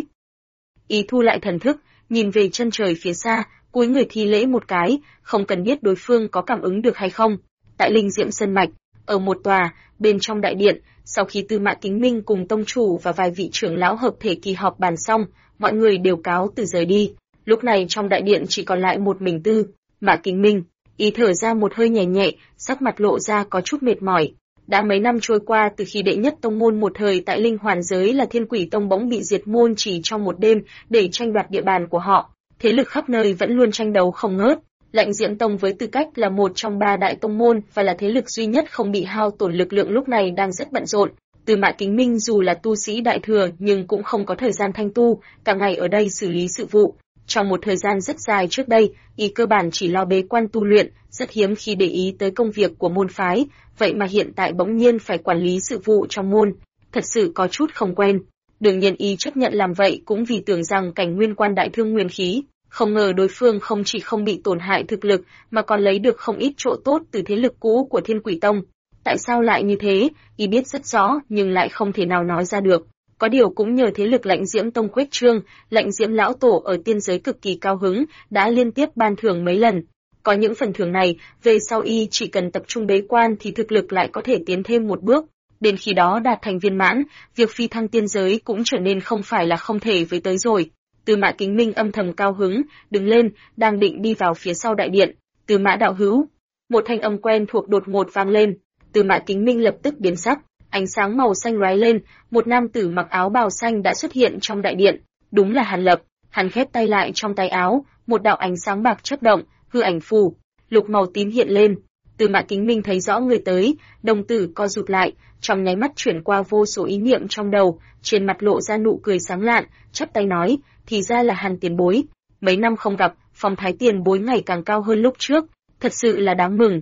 Y thu lại thần thức, nhìn về chân trời phía xa, cúi người thi lễ một cái, không cần biết đối phương có cảm ứng được hay không. Tại Linh Diệm Sơn mạch, ở một tòa bên trong đại điện, sau khi Tư Mã Kính Minh cùng tông chủ và vài vị trưởng lão hợp thể kỳ họp bàn xong, mọi người đều cáo từ rời đi. Lúc này trong đại điện chỉ còn lại một mình Tư Mã Kính Minh, y thở ra một hơi nhẹ nhẹ, sắc mặt lộ ra có chút mệt mỏi. Đã mấy năm trôi qua từ khi đệ nhất tông môn một thời tại Linh Hoàn giới là Thiên Quỷ Tông bỗng bị diệt môn chỉ trong một đêm để tranh đoạt địa bàn của họ, thế lực khắp nơi vẫn luôn tranh đấu không ngớt. Lãnh Diễm Tông với tư cách là một trong 3 đại tông môn và là thế lực duy nhất không bị hao tổn lực lượng lúc này đang rất bận rộn. Tư Mã Kính Minh dù là tu sĩ đại thừa nhưng cũng không có thời gian thanh tu, cả ngày ở đây xử lý sự vụ. Trong một thời gian rất dài trước đây, y cơ bản chỉ lo bế quan tu luyện, rất hiếm khi để ý tới công việc của môn phái, vậy mà hiện tại bỗng nhiên phải quản lý sự vụ trong môn, thật sự có chút không quen. Đương nhiên y chấp nhận làm vậy cũng vì tưởng rằng cảnh nguyên quan đại thương nguyên khí, không ngờ đối phương không chỉ không bị tổn hại thực lực mà còn lấy được không ít chỗ tốt từ thế lực cũ của Thiên Quỷ Tông. Tại sao lại như thế, y biết rất rõ nhưng lại không thể nào nói ra được. Có điều cũng nhờ thế lực Lãnh Diễm Tông khuếch trương, Lãnh Diễm lão tổ ở tiên giới cực kỳ cao hứng, đã liên tiếp ban thưởng mấy lần. Có những phần thưởng này, về sau y chỉ cần tập trung bế quan thì thực lực lại có thể tiến thêm một bước. Đến khi đó đạt thành viên mãn, việc phi thăng tiên giới cũng trở nên không phải là không thể với tới rồi. Tư Mã Kính Minh âm thầm cao hứng, đứng lên, đang định đi vào phía sau đại điện. Tư Mã đạo hữu, một thanh âm quen thuộc đột ngột vang lên. Tư Mã Kính Minh lập tức biến sắc, ánh sáng màu xanh lóe lên, một nam tử mặc áo bào xanh đã xuất hiện trong đại điện. Đúng là Hàn Lập. Hắn khép tay lại trong tay áo, một đạo ánh sáng bạc chớp động, hư ảnh phù lục màu tím hiện lên. Tư Mã Kính Minh thấy rõ người tới, đồng tử co rụt lại, trong nháy mắt chuyển qua vô số ý niệm trong đầu, trên mặt lộ ra nụ cười sáng lạn, chắp tay nói, thì ra là Hàn tiền bối. Mấy năm không gặp, phong thái tiền bối ngày càng cao hơn lúc trước, thật sự là đáng mừng.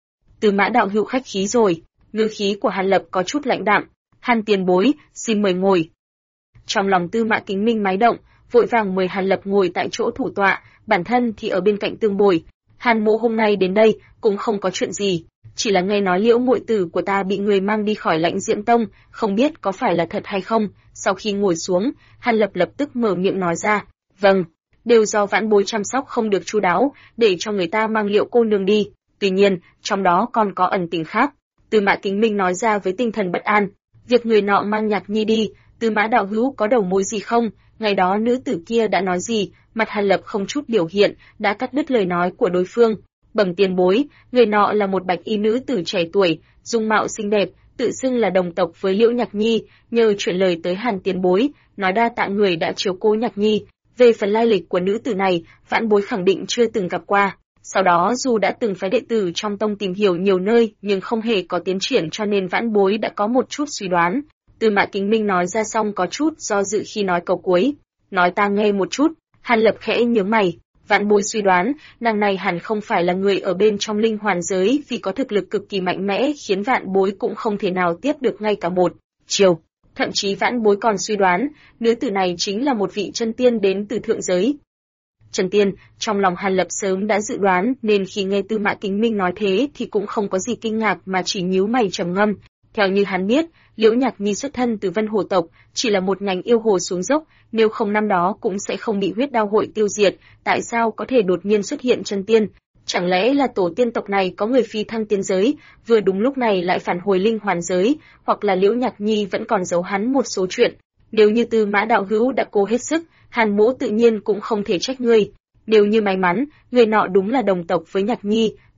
Tư Mã đạo hữu khách khí rồi. Ngữ khí của Hàn Lập có chút lạnh đạm. Hàn tiền bối, xin mời ngồi. Trong lòng Tư Mã Kính Minh mái động, vội vàng mời Hàn Lập ngồi tại chỗ thủ tọa, bản thân thì ở bên cạnh tương bồi. Hàn mỗ hôm nay đến đây cũng không có chuyện gì, chỉ là nghe nói Liễu muội tử của ta bị người mang đi khỏi Lãnh Diễm Tông, không biết có phải là thật hay không. Sau khi ngồi xuống, Hàn Lập lập tức mở miệng nói ra, vâng, đều do vãn bối chăm sóc không được chu đáo, để cho người ta mang Liễu cô nương đi. Tuy nhiên, trong đó còn có ẩn tình khác. Tư Mã Kính Minh nói ra với tinh thần bất an, việc người nọ mang Nhạc Nhi đi, Tư Mã đạo hữu có đầu mối gì không? Ngày đó nữ tử kia đã nói gì? Mặt Hàn Lập không chút biểu hiện, đã cắt đứt lời nói của đối phương. Bẩm tiền bối, người nọ là một bạch y nữ tử trẻ tuổi, dung mạo xinh đẹp, tự xưng là đồng tộc với Liễu Nhạc Nhi, nhờ chuyển lời tới Hàn tiền bối, nói đa tạ người đã chiếu cố Nhạc Nhi. Về phần lai lịch của nữ tử này, vãn bối khẳng định chưa từng gặp qua. Sau đó dù đã từng phái đệ tử trong tông tìm hiểu nhiều nơi nhưng không hề có tiến triển, cho nên vãn bối đã có một chút suy đoán. Tư Mã Kính Minh nói ra xong có chút do dự khi nói câu cuối. Nói ta nghe một chút. Hàn Lập khẽ nhướng mày. Vãn bối suy đoán, nàng này hẳn không phải là người ở bên trong Linh Hoàn giới, vì có thực lực cực kỳ mạnh mẽ khiến vãn bối cũng không thể nào tiếp được ngay cả một chiều. Thậm chí vãn bối còn suy đoán, nữ tử này chính là một vị chân tiên đến từ thượng giới. Chân tiên, trong lòng Hàn Lập sớm đã dự đoán, nên khi nghe Tư Mã Kính Minh nói thế thì cũng không có gì kinh ngạc mà chỉ nhíu mày trầm ngâm. Theo như hắn biết, Liễu Nhạc Nhi xuất thân từ Vân Hồ tộc, chỉ là một nhánh yêu hồ xuống dốc, nếu không năm đó cũng sẽ không bị huyết đao hội tiêu diệt, tại sao có thể đột nhiên xuất hiện chân tiên? Chẳng lẽ là tổ tiên tộc này có người phi thăng tiên giới, vừa đúng lúc này lại phản hồi Linh Hoàn giới, hoặc là Liễu Nhạc Nhi vẫn còn giấu hắn một số chuyện. Nếu như Tư Mã đạo hữu đã cố hết sức, Hàn mỗ tự nhiên cũng không thể trách ngươi. Nếu như may mắn, người nọ đúng là đồng tộc với Nhạc Nhi,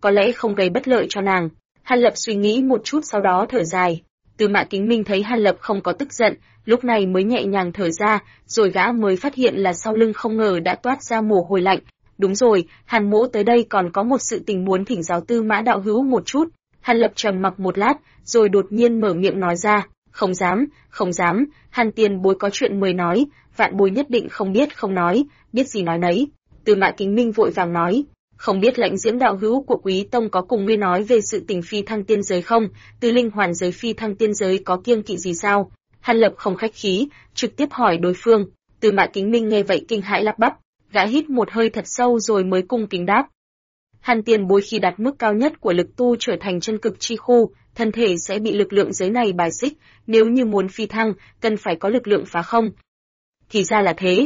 có lẽ không gây bất lợi cho nàng. Hàn Lập suy nghĩ một chút sau đó thở dài. Tư Mã Kính Minh thấy Hàn Lập không có tức giận, lúc này mới nhẹ nhàng thở ra, rồi gã mới phát hiện là sau lưng không ngờ đã toát ra mồ hôi lạnh. Đúng rồi, Hàn Mỗ tới đây còn có một sự tình muốn thỉnh giáo Tư Mã đạo hữu một chút. Hàn Lập trầm mặc một lát, rồi đột nhiên mở miệng nói ra, không dám, Hàn tiền bối có chuyện mời nói, vạn bối nhất định không biết không nói, biết gì nói nấy. Tư Mã Kính Minh vội vàng nói, không biết Lãnh Diễm đạo hữu của Quý tông có cùng ngươi nói về sự tình phi thăng tiên giới không, từ linh hoàn giới phi thăng tiên giới có kiêng kỵ gì sao? Hàn Lập không khách khí, trực tiếp hỏi đối phương. Tư Mã Kính Minh nghe vậy kinh hãi lắp bắp, gã hít một hơi thật sâu rồi mới cung kính đáp. Hàn tiền bối khi đạt mức cao nhất của lực tu trở thành chân cực chi khu, thân thể sẽ bị lực lượng giới này bài xích, nếu như muốn phi thăng, cần phải có lực lượng phá không. Thì ra là thế.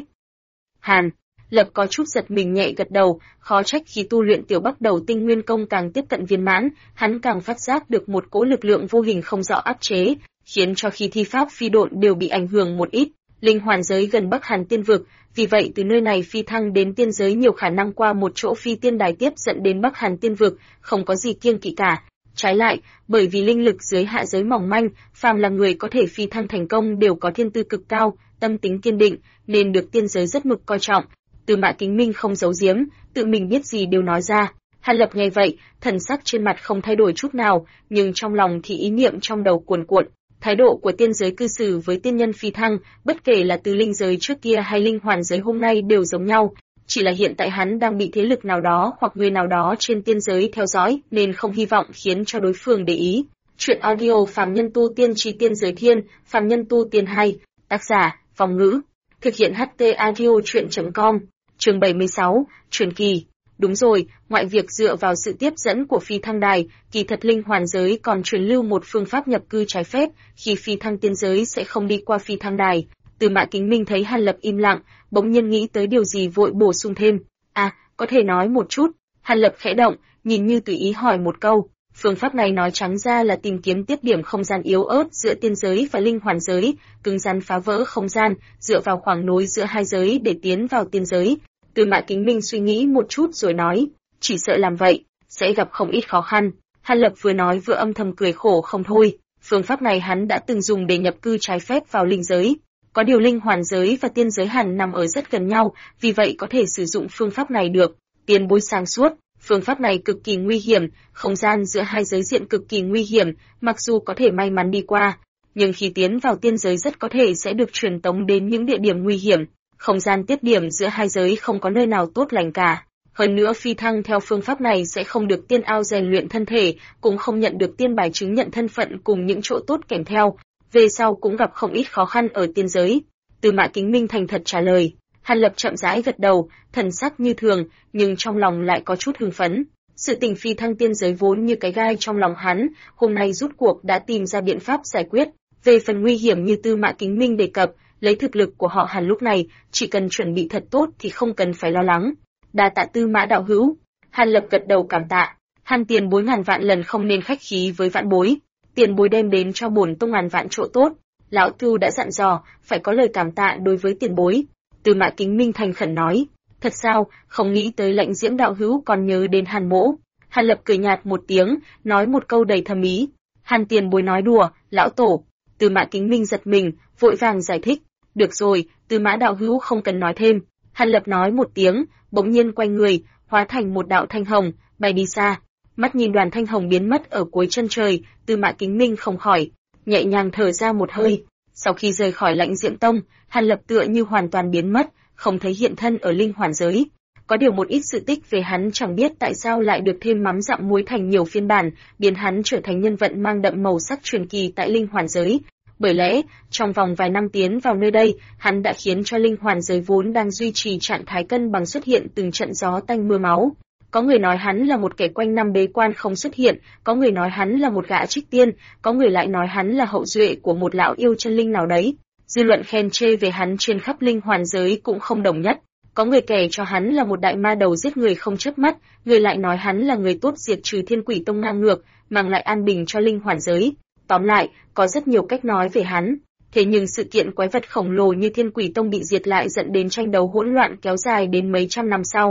Hàn Lập có chút giật mình nhẹ gật đầu, khó trách khi tu luyện tiểu Bắc Đầu Tinh Nguyên Công càng tiếp cận viên mãn, hắn càng phát giác được một cỗ lực lượng vô hình không rõ áp chế, khiến cho khi thi pháp phi độn đều bị ảnh hưởng một ít. Linh hoàn giới gần Bắc Hàn Tiên vực, vì vậy từ nơi này phi thăng đến tiên giới nhiều khả năng qua một chỗ phi tiên đài tiếp dẫn đến Bắc Hàn Tiên vực, không có gì kiêng kỵ cả. Trái lại, bởi vì linh lực dưới hạ giới mỏng manh, phàm là người có thể phi thăng thành công đều có thiên tư cực cao, tâm tính kiên định, nên được tiên giới rất mực coi trọng. Tư Mã Kính Minh không giấu giếm, tự mình biết gì đều nói ra. Hàn Lập nghe vậy, thần sắc trên mặt không thay đổi chút nào, nhưng trong lòng thì ý niệm trong đầu cuồn cuộn. Thái độ của tiên giới cư xử với tiên nhân phi thăng, bất kể là từ linh giới trước kia hay linh hoàn giới hôm nay đều giống nhau, chỉ là hiện tại hắn đang bị thế lực nào đó hoặc người nào đó trên tiên giới theo dõi, nên không hy vọng khiến cho đối phương để ý. Chuyện audio Phàm Nhân Tu Tiên Chi Tiên Giới Thiên, Phàm Nhân Tu Tiên 2, tác giả, Phong Ngữ, thực hiện HT Audio Truyện.com, chương 76, truyền kỳ. Đúng rồi, ngoại việc dựa vào sự tiếp dẫn của phi thăng đài, kỳ thật linh hoàn giới còn truyền lưu một phương pháp nhập cư trái phép, khi phi thăng tiên giới sẽ không đi qua phi thăng đài. Tư Mã Kính Minh thấy Hàn Lập im lặng, bỗng nhiên nghĩ tới điều gì vội bổ sung thêm. Có thể nói một chút. Hàn Lập khẽ động, nhìn như tùy ý hỏi một câu. Phương pháp này nói trắng ra là tìm kiếm tiếp điểm không gian yếu ớt giữa tiên giới và linh hoàn giới, cứng rắn phá vỡ không gian, dựa vào khoảng nối giữa hai giới để tiến vào tiên giới. Tư Mã Kính Minh suy nghĩ một chút rồi nói, chỉ sợ làm vậy, sẽ gặp không ít khó khăn. Hàn Lập vừa nói vừa âm thầm cười khổ không thôi, phương pháp này hắn đã từng dùng để nhập cư trái phép vào linh giới. Có điều linh hoàn giới và tiên giới hẳn nằm ở rất gần nhau, vì vậy có thể sử dụng phương pháp này được. Tiền bối sáng suốt, phương pháp này cực kỳ nguy hiểm, không gian giữa hai giới diện cực kỳ nguy hiểm, mặc dù có thể may mắn đi qua, nhưng khi tiến vào tiên giới rất có thể sẽ được truyền tống đến những địa điểm nguy hiểm. Không gian tiết điểm giữa hai giới không có nơi nào tốt lành cả. Hơn nữa phi thăng theo phương pháp này sẽ không được tiên ao rèn luyện thân thể, cũng không nhận được tiên bài chứng nhận thân phận cùng những chỗ tốt kèm theo. Về sau cũng gặp không ít khó khăn ở tiên giới. Tư Mã Kính Minh thành thật trả lời. Hàn Lập chậm rãi gật đầu, thần sắc như thường, nhưng trong lòng lại có chút hưng phấn. Sự tình phi thăng tiên giới vốn như cái gai trong lòng hắn, hôm nay rút cuộc đã tìm ra biện pháp giải quyết. Về phần nguy hiểm như Tư Mã Kính Minh đề cập, lấy thực lực của họ Hàn lúc này, chỉ cần chuẩn bị thật tốt thì không cần phải lo lắng. Đa tạ Tư Mã đạo hữu. Hàn Lập gật đầu cảm tạ. Hàn tiền bối ngàn vạn lần không nên khách khí với vạn bối. Tiền bối đem đến cho bổn tông ngàn vạn chỗ tốt. Lão Tư đã dặn dò, phải có lời cảm tạ đối với tiền bối. Tư Mã Kính Minh thành khẩn nói. Thật sao, không nghĩ tới Lãnh Diễm đạo hữu còn nhớ đến Hàn mỗ. Hàn Lập cười nhạt một tiếng, nói một câu đầy thâm ý. Hàn tiền bối nói đùa, lão tổ. Tư Mã Kính Minh giật mình, vội vàng giải thích. Được rồi, Tư Mã đạo hữu không cần nói thêm. Hàn Lập nói một tiếng, bỗng nhiên quay người, hóa thành một đạo thanh hồng, bay đi xa. Mắt nhìn đoàn thanh hồng biến mất ở cuối chân trời, Tư Mã Kính Minh không khỏi nhẹ nhàng thở ra một hơi. Sau khi rời khỏi Lãnh Diễm Tông, Hàn Lập tựa như hoàn toàn biến mất, không thấy hiện thân ở linh hoàn giới. Có điều một ít sự tích về hắn chẳng biết tại sao lại được thêm mắm dặm muối thành nhiều phiên bản, biến hắn trở thành nhân vật mang đậm màu sắc truyền kỳ tại linh hoàn giới. Bởi lẽ, trong vòng vài năm tiến vào nơi đây, hắn đã khiến cho linh hoàn giới vốn đang duy trì trạng thái cân bằng xuất hiện từng trận gió tanh mưa máu. Có người nói hắn là một kẻ quanh năm bế quan không xuất hiện, có người nói hắn là một gã trích tiên, có người lại nói hắn là hậu duệ của một lão yêu chân linh nào đấy. Dư luận khen chê về hắn trên khắp linh hoàn giới cũng không đồng nhất. Có người kể cho hắn là một đại ma đầu giết người không chớp mắt, người lại nói hắn là người tốt diệt trừ Thiên Quỷ Tông ngang ngược, mang lại an bình cho linh hoàn giới. Tóm lại, có rất nhiều cách nói về hắn. Thế nhưng sự kiện quái vật khổng lồ như Thiên Quỷ Tông bị diệt lại dẫn đến tranh đấu hỗn loạn kéo dài đến mấy trăm năm sau.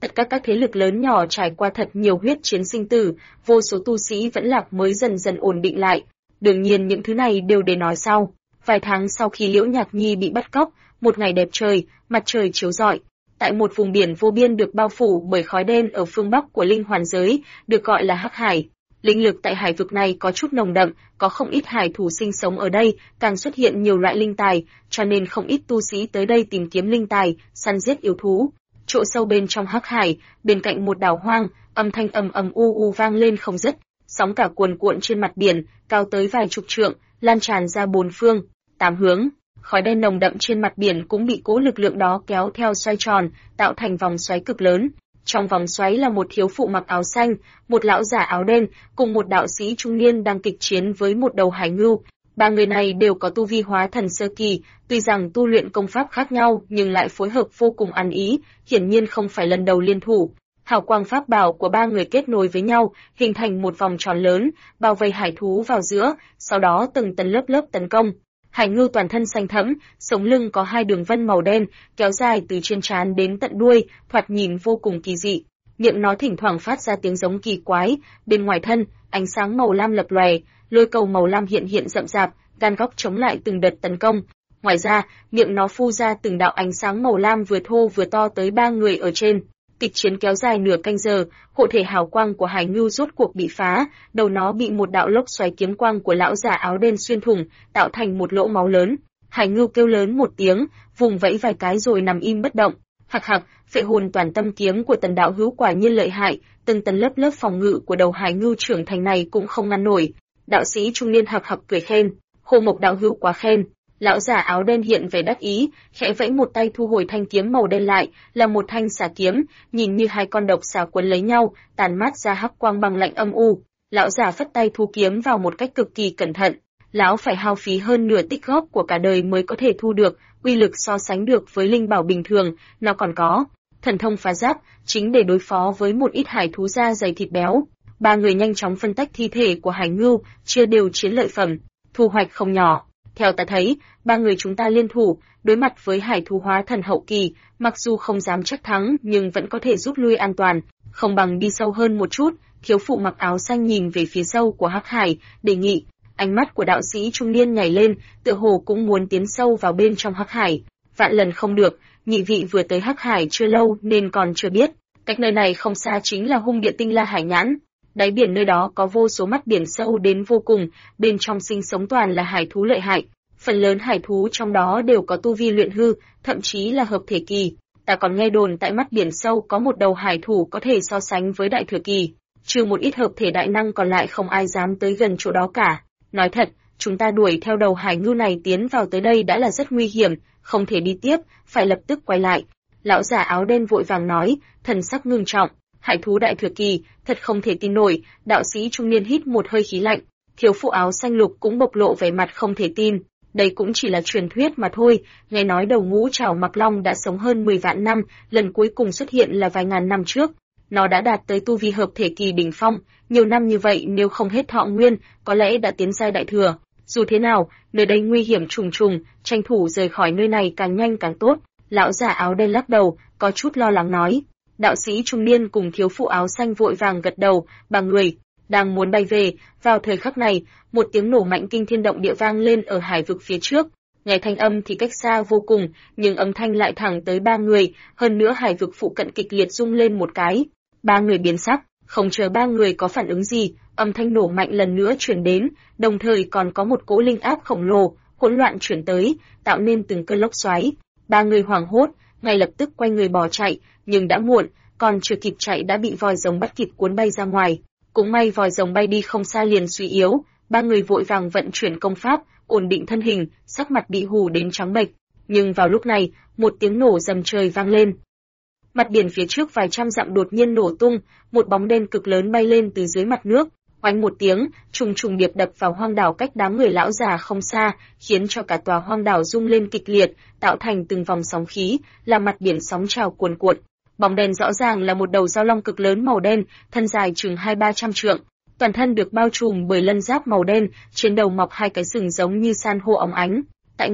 Tất cả các thế lực lớn nhỏ trải qua thật nhiều huyết chiến sinh tử, vô số tu sĩ vẫn lạc mới dần dần ổn định lại. Đương nhiên những thứ này đều để nói sau. Vài tháng sau khi Liễu Nhạc Nhi bị bắt cóc, một ngày đẹp trời, mặt trời chiếu rọi, tại một vùng biển vô biên được bao phủ bởi khói đen ở phương bắc của linh hoàn giới, được gọi là Hắc Hải. Linh lực tại hải vực này có chút nồng đậm, có không ít hải thú sinh sống ở đây, càng xuất hiện nhiều loại linh tài, cho nên không ít tu sĩ tới đây tìm kiếm linh tài, săn giết yêu thú. Chỗ sâu bên trong Hắc Hải, bên cạnh một đảo hoang, âm thanh ầm ầm u u vang lên không dứt, sóng cả cuồn cuộn trên mặt biển, cao tới vài chục trượng, lan tràn ra bốn phương, tám hướng. Khói đen nồng đậm trên mặt biển cũng bị cỗ lực lượng đó kéo theo xoay tròn, tạo thành vòng xoáy cực lớn. Trong vòng xoáy là một thiếu phụ mặc áo xanh, một lão giả áo đen, cùng một đạo sĩ trung niên đang kịch chiến với một đầu hải ngưu. Ba người này đều có tu vi hóa thần sơ kỳ, tuy rằng tu luyện công pháp khác nhau nhưng lại phối hợp vô cùng ăn ý, hiển nhiên không phải lần đầu liên thủ. Hào quang pháp bảo của ba người kết nối với nhau, hình thành một vòng tròn lớn, bao vây hải thú vào giữa, sau đó từng tầng lớp lớp tấn công. Hải ngưu toàn thân xanh thẫm, sống lưng có hai đường vân màu đen, kéo dài từ trên trán đến tận đuôi, thoạt nhìn vô cùng kỳ dị. Miệng nó thỉnh thoảng phát ra tiếng giống kỳ quái, bên ngoài thân, ánh sáng màu lam lập lòe, lôi cầu màu lam hiện hiện rậm rạp, gan góc chống lại từng đợt tấn công. Ngoài ra, miệng nó phun ra từng đạo ánh sáng màu lam vừa thô vừa to tới ba người ở trên. Kịch chiến kéo dài nửa canh giờ, hộ thể hào quang của hải ngưu rốt cuộc bị phá, đầu nó bị một đạo lốc xoáy kiếm quang của lão giả áo đen xuyên thủng, tạo thành một lỗ máu lớn. Hải ngưu kêu lớn một tiếng, vùng vẫy vài cái rồi nằm im bất động. Hạc hạc, phệ hồn toàn tâm kiếm của Tần đạo hữu quả nhiên lợi hại, từng tầng lớp lớp phòng ngự của đầu hải ngưu trưởng thành này cũng không ngăn nổi. Đạo sĩ trung niên hạc hạc cười khen, Khô Mộc đạo hữu quá khen. Lão giả áo đen hiện vẻ đắc ý, khẽ vẫy một tay thu hồi thanh kiếm màu đen lại, là một thanh xà kiếm, nhìn như hai con độc xà quấn lấy nhau, tàn mát ra hắc quang băng lạnh âm u. Lão giả phất tay thu kiếm vào một cách cực kỳ cẩn thận, lão phải hao phí hơn nửa tích góp của cả đời mới có thể thu được, uy lực so sánh được với linh bảo bình thường, nó còn có thần thông phá giáp, chính để đối phó với một ít hải thú da dày thịt béo. Ba người nhanh chóng phân tách thi thể của hải ngưu, chia đều chiến lợi phẩm, thu hoạch không nhỏ. Theo ta thấy, ba người chúng ta liên thủ, đối mặt với hải thú hóa thần hậu kỳ, mặc dù không dám chắc thắng nhưng vẫn có thể rút lui an toàn, không bằng đi sâu hơn một chút. Thiếu phụ mặc áo xanh nhìn về phía sâu của Hắc Hải, đề nghị. Ánh mắt của đạo sĩ trung niên nhảy lên, tựa hồ cũng muốn tiến sâu vào bên trong Hắc Hải. Vạn lần không được, nhị vị vừa tới Hắc Hải chưa lâu nên còn chưa biết. Cách nơi này không xa chính là Hung Địa Tinh La Hải Nhãn. Đáy biển nơi đó có vô số mắt biển sâu đến vô cùng, bên trong sinh sống toàn là hải thú lợi hại. Phần lớn hải thú trong đó đều có tu vi luyện hư, thậm chí là hợp thể kỳ. Ta còn nghe đồn tại mắt biển sâu có một đầu hải thú có thể so sánh với đại thừa kỳ. Trừ một ít hợp thể đại năng còn lại không ai dám tới gần chỗ đó cả. Nói thật, chúng ta đuổi theo đầu hải ngưu này tiến vào tới đây đã là rất nguy hiểm, không thể đi tiếp, phải lập tức quay lại. Lão giả áo đen vội vàng nói, thần sắc ngưng trọng. Hải thú đại thừa kỳ, thật không thể tin nổi. Đạo sĩ trung niên hít một hơi khí lạnh. Thiếu phụ áo xanh lục cũng bộc lộ vẻ mặt không thể tin. Đây cũng chỉ là truyền thuyết mà thôi, nghe nói đầu ngũ trảo mặc long đã sống hơn 10 vạn năm, lần cuối cùng xuất hiện là vài ngàn năm trước. Nó đã đạt tới tu vi hợp thể kỳ đỉnh phong, nhiều năm như vậy nếu không hết thọ nguyên, có lẽ đã tiến giai đại thừa. Dù thế nào, nơi đây nguy hiểm trùng trùng, tranh thủ rời khỏi nơi này càng nhanh càng tốt. Lão giả áo đen lắc đầu, có chút lo lắng nói. Đạo sĩ trung niên cùng thiếu phụ áo xanh vội vàng gật đầu, ba người đang muốn bay về. Vào thời khắc này, một tiếng nổ mạnh kinh thiên động địa vang lên ở hải vực phía trước. Nghe thanh âm thì cách xa vô cùng, nhưng âm thanh lại thẳng tới ba người, hơn nữa hải vực phụ cận kịch liệt rung lên một cái. Ba người biến sắc, không chờ ba người có phản ứng gì, âm thanh nổ mạnh lần nữa truyền đến, đồng thời còn có một cỗ linh áp khổng lồ, hỗn loạn chuyển tới, tạo nên từng cơn lốc xoáy. Ba người hoảng hốt, ngay lập tức quay người bỏ chạy, nhưng đã muộn, còn chưa kịp chạy đã bị vòi rồng bắt kịp cuốn bay ra ngoài. Cũng may vòi rồng bay đi không xa liền suy yếu, ba người vội vàng vận chuyển công pháp, ổn định thân hình, sắc mặt bị hù đến trắng bệch. Nhưng vào lúc này, một tiếng nổ rầm trời vang lên. Mặt biển phía trước vài trăm dặm đột nhiên nổ tung, một bóng đen cực lớn bay lên từ dưới mặt nước, oanh một tiếng, trùng trùng điệp đập vào hoang đảo cách đám người lão già không xa, khiến cho cả tòa hoang đảo rung lên kịch liệt, tạo thành từng vòng sóng khí, làm mặt biển sóng trào cuồn cuộn. Bóng đen rõ ràng là một đầu dao long cực lớn màu đen, thân dài chừng 200-300 trượng, toàn thân được bao trùm bởi lân giáp màu đen, trên đầu mọc hai cái sừng giống như san hô óng ánh. Tại ngực,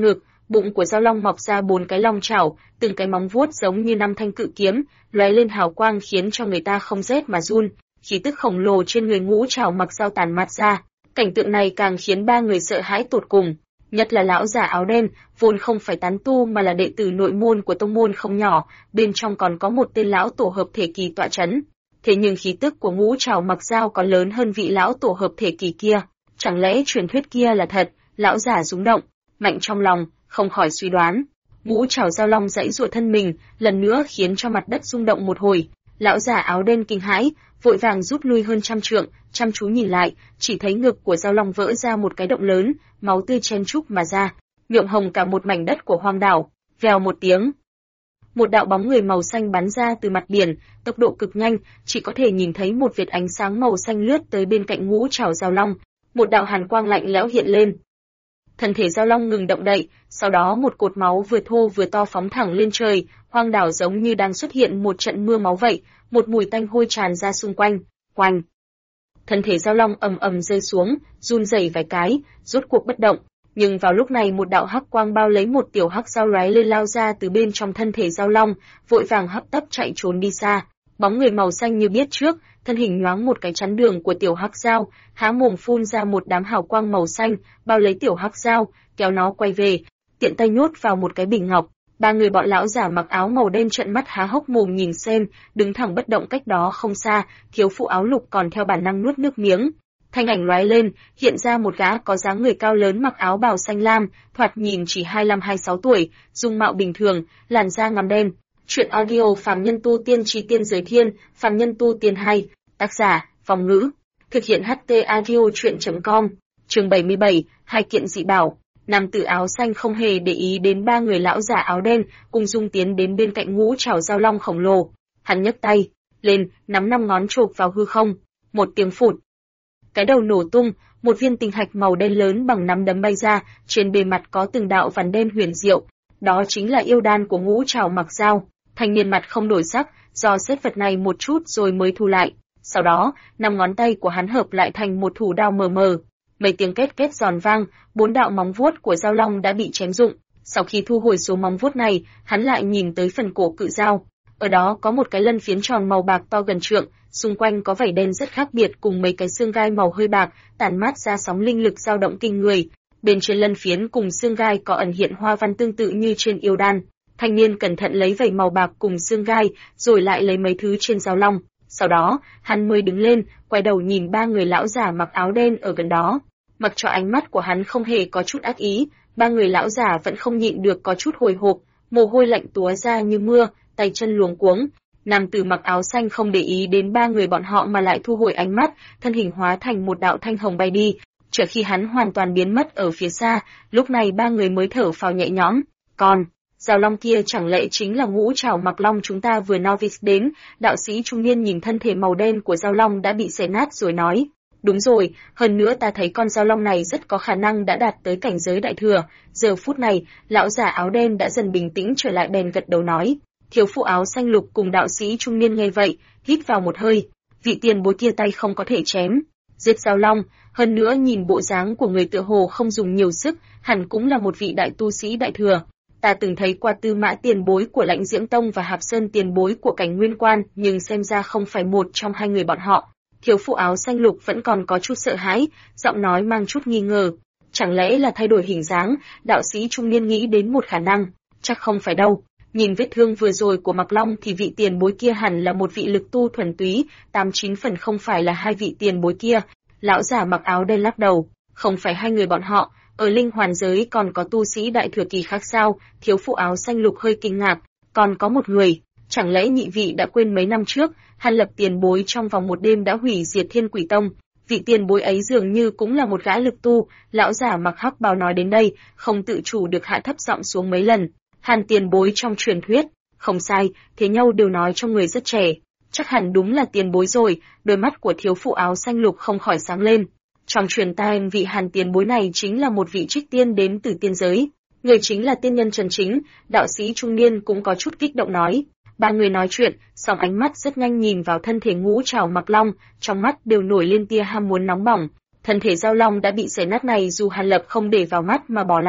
Bụng của Giao Long mọc ra 4 cái long chảo, từng cái móng vuốt giống như 5 thanh cự kiếm, lóe lên hào quang khiến cho người ta không rét mà run. Khí tức khổng lồ trên người Ngũ Trảo Mặc Dao tản mát ra, cảnh tượng này càng khiến ba người sợ hãi tột cùng. Nhất là lão già áo đen, vốn không phải tán tu mà là đệ tử nội môn của tông môn không nhỏ, bên trong còn có một tên lão tổ hợp thể kỳ tọa chấn. Thế nhưng khí tức của Ngũ Trảo Mặc Dao còn lớn hơn vị lão tổ hợp thể kỳ kia. Chẳng lẽ truyền thuyết kia là thật? Lão già rung động, mạnh trong lòng, không khỏi suy đoán. Ngũ Trảo Giao Long giãy giụa thân mình, lần nữa khiến cho mặt đất rung động một hồi. Lão già áo đen kinh hãi, vội vàng rút lui hơn trăm trượng, chăm chú nhìn lại, chỉ thấy ngực của Giao Long vỡ ra một cái động lớn, máu tươi chen chúc mà ra, nhuộm hồng cả một mảnh đất của hoang đảo. Vèo một tiếng, một đạo bóng người màu xanh bắn ra từ mặt biển, tốc độ cực nhanh, chỉ có thể nhìn thấy một vệt ánh sáng màu xanh lướt tới bên cạnh Ngũ Trảo Giao Long. Một đạo hàn quang lạnh lẽo hiện lên. Thân thể Giao Long ngừng động đậy, sau đó một cột máu vừa thô vừa to phóng thẳng lên trời, hoang đảo giống như đang xuất hiện một trận mưa máu vậy, một mùi tanh hôi tràn ra xung quanh. Oanh! Thân thể Giao Long ầm ầm rơi xuống, run rẩy vài cái, rốt cuộc bất động. Nhưng vào lúc này một đạo hắc quang bao lấy một tiểu hắc dao lóe lên lao ra từ bên trong thân thể Giao Long, vội vàng hấp tấp chạy trốn đi xa. Bóng người màu xanh như biết trước, thân hình nhoáng một cái chắn đường của tiểu hắc dao, há mồm phun ra một đám hào quang màu xanh, bao lấy tiểu hắc dao, kéo nó quay về, tiện tay nhốt vào một cái bình ngọc. Ba người bọn lão giả mặc áo màu đen trợn mắt há hốc mồm nhìn xem, đứng thẳng bất động cách đó không xa, thiếu phụ áo lục còn theo bản năng nuốt nước miếng. Thanh ảnh lóe lên, hiện ra một gã có dáng người cao lớn mặc áo bào xanh lam, thoạt nhìn chỉ 25-26 tuổi, dung mạo bình thường, làn da ngăm đen. Truyện audio Phàm Nhân Tu Tiên Chí Tiên Giới Thiên, Phàm Nhân Tu Tiên hay, tác giả, Phong Ngữ. Thực hiện HT audio truyện.com. Chương 77, hai kiện dị bảo. Nam tử áo xanh không hề để ý đến ba người lão giả áo đen, cùng dung tiến đến bên cạnh Ngũ Trảo Giao Long khổng lồ. Hắn nhấc tay lên, nắm 5 ngón chộp vào hư không. Một tiếng phụt, cái đầu nổ tung, một viên tinh thạch màu đen lớn bằng nắm đấm bay ra, trên bề mặt có từng đạo vằn đen huyền diệu. Đó chính là yêu đan của Ngũ Trảo Mặc Dao. Thanh niên mặt không đổi sắc, dò xét vật này một chút rồi mới thu lại. Sau đó, 5 ngón tay của hắn hợp lại thành một thủ đao mờ mờ. Mấy tiếng két két giòn vang, 4 đạo móng vuốt của Giao Long đã bị chém rụng. Sau khi thu hồi số móng vuốt này, hắn lại nhìn tới phần cổ cự dao. Ở đó có một cái lân phiến tròn màu bạc to gần trượng, xung quanh có vảy đen rất khác biệt cùng mấy cái xương gai màu hơi bạc, tản mát ra sóng linh lực dao động kinh người. Bên trên lân phiến cùng xương gai có ẩn hiện hoa văn tương tự như trên yêu đan. Thanh niên cẩn thận lấy vảy màu bạc cùng xương gai, rồi lại lấy mấy thứ trên Giao Long. Sau đó, hắn mới đứng lên, quay đầu nhìn ba người lão giả mặc áo đen ở gần đó. Mặc cho ánh mắt của hắn không hề có chút ác ý, ba người lão giả vẫn không nhịn được có chút hồi hộp, mồ hôi lạnh túa ra như mưa, tay chân luống cuống. Nam tử mặc áo xanh không để ý đến ba người bọn họ mà lại thu hồi ánh mắt, thân hình hóa thành một đạo thanh hồng bay đi. Chờ khi hắn hoàn toàn biến mất ở phía xa, lúc này ba người mới thở phào nhẹ nhõm. Còn Giao Long kia chẳng lẽ chính là Ngũ Trảo Mặc Long chúng ta vừa novice đến? Đạo sĩ trung niên nhìn thân thể màu đen của Giao Long đã bị xé nát rồi nói. Đúng rồi, hơn nữa ta thấy con Giao Long này rất có khả năng đã đạt tới cảnh giới đại thừa. Giờ phút này, lão giả áo đen đã dần bình tĩnh trở lại bèn gật đầu nói. Thiếu phụ áo xanh lục cùng đạo sĩ trung niên nghe vậy, hít vào một hơi. Vị tiền bối kia tay không có thể chém. Giết Giao Long, hơn nữa nhìn bộ dáng của người tựa hồ không dùng nhiều sức, hẳn cũng là một vị đại tu sĩ đại thừa. Ta từng thấy qua Tư Mã tiền bối của Lãnh Diễm Tông và Hạp Sơn tiền bối của Cảnh Nguyên Quan, nhưng xem ra không phải một trong hai người bọn họ. Thiếu phụ áo xanh lục vẫn còn có chút sợ hãi, giọng nói mang chút nghi ngờ. Chẳng lẽ là thay đổi hình dáng? Đạo sĩ trung niên nghĩ đến một khả năng. Chắc không phải đâu. Nhìn vết thương vừa rồi của Mặc Long thì vị tiền bối kia hẳn là một vị lực tu thuần túy, 89 phần không phải là hai vị tiền bối kia. Lão giả mặc áo đen lắc đầu, không phải hai người bọn họ, ở linh hoàn giới còn có tu sĩ đại thừa kỳ khác sao? Thiếu phụ áo xanh lục hơi kinh ngạc, còn có một người, chẳng lẽ nhị vị đã quên mấy năm trước, Hàn Lập tiền bối trong vòng một đêm đã hủy diệt Thiên Quỷ Tông, vị tiền bối ấy dường như cũng là một gã lực tu. Lão giả mặc hắc bào nói đến đây, không tự chủ được hạ thấp giọng xuống mấy lần. Hàn tiền bối trong truyền thuyết, không sai, thế nhau đều nói cho người rất trẻ, chắc hẳn đúng là tiền bối rồi. Đôi mắt của thiếu phụ áo xanh lục không khỏi sáng lên. Trong truyền tai vị Hàn tiền bối này chính là một vị trích tiên đến từ tiên giới, người chính là tiên nhân Trần Chính. Đạo sĩ trung niên cũng có chút kích động nói. Ba người nói chuyện, song ánh mắt rất nhanh nhìn vào thân thể Ngũ Trảo Mặc Long, trong mắt đều nổi lên tia ham muốn nóng bỏng. Thân thể Giao Long đã bị xé nát này dù Hàn Lập không để vào mắt mà bỏ lại,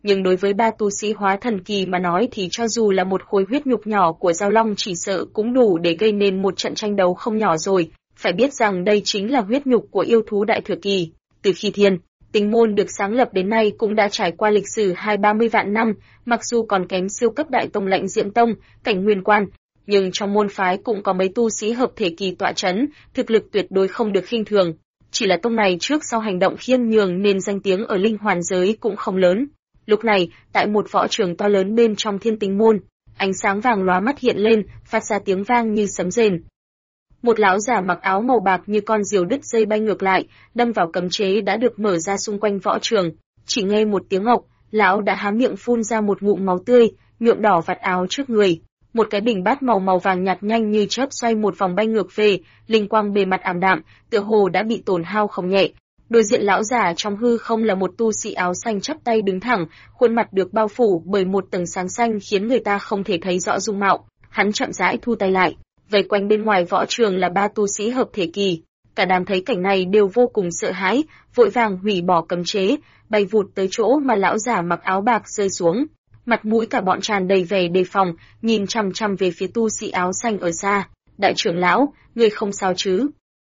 nhưng đối với ba tu sĩ hóa thần kỳ mà nói thì cho dù là một khối huyết nhục nhỏ của Giao Long chỉ sợ cũng đủ để gây nên một trận tranh đấu không nhỏ rồi. Phải biết rằng đây chính là huyết nhục của yêu thú đại thừa kỳ. Từ khi Thiên Tinh môn được sáng lập đến nay cũng đã trải qua lịch sử 20-30 vạn năm, mặc dù còn kém siêu cấp đại tông Lãnh Diệm Tông, Cảnh Nguyên Quan, nhưng trong môn phái cũng có mấy tu sĩ hợp thể kỳ tọa chấn, thực lực tuyệt đối không được khinh thường. Chỉ là tông này trước sau hành động khiêm nhường nên danh tiếng ở linh hoàn giới cũng không lớn. Lúc này, tại một võ trường to lớn bên trong Thiên Tinh môn, ánh sáng vàng lóa mắt hiện lên, phát ra tiếng vang như sấm rền. Một lão giả mặc áo màu bạc như con diều đứt dây bay ngược lại, đâm vào cấm chế đã được mở ra xung quanh võ trường. Chỉ nghe một tiếng ộc, lão đã há miệng phun ra một ngụm máu tươi, nhuộm đỏ vạt áo trước người. Một cái bình bát màu vàng nhạt nhanh như chớp xoay một vòng bay ngược về, linh quang bề mặt ảm đạm, tựa hồ đã bị tổn hao không nhẹ. Đối diện lão giả trong hư không là một tu sĩ áo xanh chắp tay đứng thẳng, khuôn mặt được bao phủ bởi một tầng sáng xanh khiến người ta không thể thấy rõ dung mạo. Hắn chậm rãi thu tay lại, vây quanh bên ngoài võ trường là ba tu sĩ hợp thể kỳ. Cả đám thấy cảnh này đều vô cùng sợ hãi, vội vàng hủy bỏ cấm chế, bay vụt tới chỗ mà lão giả mặc áo bạc rơi xuống. Mặt mũi cả bọn tràn đầy vẻ đề phòng, nhìn chằm chằm về phía tu sĩ áo xanh ở xa. Đại trưởng lão, ngươi không sao chứ?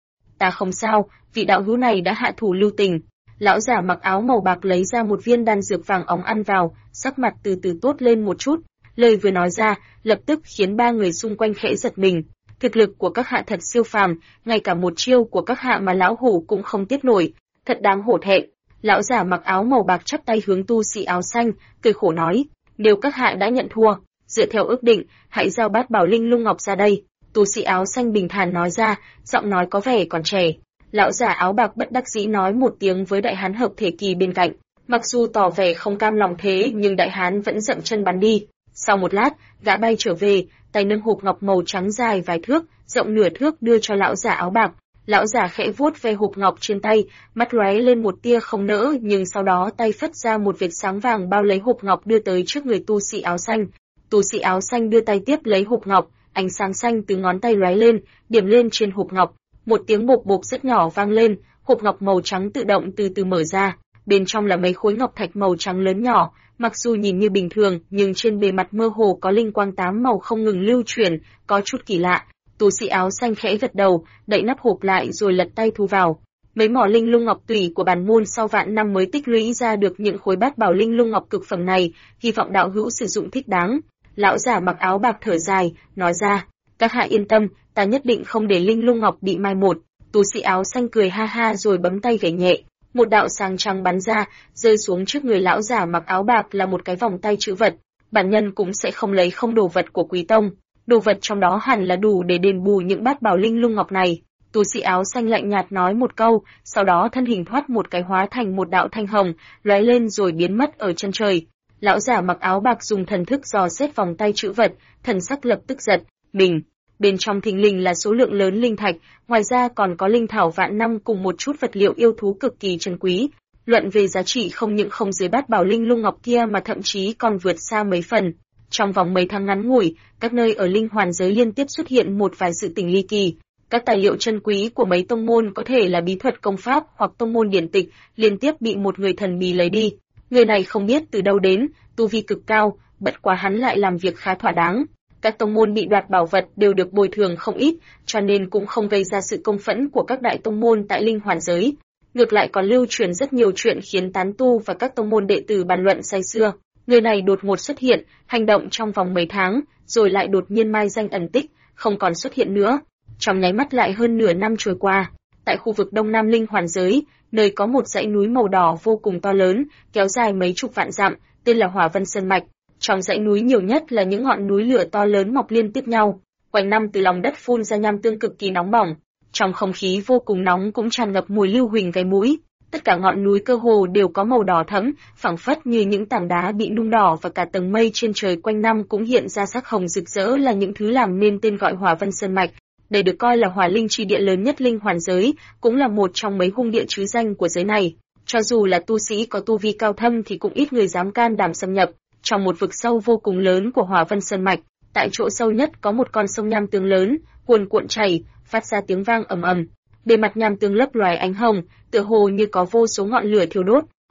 Ta không sao, vị đạo hữu này đã hạ thủ lưu tình. Lão giả mặc áo màu bạc lấy ra một viên đan dược vàng óng ăn vào, sắc mặt từ từ tốt lên một chút. Lời vừa nói ra, lập tức khiến ba người xung quanh khẽ giật mình. Thực lực của các hạ thật siêu phàm, ngay cả một chiêu của các hạ mà lão hủ cũng không tiếp nổi, thật đáng hổ thẹn. Lão giả mặc áo màu bạc chắp tay hướng tu sĩ áo xanh, cười khổ nói, nếu các hạ đã nhận thua, dựa theo ước định, hãy giao bát bảo linh lung ngọc ra đây. Tu sĩ áo xanh bình thản nói ra, giọng nói có vẻ còn trẻ. Lão giả áo bạc bất đắc dĩ nói một tiếng với đại hán hợp thể kỳ bên cạnh, mặc dù tỏ vẻ không cam lòng thế nhưng đại hán vẫn dậm chân bắn đi. Sau một lát, gã bay trở về, tay nâng hộp ngọc màu trắng dài vài thước, rộng nửa thước đưa cho lão giả áo bạc. Lão giả khẽ vuốt ve hộp ngọc trên tay, mắt lóe lên một tia không nỡ, nhưng sau đó tay phất ra một vệt sáng vàng bao lấy hộp ngọc đưa tới trước người tu sĩ áo xanh. Tu sĩ áo xanh đưa tay tiếp lấy hộp ngọc, ánh sáng xanh từ ngón tay lóe lên, điểm lên trên hộp ngọc. Một tiếng bộp bộp rất nhỏ vang lên, hộp ngọc màu trắng tự động từ từ mở ra. Bên trong là mấy khối ngọc thạch màu trắng lớn nhỏ, mặc dù nhìn như bình thường, nhưng trên bề mặt mơ hồ có linh quang tám màu không ngừng lưu chuyển, có chút kỳ lạ. Tu sĩ áo xanh khẽ gật đầu, đậy nắp hộp lại rồi lật tay thu vào. Mấy mỏ linh lung ngọc tùy của bản môn sau vạn năm mới tích lũy ra được những khối bát bảo linh lung ngọc cực phẩm này, hy vọng đạo hữu sử dụng thích đáng. Lão giả mặc áo bạc thở dài, nói ra, các hạ yên tâm, ta nhất định không để linh lung ngọc bị mai một. Tu sĩ áo xanh cười ha ha rồi bấm tay gảy nhẹ. Một đạo sáng trắng bắn ra, rơi xuống trước người lão giả mặc áo bạc là một cái vòng tay trữ vật. Bản nhân cũng sẽ không lấy không đồ vật của quý tông. Đồ vật trong đó hẳn là đủ để đền bù những bát bảo linh lung ngọc này. Tu sĩ áo xanh lạnh nhạt nói một câu, sau đó thân hình thoát một cái hóa thành một đạo thanh hồng, lóe lên rồi biến mất ở chân trời. Lão giả mặc áo bạc dùng thần thức dò xét vòng tay trữ vật, thần sắc lập tức giật mình. Bên trong thình lình là số lượng lớn linh thạch, ngoài ra còn có linh thảo vạn năm cùng một chút vật liệu yêu thú cực kỳ trân quý. Luận về giá trị không những không dưới bát bảo linh lung ngọc kia mà thậm chí còn vượt xa mấy phần. Trong vòng mấy tháng ngắn ngủi, các nơi ở linh hoàn giới liên tiếp xuất hiện một vài sự tình ly kỳ. Các tài liệu chân quý của mấy tông môn có thể là bí thuật công pháp hoặc tông môn điển tịch, liên tiếp bị một người thần bí lấy đi. Người này không biết từ đâu đến, tu vi cực cao, bất quá hắn lại làm việc khá thỏa đáng. Các tông môn bị đoạt bảo vật đều được bồi thường không ít, cho nên cũng không gây ra sự công phẫn của các đại tông môn tại linh hoàn giới. Ngược lại còn lưu truyền rất nhiều chuyện khiến tán tu và các tông môn đệ tử bàn luận say sưa. Người này đột ngột xuất hiện, hành động trong vòng mấy tháng, rồi lại đột nhiên mai danh ẩn tích, không còn xuất hiện nữa. Trong nháy mắt lại hơn nửa năm trôi qua, tại khu vực Đông Nam linh hoàn giới, nơi có một dãy núi màu đỏ vô cùng to lớn, kéo dài mấy chục vạn dặm, tên là Hỏa Vân Sơn Mạch. Trong dãy núi nhiều nhất là những ngọn núi lửa to lớn mọc liên tiếp nhau, quanh năm từ lòng đất phun ra nham tương cực kỳ nóng bỏng. Trong không khí vô cùng nóng cũng tràn ngập mùi lưu huỳnh gây mũi. Tất cả ngọn núi cơ hồ đều có màu đỏ thẫm, phảng phất như những tảng đá bị nung đỏ, và cả tầng mây trên trời quanh năm cũng hiện ra sắc hồng rực rỡ là những thứ làm nên tên gọi Hỏa Vân Sơn Mạch. Đây được coi là hỏa linh chi địa lớn nhất linh hoàn giới, cũng là một trong mấy hung địa trứ danh của giới này. Cho dù là tu sĩ có tu vi cao thâm thì cũng ít người dám can đảm xâm nhập. Trong một vực sâu vô cùng lớn của Hỏa Vân Sơn Mạch, tại chỗ sâu nhất có một con sông nham tương lớn, cuồn cuộn chảy, phát ra tiếng vang ầm ầm. Bề mặt nham tương lấp loài ánh hồng, tựa hồ như có vô số ngọn lửa thiêu đốt.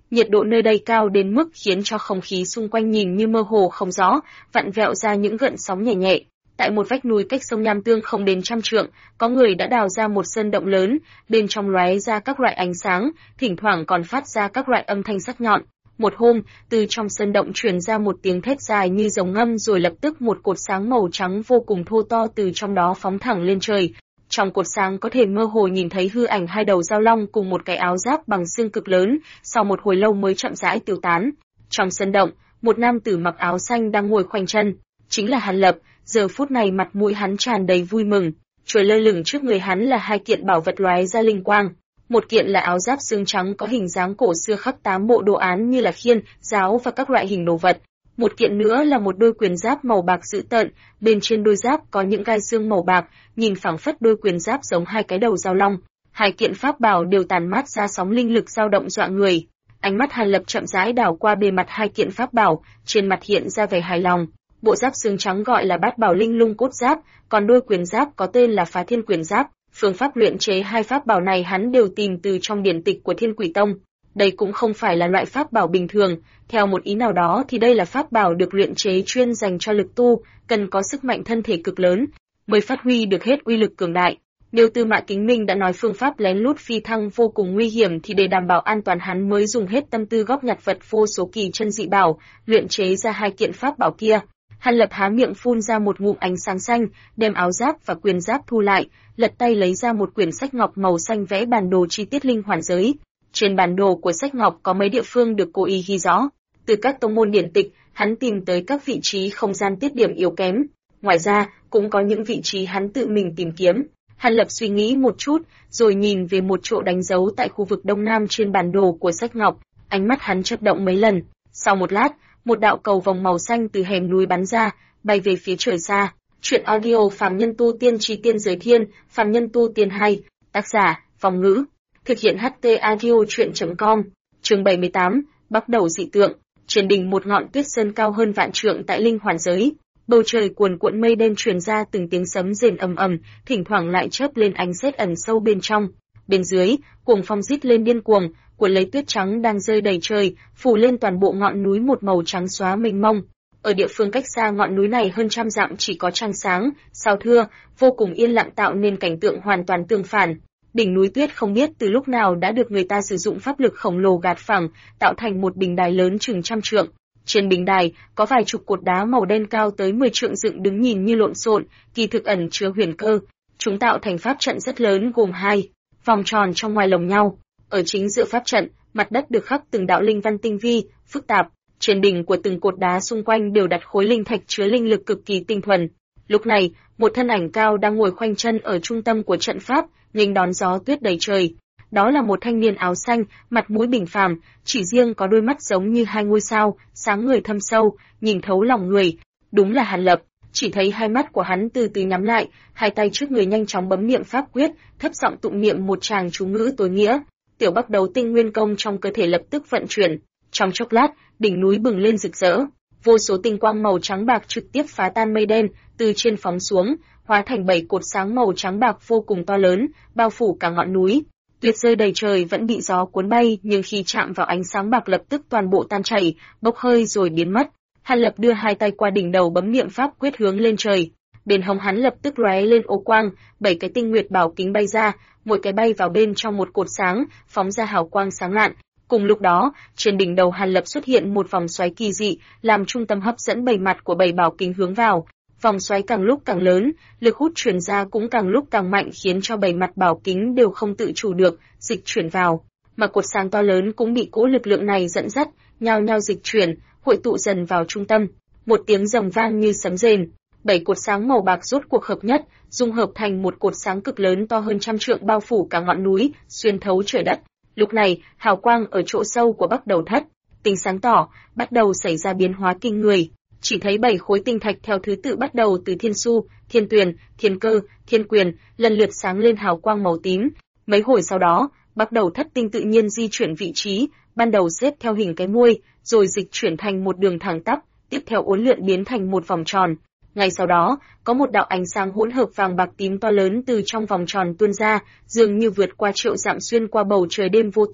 Nhiệt độ nơi đây cao đến mức khiến cho không khí xung quanh nhìn như mơ hồ không rõ, vặn vẹo ra những gợn sóng nhẹ nhẹ. Tại một vách núi cách sông Nham Tương không đến 100 trượng, có người đã đào ra một sơn động lớn, bên trong lóe ra các loại ánh sáng, thỉnh thoảng còn phát ra các loại âm thanh sắc nhọn. Một hôm, từ trong sơn động truyền ra một tiếng thét dài như rồng ngâm, rồi lập tức một cột sáng màu trắng vô cùng thô to từ trong đó phóng thẳng lên trời. Trong cột sáng có thể mơ hồ nhìn thấy hư ảnh hai đầu dao long cùng một cái áo giáp bằng xương cực lớn, sau một hồi lâu mới chậm rãi tiêu tán. Trong sân động, một nam tử mặc áo xanh đang ngồi khoanh chân, chính là Hàn Lập. Giờ phút này mặt mũi hắn tràn đầy vui mừng, trôi lơ lửng trước người hắn là hai kiện bảo vật lóe ra linh quang. Một kiện là áo giáp xương trắng có hình dáng cổ xưa khắc 8 bộ đồ án như là khiên, giáo và các loại hình đồ vật. Một kiện nữa là một đôi quyền giáp màu bạc dữ tợn, bên trên đôi giáp có những gai xương màu bạc, nhìn phảng phất đôi quyền giáp giống hai cái đầu dao long. Hai kiện pháp bảo đều tàn mát ra sóng linh lực dao động dọa người. Ánh mắt Hàn Lập chậm rãi đảo qua bề mặt hai kiện pháp bảo, trên mặt hiện ra vẻ hài lòng. Bộ giáp xương trắng gọi là Bát Bảo Linh Lung Cốt Giáp, còn đôi quyền giáp có tên là Phá Thiên Quyền Giáp. Phương pháp luyện chế hai pháp bảo này hắn đều tìm từ trong điển tịch của Thiên Quỷ Tông. Đây cũng không phải là loại pháp bảo bình thường, theo một ý nào đó thì đây là pháp bảo được luyện chế chuyên dành cho lực tu, cần có sức mạnh thân thể cực lớn mới phát huy được hết uy lực cường đại. Nếu Tư Mã Kính Minh đã nói phương pháp lén lút phi thăng vô cùng nguy hiểm thì để đảm bảo an toàn hắn mới dùng hết tâm tư góp nhặt vật vô số kỳ chân dị bảo, luyện chế ra hai kiện pháp bảo kia. Hàn Lập há miệng phun ra một ngụm ánh sáng xanh, đem áo giáp và quyền giáp thu lại, lật tay lấy ra một quyển sách ngọc màu xanh vẽ bản đồ chi tiết linh hoàn giới. Trên bản đồ của sách ngọc có mấy địa phương được cố ý ghi rõ. Từ các tông môn điển tịch, hắn tìm tới các vị trí không gian tiết điểm yếu kém. Ngoài ra, cũng có những vị trí hắn tự mình tìm kiếm. Hàn Lập suy nghĩ một chút, rồi nhìn về một chỗ đánh dấu tại khu vực đông nam trên bản đồ của sách ngọc. Ánh mắt hắn chớp động mấy lần. Sau một lát, một đạo cầu vồng màu xanh từ hẻm núi bắn ra, bay về phía trời xa. Truyện audio Phàm Nhân Tu Tiên Chi Tiên Giới Thiên, Phàm Nhân Tu Tiên 2, tác giả, Phong Ngữ. Thực hiện HT audio truyện.com. Chương 78, bắt đầu dị tượng. Trên đỉnh một ngọn tuyết sơn cao hơn vạn trượng tại linh hoàn giới, bầu trời cuồn cuộn mây đen truyền ra từng tiếng sấm rền ầm ầm, thỉnh thoảng lại chớp lên ánh sét ẩn sâu bên trong. Bên dưới, cuồng phong rít lên điên cuồng, cuộn lấy tuyết trắng đang rơi đầy trời, phủ lên toàn bộ ngọn núi một màu trắng xóa mênh mông. Ở địa phương cách xa ngọn núi này hơn 100 dặm chỉ có trăng sáng, sao thưa, vô cùng yên lặng tạo nên cảnh tượng hoàn toàn tương phản. Đỉnh núi tuyết không biết từ lúc nào đã được người ta sử dụng pháp lực khổng lồ gạt phẳng, tạo thành một bình đài lớn chừng 100 trượng. Trên bình đài có vài chục cột đá màu đen cao tới 10 trượng dựng đứng nhìn như lộn xộn, kỳ thực ẩn chứa huyền cơ. Chúng tạo thành pháp trận rất lớn gồm 2 vòng tròn trong ngoài lồng nhau. Ở chính giữa pháp trận, mặt đất được khắc từng đạo linh văn tinh vi, phức tạp. Trên đỉnh của từng cột đá xung quanh đều đặt khối linh thạch chứa linh lực cực kỳ tinh thuần. Lúc này, một thân ảnh cao đang ngồi khoanh chân ở trung tâm của trận pháp, nghênh đón gió tuyết đầy trời. Đó là một thanh niên áo xanh, mặt mũi bình phàm, chỉ riêng có đôi mắt giống như hai ngôi sao, sáng người thâm sâu, nhìn thấu lòng người. Đúng là Hàn Lập. Chỉ thấy hai mắt của hắn từ từ nhắm lại, hai tay trước người nhanh chóng bấm niệm pháp quyết, thấp giọng tụng niệm một tràng chú ngữ tối nghĩa. Tiểu Bắc Đấu Tinh Nguyên Công trong cơ thể lập tức vận chuyển. Trong chốc lát, đỉnh núi bừng lên rực rỡ, vô số tinh quang màu trắng bạc trực tiếp phá tan mây đen, từ trên phóng xuống, hóa thành 7 cột sáng màu trắng bạc vô cùng to lớn, bao phủ cả ngọn núi. Tuyết rơi đầy trời vẫn bị gió cuốn bay, nhưng khi chạm vào ánh sáng bạc lập tức toàn bộ tan chảy, bốc hơi rồi biến mất. Hàn Lập đưa hai tay qua đỉnh đầu bấm niệm pháp quyết hướng lên trời. Bên hông hắn lập tức lóe lên ô quang, 7 cái tinh nguyệt bảo kính bay ra, mỗi cái bay vào bên trong một cột sáng, phóng ra hào quang sáng lạn. Cùng lúc đó, trên đỉnh đầu Hàn Lập xuất hiện một vòng xoáy kỳ dị, làm trung tâm hấp dẫn 7 mặt của 7 bảo kính hướng vào. Vòng xoáy càng lúc càng lớn, lực hút truyền ra cũng càng lúc càng mạnh khiến cho 7 mặt bảo kính đều không tự chủ được, dịch chuyển vào. Mà cột sáng to lớn cũng bị cỗ lực lượng này dẫn dắt, nhao nhao dịch chuyển, hội tụ dần vào trung tâm. Một tiếng rồng vang như sấm rền, 7 cột sáng màu bạc rốt cuộc hợp nhất, dung hợp thành một cột sáng cực lớn to hơn 100 trượng bao phủ cả ngọn núi, xuyên thấu trời đất. Lúc này, hào quang ở chỗ sâu của Bắc Đầu Thất, tinh sáng tỏ, bắt đầu xảy ra biến hóa kinh người. Chỉ thấy 7 khối tinh thạch theo thứ tự bắt đầu từ Thiên Su, Thiên Tuyền, Thiên Cơ, Thiên Quyền, lần lượt sáng lên hào quang màu tím. Mấy hồi sau đó, Bắc Đầu Thất tinh tự nhiên di chuyển vị trí, ban đầu xếp theo hình cái muôi, rồi dịch chuyển thành một đường thẳng tắp, tiếp theo uốn lượn biến thành một vòng tròn. Ngay sau đó, có một đạo ánh sáng hỗn hợp vàng bạc tím to lớn từ trong vòng tròn tuôn ra, dường như vượt qua triệu dặm xuyên qua bầu trời đêm vô tận,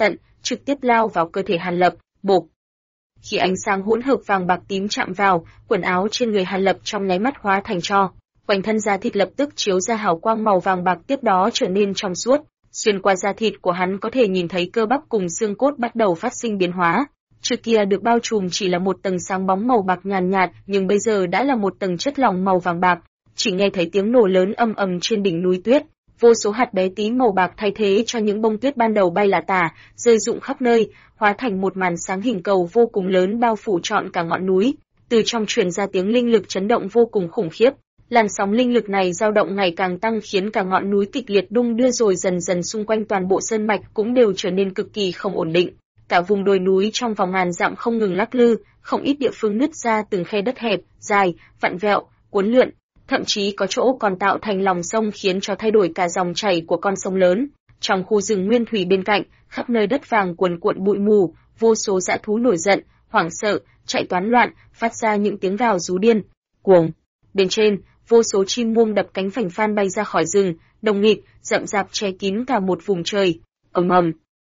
trực tiếp lao vào cơ thể Hàn Lập, bộp. Khi ánh sáng hỗn hợp vàng bạc tím chạm vào, quần áo trên người Hàn Lập trong nháy mắt hóa thành tro. Quanh thân da thịt lập tức chiếu ra hào quang màu vàng bạc, tiếp đó trở nên trong suốt. Xuyên qua da thịt của hắn có thể nhìn thấy cơ bắp cùng xương cốt bắt đầu phát sinh biến hóa. Trước kia được bao trùm chỉ là một tầng sáng bóng màu bạc nhàn nhạt, nhưng bây giờ đã là một tầng chất lỏng màu vàng bạc. Chỉ nghe thấy tiếng nổ lớn ầm ầm trên đỉnh núi tuyết, vô số hạt bé tí màu bạc thay thế cho những bông tuyết ban đầu bay lả tả, rơi rụng khắp nơi, hóa thành một màn sáng hình cầu vô cùng lớn bao phủ trọn cả ngọn núi. Từ trong truyền ra tiếng linh lực chấn động vô cùng khủng khiếp. Làn sóng linh lực này dao động ngày càng tăng khiến cả ngọn núi kịch liệt đung đưa, rồi dần dần xung quanh toàn bộ sơn mạch cũng đều trở nên cực kỳ không ổn định. Cả vùng đồi núi trong vòng ngàn dặm không ngừng lắc lư, không ít địa phương nứt ra từng khe đất hẹp, dài, vặn vẹo, uốn lượn, thậm chí có chỗ còn tạo thành lòng sông khiến cho thay đổi cả dòng chảy của con sông lớn. Trong khu rừng nguyên thủy bên cạnh, khắp nơi đất vàng cuồn cuộn bụi mù, vô số dã thú nổi giận, hoảng sợ, chạy toán loạn, phát ra những tiếng gào rú điên, cuồng. Bên trên, vô số chim muông đập cánh phành phán bay ra khỏi rừng, đồng nghịt, rậm rạp che kín cả một vùng trời. Ầm ầm.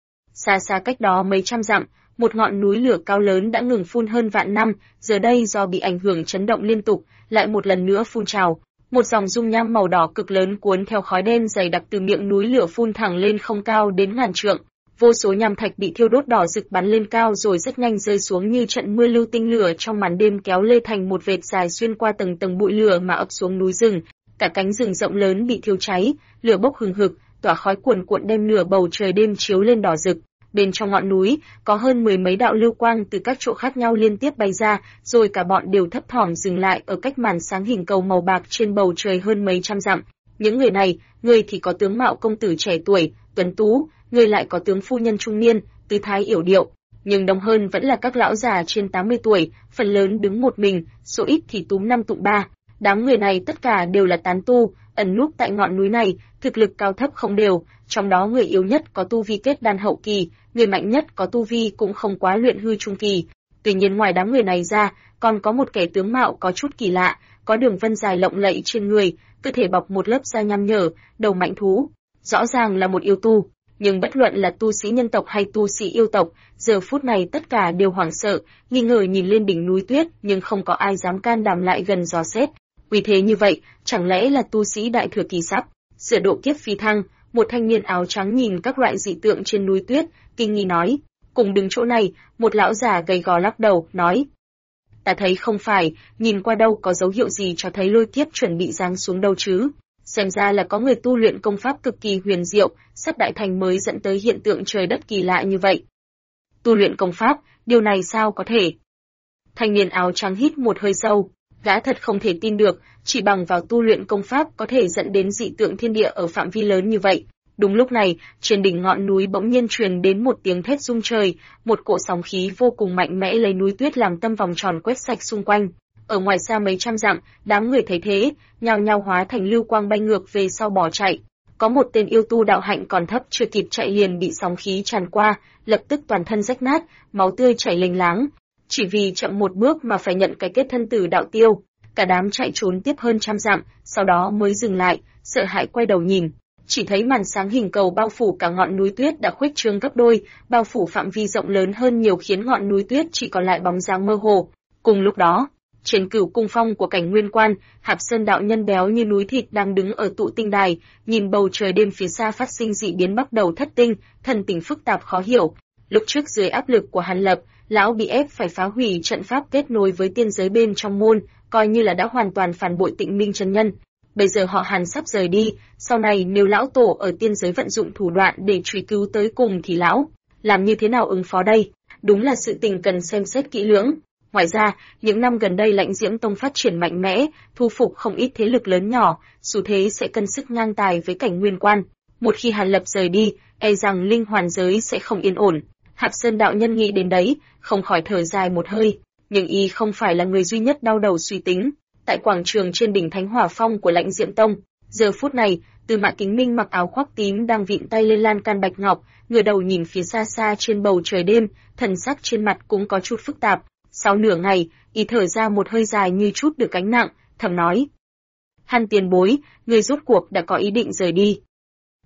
Xa xa cách đó mấy trăm dặm, một ngọn núi lửa cao lớn đã ngừng phun hơn vạn năm, giờ đây do bị ảnh hưởng chấn động liên tục, lại một lần nữa phun trào. Một dòng dung nham màu đỏ cực lớn cuốn theo khói đen dày đặc từ miệng núi lửa phun thẳng lên không cao đến ngàn trượng. Vô số nham thạch bị thiêu đốt đỏ rực bắn lên cao rồi rất nhanh rơi xuống như trận mưa lưu tinh lửa trong màn đêm, kéo lê thành một vệt dài xuyên qua tầng tầng bụi lửa mà ập xuống núi rừng. Cả cánh rừng rộng lớn bị thiêu cháy, lửa bốc hừng hực, tỏa khói cuồn cuộn đem nửa bầu trời đêm chiếu lên đỏ rực. Bên trong ngọn núi, có hơn 10 mấy đạo lưu quang từ các chỗ khác nhau liên tiếp bay ra, rồi cả bọn đều thấp thỏm dừng lại ở cách màn sáng hình cầu màu bạc trên bầu trời hơn mấy trăm dặm. Những người này, người thì có tướng mạo công tử trẻ tuổi, tuấn tú, người lại có tướng phu nhân trung niên, tư thái yểu điệu, nhưng đông hơn vẫn là các lão già trên 80 tuổi, phần lớn đứng một mình, số ít thì túm năm tụm ba. Đám người này tất cả đều là tán tu, ẩn núp tại ngọn núi này, thực lực cao thấp không đều, trong đó người yếu nhất có tu vi kết đan hậu kỳ, người mạnh nhất có tu vi cũng không quá luyện hư trung kỳ. Tuy nhiên ngoài đám người này ra, còn có một kẻ tướng mạo có chút kỳ lạ, có đường vân dài lộng lẫy trên người, cơ thể bọc một lớp da nham nhở, đầu mạnh thú, rõ ràng là một yêu tu. Nhưng bất luận là tu sĩ nhân tộc hay tu sĩ yêu tộc, giờ phút này tất cả đều hoảng sợ, nghi ngờ nhìn lên đỉnh núi tuyết, nhưng không có ai dám can đảm lại gần dò xét. Vì thế như vậy, chẳng lẽ là tu sĩ đại thừa kỳ sắp sửa độ kiếp phi thăng? Một thanh niên áo trắng nhìn các loại dị tượng trên núi tuyết, kinh nghi nói. Cùng đứng chỗ này, một lão già gầy gò lắc đầu, nói: Ta thấy không phải, nhìn qua đâu có dấu hiệu gì cho thấy lôi kiếp chuẩn bị giáng xuống đâu chứ. Xem ra là có người tu luyện công pháp cực kỳ huyền diệu, sắp đại thành mới dẫn tới hiện tượng trời đất kỳ lạ như vậy. Tu luyện công pháp, điều này sao có thể? Thanh niên áo trắng hít một hơi sâu, gã thật không thể tin được, chỉ bằng vào tu luyện công pháp có thể dẫn đến dị tượng thiên địa ở phạm vi lớn như vậy. Đúng lúc này, trên đỉnh ngọn núi bỗng nhiên truyền đến một tiếng thét rung trời, một cỗ sóng khí vô cùng mạnh mẽ lấy núi tuyết làm tâm vòng tròn quét sạch xung quanh. Ở ngoài xa mấy trăm dặm, đám người thấy thế, nhao nhao hóa thành lưu quang bay ngược về sau bỏ chạy. Có một tên yêu tu đạo hạnh còn thấp chưa kịp chạy liền bị sóng khí tràn qua, lập tức toàn thân rách nát, máu tươi chảy lênh láng. Chỉ vì chậm một bước mà phải nhận cái kết thân tử đạo tiêu. Cả đám chạy trốn tiếp hơn trăm dặm, sau đó mới dừng lại, sợ hãi quay đầu nhìn. Chỉ thấy màn sáng hình cầu bao phủ cả ngọn núi tuyết đã khuếch trương gấp đôi, bao phủ phạm vi rộng lớn hơn nhiều khiến ngọn núi tuyết chỉ còn lại bóng dáng mơ hồ. Cùng lúc đó, trên Cửu Cung Phong của Cảnh Nguyên Quan, Hạp Sơn đạo nhân béo như núi thịt đang đứng ở tụ tinh đài, nhìn bầu trời đêm phía xa phát sinh dị biến bắt đầu thất tinh, thần tình phức tạp khó hiểu. Lúc trước dưới áp lực của Hàn Lập, lão bị ép phải phá hủy trận pháp kết nối với tiên giới bên trong môn, coi như là đã hoàn toàn phản bội Tịnh Minh chân nhân. Bây giờ họ Hàn sắp rời đi, sau này nếu lão tổ ở tiên giới vận dụng thủ đoạn để truy cứu tới cùng thì lão làm như thế nào ứng phó đây? Đúng là sự tình cần xem xét kỹ lưỡng. Ngoài ra, những năm gần đây Lãnh Diễm Tông phát triển mạnh mẽ, thu phục không ít thế lực lớn nhỏ, xu thế sẽ cân sức ngang tài với Cảnh Nguyên Quan. Một khi Hàn Lập rời đi, e rằng linh hoàn giới sẽ không yên ổn. Hạp Sơn đạo nhân nghĩ đến đấy, không khỏi thở dài một hơi. Nhưng y không phải là người duy nhất đau đầu suy tính. Tại quảng trường trên đỉnh Thánh Hỏa Phong của Lãnh Diễm Tông, giờ phút này, Tư Mã Kính Minh mặc áo khoác tím đang vịn tay lên lan can bạch ngọc, ngửa đầu nhìn phía xa xa trên bầu trời đêm, thần sắc trên mặt cũng có chút phức tạp. Sau nửa ngày, y thở ra một hơi dài như chút được gánh nặng, thầm nói: Hàn tiền bối, người rốt cuộc đã có ý định rời đi.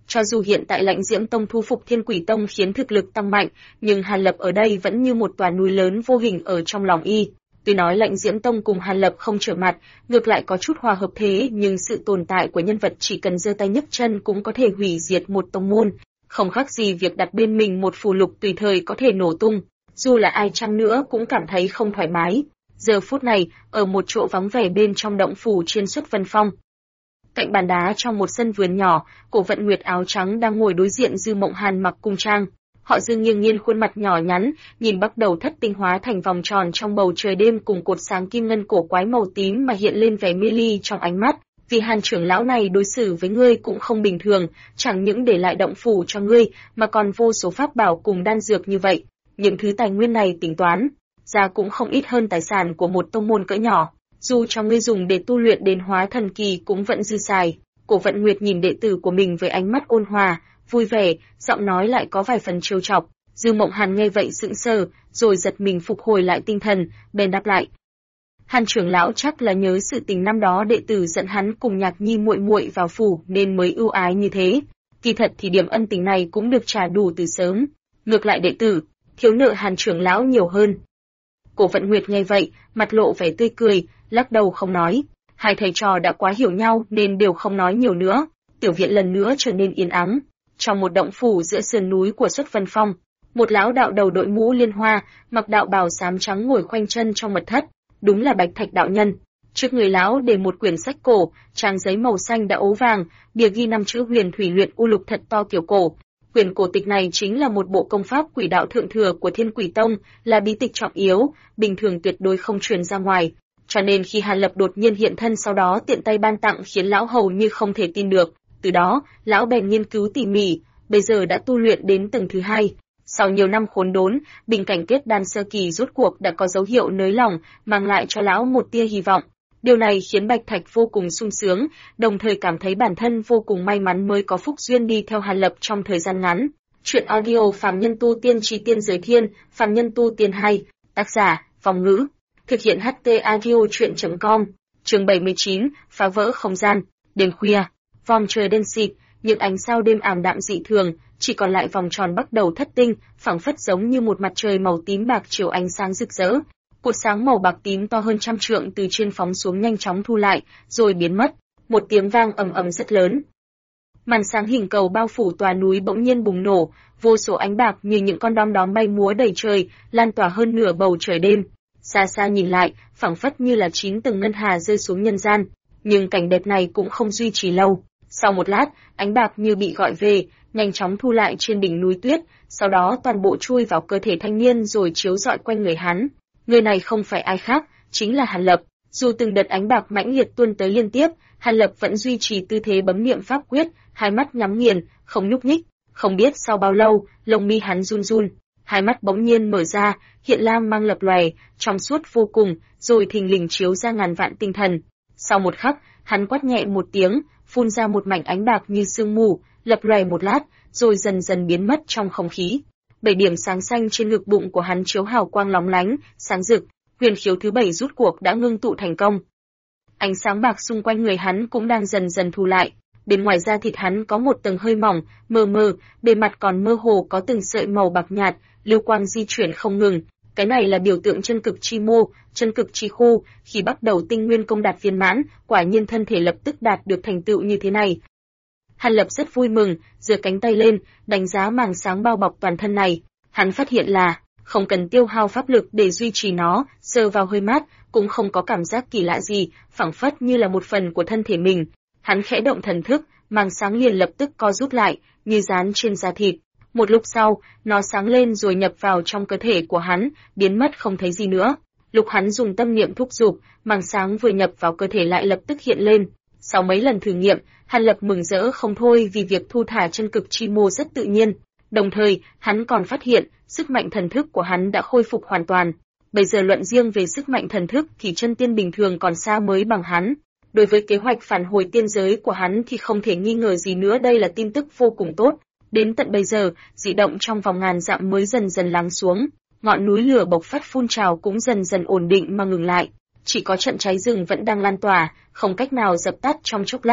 Cho dù hiện tại Lãnh Diễm Tông thu phục Thiên Quỷ Tông khiến thực lực tăng mạnh, nhưng Hàn Lập ở đây vẫn như một tòa núi lớn vô hình ở trong lòng y. Tuy nói Lãnh Diễm Tông cùng Hàn Lập không trở mặt, ngược lại có chút hòa hợp thế, nhưng sự tồn tại của nhân vật chỉ cần giơ tay nhấc chân cũng có thể hủy diệt một tông môn, không khác gì việc đặt bên mình một phù lục tùy thời có thể nổ tung, dù là ai chăng nữa cũng cảm thấy không thoải mái. Giờ phút này, ở một chỗ vắng vẻ bên trong động phủ trên Xuất Vân Phong, cạnh bàn đá trong một sân vườn nhỏ, Cổ Vận Nguyệt áo trắng đang ngồi đối diện Dư Mộng Hàn mặc cung trang. Họ Dư nghiêng nghiêng khuôn mặt nhỏ nhắn, nhìn bắt đầu thất tinh hóa thành vòng tròn trong bầu trời đêm cùng cột sáng kim ngân cổ quái màu tím mà hiện lên vẻ mê ly trong ánh mắt. Vì Hàn trưởng lão này đối xử với ngươi cũng không bình thường, chẳng những để lại động phủ cho ngươi, mà còn vô số pháp bảo cùng đan dược như vậy. Những thứ tài nguyên này tính toán ra cũng không ít hơn tài sản của một tông môn cỡ nhỏ. Dù cho ngươi dùng để tu luyện đến hóa thần kỳ cũng vẫn dư xài. Cổ Vận Nguyệt nhìn đệ tử của mình với ánh mắt ôn hòa, vui vẻ, giọng nói lại có vài phần trêu chọc. Dư Mộng Hàn nghe vậy sững sờ, rồi giật mình phục hồi lại tinh thần, bèn đáp lại. Hàn trưởng lão chắc là nhớ sự tình năm đó đệ tử dẫn hắn cùng Nhạc Nhi muội muội vào phủ nên mới ưu ái như thế. Kỳ thật thì điểm ân tình này cũng được trả đủ từ sớm. Ngược lại đệ tử, thiếu nợ Hàn trưởng lão nhiều hơn. Cổ Vận Nguyệt nghe vậy, mặt lộ vẻ tươi cười, lắc đầu không nói. Hai thầy trò đã quá hiểu nhau nên đều không nói nhiều nữa. Tiểu viện lần nữa trở nên yên ắng. Trong một động phủ giữa sườn núi của Xuất Vân Phong, một lão đạo đầu đội mũ liên hoa, mặc đạo bào xám trắng ngồi khoanh chân trong mật thất. Đúng là Bạch Thạch đạo nhân. Trước người lão để một quyển sách cổ, trang giấy màu xanh đã ố vàng, bìa ghi 5 chữ Huyền Thủy Luyện U Lục thật to kiểu cổ. Quyển cổ tịch này chính là một bộ công pháp quỷ đạo thượng thừa của Thiên Quỷ Tông, là bí tịch trọng yếu, bình thường tuyệt đối không truyền ra ngoài. Cho nên khi Hàn Lập đột nhiên hiện thân sau đó tiện tay ban tặng khiến lão hầu như không thể tin được. Từ đó, lão bèn nghiên cứu tỉ mỉ, bây giờ đã tu luyện đến tầng thứ 2. Sau nhiều năm khốn đốn, bình cảnh kết đan sơ kỳ rốt cuộc đã có dấu hiệu nới lỏng, mang lại cho lão một tia hy vọng. Điều này khiến Bạch Thạch vô cùng sung sướng, đồng thời cảm thấy bản thân vô cùng may mắn mới có phúc duyên đi theo Hàn Lập trong thời gian ngắn. Truyện audio Phàm Nhân Tu Tiên Chí Tiên Giới Thiên, Phàm Nhân Tu Tiên 2, tác giả, Phong Ngữ, thực hiện HT audio truyện.com, chương 79, phá vỡ không gian. Đêm khuya, vòm trời đen xịt, những ánh sao đêm ảm đạm dị thường, chỉ còn lại vòng tròn bắt đầu thất tinh, phảng phất giống như một mặt trời màu tím bạc chiếu ánh sáng rực rỡ. Cột sáng màu bạc tím to hơn 100 trượng từ trên phóng xuống nhanh chóng thu lại, rồi biến mất. Một tiếng vang ầm ầm rất lớn. Màn sáng hình cầu bao phủ tòa núi bỗng nhiên bùng nổ, vô số ánh bạc như những con đom đóm bay múa đầy trời, lan tỏa hơn nửa bầu trời đêm. Xa xa nhìn lại, phảng phất như là 9 tầng ngân hà rơi xuống nhân gian. Nhưng cảnh đẹp này cũng không duy trì lâu. Sau một lát, ánh bạc như bị gọi về, nhanh chóng thu lại trên đỉnh núi tuyết, sau đó toàn bộ chui vào cơ thể thanh niên rồi chiếu rọi quanh người hắn. Người này không phải ai khác, chính là Hàn Lập. Dù từng đợt ánh bạc mãnh liệt tuôn tới liên tiếp, Hàn Lập vẫn duy trì tư thế bấm niệm pháp quyết, hai mắt nhắm nghiền, không nhúc nhích. Không biết sau bao lâu, lông mi hắn run run, hai mắt bỗng nhiên mở ra, hiện lam mang lập lòe, trong suốt vô cùng, rồi thình lình chiếu ra ngàn vạn tinh thần. Sau một khắc, hắn quát nhẹ một tiếng, phun ra một mảnh ánh bạc như sương mù, lập lòe một lát, rồi dần dần biến mất trong không khí. 7 điểm sáng xanh trên ngực bụng của hắn chiếu hào quang lóng lánh, sáng rực, huyền khiếu thứ 7 rút cuộc đã ngưng tụ thành công. Ánh sáng bạc xung quanh người hắn cũng đang dần dần thu lại. Bên ngoài da thịt hắn có một tầng hơi mỏng, mờ mờ, bề mặt còn mơ hồ có từng sợi màu bạc nhạt, lưu quang di chuyển không ngừng. Cái này là biểu tượng chân cực chi mô, chân cực chi khu, khi bắt đầu tinh nguyên công đạt viên mãn, quả nhiên thân thể lập tức đạt được thành tựu như thế này. Hàn Lập rất vui mừng, giơ cánh tay lên, đánh giá màng sáng bao bọc toàn thân này. Hắn phát hiện là, không cần tiêu hao pháp lực để duy trì nó, sờ vào hơi mát, cũng không có cảm giác kỳ lạ gì, phảng phất như là một phần của thân thể mình. Hắn khẽ động thần thức, màng sáng liền lập tức co rút lại, như dán trên da thịt. Một lúc sau, nó sáng lên rồi nhập vào trong cơ thể của hắn, biến mất không thấy gì nữa. Lúc hắn dùng tâm niệm thúc giục, màng sáng vừa nhập vào cơ thể lại lập tức hiện lên. Sau mấy lần thử nghiệm, Hàn Lập mừng rỡ không thôi vì việc thu thả chân cực chi mô rất tự nhiên. Đồng thời, hắn còn phát hiện, sức mạnh thần thức của hắn đã khôi phục hoàn toàn. Bây giờ luận riêng về sức mạnh thần thức thì chân tiên bình thường còn xa mới bằng hắn. Đối với kế hoạch phản hồi tiên giới của hắn thì không thể nghi ngờ gì nữa, đây là tin tức vô cùng tốt. Đến tận bây giờ, dị động trong vòng ngàn dặm mới dần dần lắng xuống. Ngọn núi lửa bộc phát phun trào cũng dần dần ổn định mà ngừng lại. Chỉ có trận cháy rừng vẫn đang lan tỏa, không cách nào dập tắt trong chốc lát.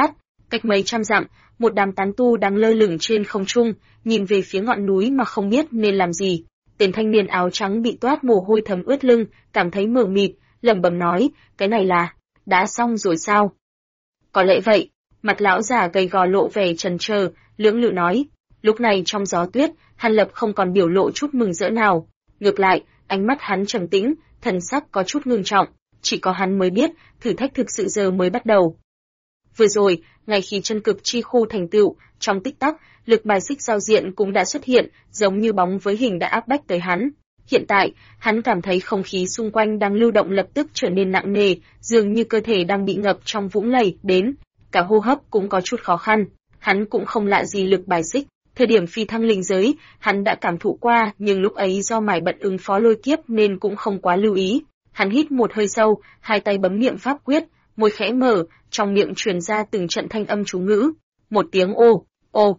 Cách mấy trăm dặm, một đám tán tu đang lơ lửng trên không trung, nhìn về phía ngọn núi mà không biết nên làm gì. Tên thanh niên áo trắng bị toát mồ hôi thấm ướt lưng, cảm thấy mờ mịt, lẩm bẩm nói, cái này là, đã xong rồi sao? Có lẽ vậy, mặt lão già gầy gò lộ vẻ chần chờ, lưỡng lự nói. Lúc này trong gió tuyết, Hàn Lập không còn biểu lộ chút mừng rỡ nào. Ngược lại, ánh mắt hắn trầm tĩnh, thần sắc có chút ngưng trọng, chỉ có hắn mới biết, thử thách thực sự giờ mới bắt đầu. Vừa rồi, ngay khi chân cực chi khu thành tựu, trong tích tắc, lực bài xích giao diện cũng đã xuất hiện, giống như bóng với hình đã áp bách tới hắn. Hiện tại, hắn cảm thấy không khí xung quanh đang lưu động lập tức trở nên nặng nề, dường như cơ thể đang bị ngập trong vũng lầy đến, cả hô hấp cũng có chút khó khăn. Hắn cũng không lạ gì lực bài xích, thời điểm phi thăng linh giới, hắn đã cảm thụ qua, nhưng lúc ấy do mải bận ứng phó lôi kiếp nên cũng không quá lưu ý. Hắn hít một hơi sâu, hai tay bấm niệm pháp quyết, môi khẽ mở, trong miệng truyền ra từng trận thanh âm chú ngữ. Một tiếng ô,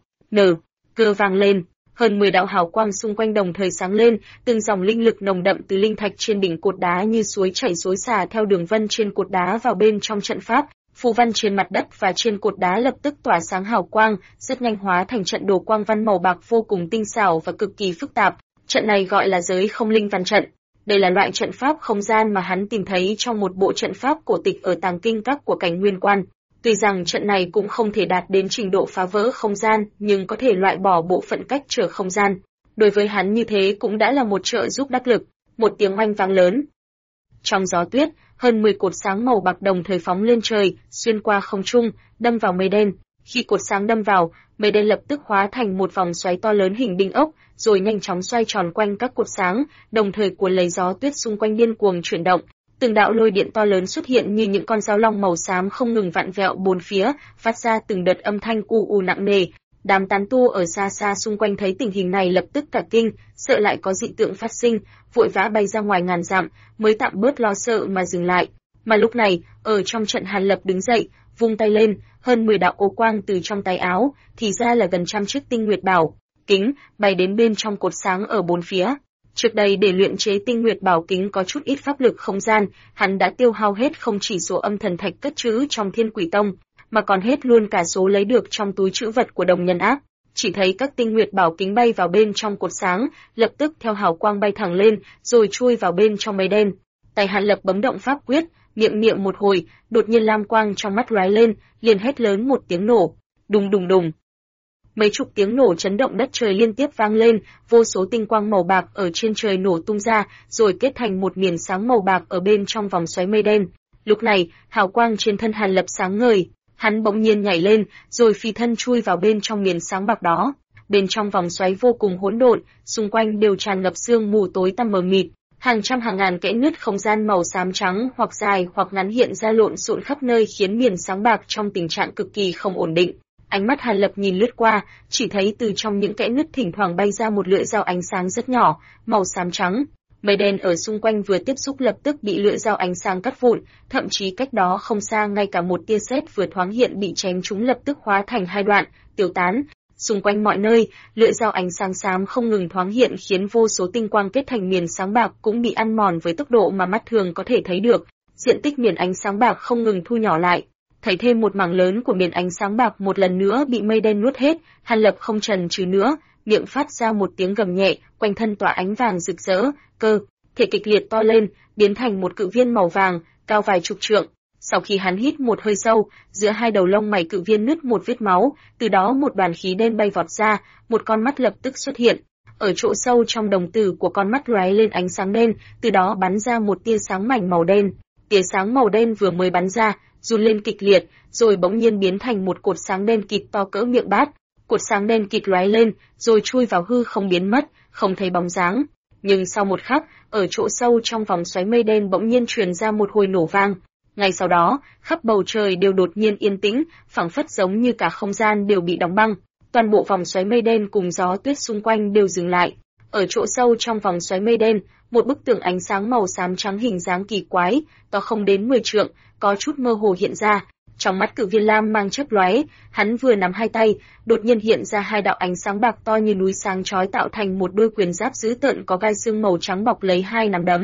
cơ vang lên, hơn 10 đạo hào quang xung quanh đồng thời sáng lên, từng dòng linh lực nồng đậm từ linh thạch trên đỉnh cột đá như suối chảy xối xả theo đường vân trên cột đá vào bên trong trận pháp. Phù văn trên mặt đất và trên cột đá lập tức tỏa sáng hào quang, rất nhanh hóa thành trận đồ quang văn màu bạc vô cùng tinh xảo và cực kỳ phức tạp. Trận này gọi là giới không linh văn trận. Đây là loại trận pháp không gian mà hắn tìm thấy trong một bộ trận pháp cổ tịch ở tàng kinh các của cảnh Nguyên Quan. Tuy rằng trận này cũng không thể đạt đến trình độ phá vỡ không gian, nhưng có thể loại bỏ bộ phận cách trở không gian. Đối với hắn như thế cũng đã là một trợ giúp đắc lực. Một tiếng oanh vang lớn. Trong gió tuyết, hơn 10 cột sáng màu bạc đồng thời phóng lên trời, xuyên qua không trung, đâm vào mây đen. Khi cột sáng đâm vào, mây đen lập tức hóa thành một vòng xoáy to lớn hình đinh ốc, rồi nhanh chóng xoay tròn quanh các cột sáng, đồng thời cuốn lấy gió tuyết xung quanh điên cuồng chuyển động. Từng đạo lôi điện to lớn xuất hiện như những con dao long màu xám không ngừng vặn vẹo bốn phía, phát ra từng đợt âm thanh u nặng nề. Đám tán tu ở xa xa xung quanh thấy tình hình này lập tức cả kinh, sợ lại có dị tượng phát sinh, vội vã bay ra ngoài ngàn dặm, mới tạm bớt lo sợ mà dừng lại. Mà lúc này, ở trong trận Hàn Lập đứng dậy, vung tay lên, hơn 10 đạo ô quang từ trong tay áo, thì ra là gần trăm chiếc tinh nguyệt bảo kính, bay đến bên trong cột sáng ở bốn phía. Trước đây để luyện chế tinh nguyệt bảo kính có chút ít pháp lực không gian, hắn đã tiêu hao hết không chỉ số âm thần thạch cất trữ trong Thiên Quỷ Tông, mà còn hết luôn cả số lấy được trong túi trữ vật của đồng nhân ác. Chỉ thấy các tinh nguyệt bảo kính bay vào bên trong cột sáng, lập tức theo hào quang bay thẳng lên, rồi chui vào bên trong mây đen. Tay Hàn Lập bấm động pháp quyết, niệm một hồi, đột nhiên lam quang trong mắt lóe lên, liền hét lớn một tiếng nổ, đùng đùng đùng. Mấy chục tiếng nổ chấn động đất trời liên tiếp vang lên, vô số tinh quang màu bạc ở trên trời nổ tung ra, rồi kết thành một miền sáng màu bạc ở bên trong vòng xoáy mây đen. Lúc này, hào quang trên thân Hàn Lập sáng ngời, hắn bỗng nhiên nhảy lên, rồi phi thân chui vào bên trong miền sáng bạc đó. Bên trong vòng xoáy vô cùng hỗn độn, xung quanh đều tràn ngập sương mù tối tăm mờ mịt, hàng trăm hàng ngàn kẽ nứt không gian màu xám trắng hoặc dài hoặc ngắn hiện ra lộn xộn khắp nơi khiến miền sáng bạc trong tình trạng cực kỳ không ổn định. Ánh mắt Hàn Lập nhìn lướt qua, chỉ thấy từ trong những kẽ nứt thỉnh thoảng bay ra một lưỡi dao ánh sáng rất nhỏ, màu xám trắng. Mây đen ở xung quanh vừa tiếp xúc lập tức bị lưỡi dao ánh sáng cắt vụn, thậm chí cách đó không xa ngay cả một tia sét vừa thoáng hiện bị chém trúng lập tức hóa thành hai đoạn, tiêu tán. Xung quanh mọi nơi, lưỡi dao ánh sáng xám không ngừng thoáng hiện khiến vô số tinh quang kết thành miền sáng bạc cũng bị ăn mòn với tốc độ mà mắt thường có thể thấy được. Diện tích miền ánh sáng bạc không ngừng thu nhỏ lại. Thấy thêm một mảng lớn của miền ánh sáng bạc một lần nữa bị mây đen nuốt hết, Hàn Lập không chần chừ nữa, miệng phát ra một tiếng gầm nhẹ, quanh thân tỏa ánh vàng rực rỡ, cơ thể kịch liệt to lên, biến thành một cự viên màu vàng, cao vài chục trượng. Sau khi hắn hít một hơi sâu, giữa hai đầu lông mày cự viên nứt một vết máu, từ đó một đoàn khí đen bay vọt ra, một con mắt lập tức xuất hiện. Ở chỗ sâu trong đồng tử của con mắt lóe lên ánh sáng đen, từ đó bắn ra một tia sáng mảnh màu đen. Tia sáng màu đen vừa mới bắn ra, run lên kịch liệt, rồi bỗng nhiên biến thành một cột sáng đen kịt to cỡ miệng bát. Cột sáng đen kịt lóe lên, rồi chui vào hư không biến mất, không thấy bóng dáng. Nhưng sau một khắc, ở chỗ sâu trong vòng xoáy mây đen bỗng nhiên truyền ra một hồi nổ vang. Ngay sau đó, khắp bầu trời đều đột nhiên yên tĩnh, phảng phất giống như cả không gian đều bị đóng băng. Toàn bộ vòng xoáy mây đen cùng gió tuyết xung quanh đều dừng lại. Ở chỗ sâu trong vòng xoáy mây đen, một bức tường ánh sáng màu xám trắng hình dáng kỳ quái, to không đến 10 trượng, có chút mơ hồ hiện ra. Trong mắt Cự Viên Lam mang chớp lóe, hắn vừa nắm hai tay, đột nhiên hiện ra hai đạo ánh sáng bạc to như núi sáng chói tạo thành một đôi quyền giáp dữ tợn có gai xương màu trắng bọc lấy hai nắm đấm.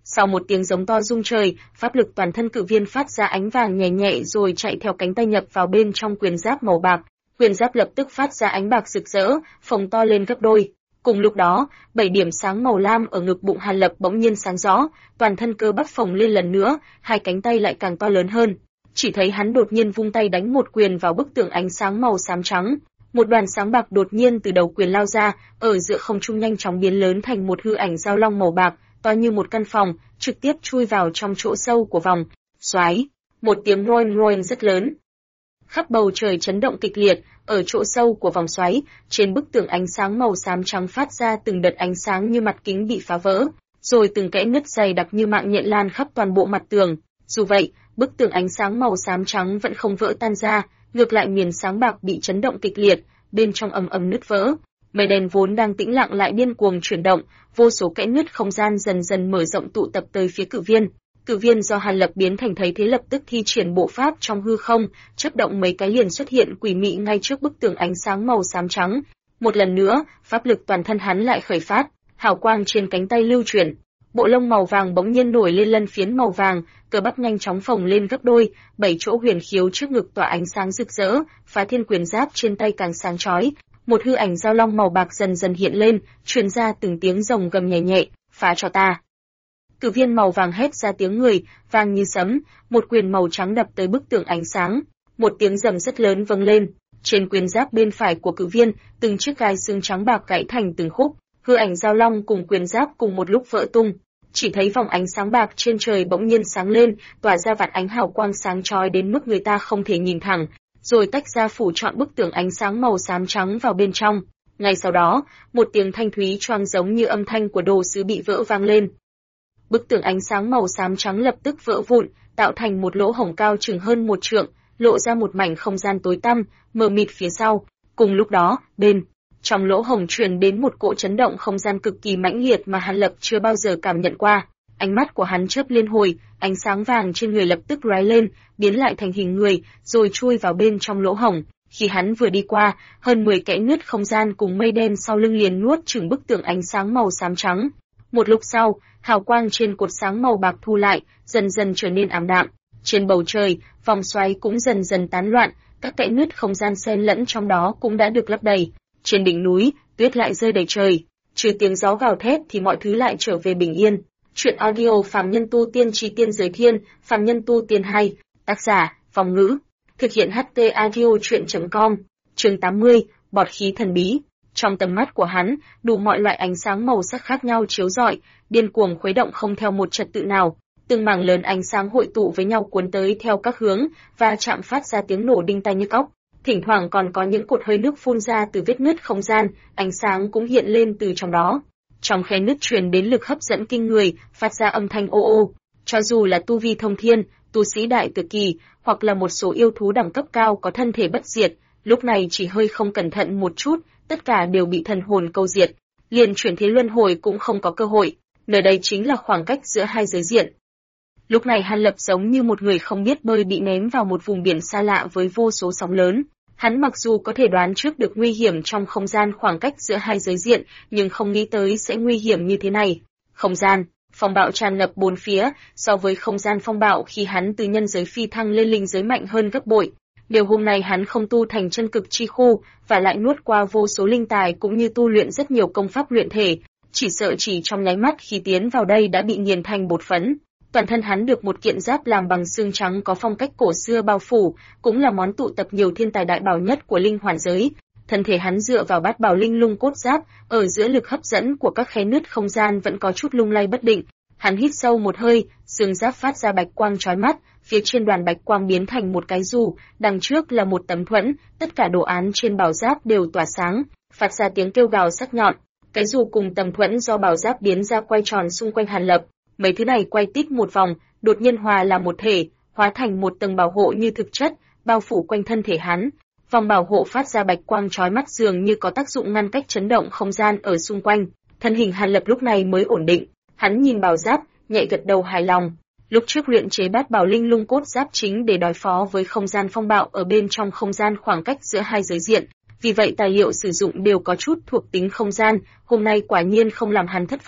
Sau một tiếng giống to rung trời, pháp lực toàn thân cự viên phát ra ánh vàng nhẹ nhẹ rồi chạy theo cánh tay nhập vào bên trong quyền giáp màu bạc. Quyền giáp lập tức phát ra ánh bạc rực rỡ, phồng to lên gấp đôi. Cùng lúc đó, 7 điểm sáng màu lam ở ngực bụng Hàn Lập bỗng nhiên sáng rõ, toàn thân cơ bắp phồng lên lần nữa, hai cánh tay lại càng to lớn hơn. Chỉ thấy hắn đột nhiên vung tay đánh một quyền vào bức tường ánh sáng màu xám trắng. Một đoàn sáng bạc đột nhiên từ đầu quyền lao ra, ở giữa không trung nhanh chóng biến lớn thành một hư ảnh giao long màu bạc, to như một căn phòng, trực tiếp chui vào trong chỗ sâu của vòng xoáy. Một tiếng roing roing rất lớn. Khắp bầu trời chấn động kịch liệt, ở chỗ sâu của vòng xoáy, trên bức tường ánh sáng màu xám trắng phát ra từng đợt ánh sáng như mặt kính bị phá vỡ, rồi từng kẽ nứt dày đặc như mạng nhện lan khắp toàn bộ mặt tường. Dù vậy, bức tường ánh sáng màu xám trắng vẫn không vỡ tan ra, ngược lại miền sáng bạc bị chấn động kịch liệt, bên trong ầm ầm nứt vỡ. Mây đen vốn đang tĩnh lặng lại điên cuồng chuyển động, vô số kẽ nứt không gian dần dần mở rộng tụ tập tới phía cự viên. Cự viên do Hàn Lập biến thành thấy thế lập tức thi triển bộ pháp trong hư không, chớp động mấy cái liền xuất hiện quỷ mị ngay trước bức tường ánh sáng màu xám trắng. Một lần nữa, pháp lực toàn thân hắn lại khởi phát, hào quang trên cánh tay lưu chuyển. Bộ lông màu vàng bỗng nhiên nổi lên lân phiến màu vàng, cơ bắp nhanh chóng phồng lên gấp đôi, 7 chỗ huyền khiếu trước ngực tỏa ánh sáng rực rỡ, phá thiên quyền giáp trên tay càng sáng chói. Một hư ảnh giao long màu bạc dần dần hiện lên, truyền ra từng tiếng rồng gầm nhẹ nhẹ, phá cho ta. Cự viên màu vàng hét ra tiếng người, vang như sấm, một quyền màu trắng đập tới bức tường ánh sáng. Một tiếng rầm rất lớn vang lên, trên quyền giáp bên phải của cự viên, từng chiếc gai xương trắng bạc gãy thành từng khúc, hư ảnh giao long cùng quyền giáp cùng một lúc vỡ tung. Chỉ thấy vòng ánh sáng bạc trên trời bỗng nhiên sáng lên, tỏa ra vạn ánh hào quang sáng chói đến mức người ta không thể nhìn thẳng, rồi tách ra phủ trọn bức tường ánh sáng màu xám trắng vào bên trong. Ngay sau đó, một tiếng thanh thúy choang giống như âm thanh của đồ sứ bị vỡ vang lên. Bức tường ánh sáng màu xám trắng lập tức vỡ vụn, tạo thành một lỗ hổng cao chừng hơn 1 trượng, lộ ra một mảnh không gian tối tăm, mờ mịt phía sau. Cùng lúc đó, trong lỗ hổng truyền đến một cỗ chấn động không gian cực kỳ mãnh liệt mà Hàn Lập chưa bao giờ cảm nhận qua. Ánh mắt của hắn chớp liên hồi, ánh sáng vàng trên người lập tức lóe lên, biến lại thành hình người, rồi chui vào bên trong lỗ hổng. Khi hắn vừa đi qua, hơn 10 kẽ nứt không gian cùng mây đen sau lưng liền nuốt chửng bức tường ánh sáng màu xám trắng. Một lúc sau, hào quang trên cột sáng màu bạc thu lại, dần dần trở nên ảm đạm. Trên bầu trời, vòng xoáy cũng dần dần tán loạn, các kẽ nứt không gian xen lẫn trong đó cũng đã được lấp đầy. Trên đỉnh núi, tuyết lại rơi đầy trời, trừ tiếng gió gào thét thì mọi thứ lại trở về bình yên. Truyện audio Phàm Nhân Tu Tiên Chí Tiên Giới Thiên, Phàm Nhân Tu Tiên hay, tác giả, Phong Ngữ. Thực hiện HT audio truyện.com. Chương 80, bọt khí thần bí. Trong tầm mắt của hắn, đủ mọi loại ánh sáng màu sắc khác nhau chiếu rọi, điên cuồng khuấy động không theo một trật tự nào. Từng mảng lớn ánh sáng hội tụ với nhau cuốn tới theo các hướng, và chạm phát ra tiếng nổ đinh tai nhức óc. Thỉnh thoảng còn có những cột hơi nước phun ra từ vết nứt không gian, ánh sáng cũng hiện lên từ trong đó. Trong khe nứt truyền đến lực hấp dẫn kinh người, phát ra âm thanh ô ô. Cho dù là tu vi thông thiên, tu sĩ đại tuyệt kỳ, hoặc là một số yêu thú đẳng cấp cao có thân thể bất diệt, lúc này chỉ hơi không cẩn thận một chút, tất cả đều bị thần hồn câu diệt, liền chuyển thế luân hồi cũng không có cơ hội. Nơi đây chính là khoảng cách giữa hai giới diện. Lúc này Hàn Lập giống như một người không biết bơi bị ném vào một vùng biển xa lạ với vô số sóng lớn. Hắn mặc dù có thể đoán trước được nguy hiểm trong không gian khoảng cách giữa hai giới diện, nhưng không nghĩ tới sẽ nguy hiểm như thế này. Không gian, phong bạo tràn ngập bốn phía, so với không gian phong bạo khi hắn từ nhân giới phi thăng lên linh giới mạnh hơn gấp bội. Nếu hôm nay hắn không tu thành chân cực chi khu, và lại nuốt qua vô số linh tài cũng như tu luyện rất nhiều công pháp luyện thể, chỉ sợ chỉ trong nháy mắt khi tiến vào đây đã bị nghiền thành bột phấn. Toàn thân hắn được một kiện giáp làm bằng xương trắng có phong cách cổ xưa bao phủ, cũng là món tụ tập nhiều thiên tài đại bảo nhất của linh hoàn giới. Thân thể hắn dựa vào bát bảo linh lung cốt giáp, ở giữa lực hấp dẫn của các khe nứt không gian vẫn có chút lung lay bất định. Hắn hít sâu một hơi, xương giáp phát ra bạch quang chói mắt, phía trên đoàn bạch quang biến thành một cái dù, đằng trước là một tấm thuẫn, tất cả đồ án trên bảo giáp đều tỏa sáng, phát ra tiếng kêu gào sắc nhọn. Cái dù cùng tấm thuẫn do bảo giáp biến ra quay tròn xung quanh Hàn Lập. Mấy thứ này quay tít một vòng, đột nhiên hòa làm một thể, hóa thành một tầng bảo hộ như thực chất, bao phủ quanh thân thể hắn. Vòng bảo hộ phát ra bạch quang chói mắt dường như có tác dụng ngăn cách chấn động không gian ở xung quanh. Thân hình Hàn Lập lúc này mới ổn định, hắn nhìn bảo giáp, nhẹ gật đầu hài lòng. Lúc trước luyện chế bát bảo linh lung cốt giáp chính để đối phó với không gian phong bạo ở bên trong không gian khoảng cách giữa hai giới diện, vì vậy tài liệu sử dụng đều có chút thuộc tính không gian, hôm nay quả nhiên không làm hắn thất vọng.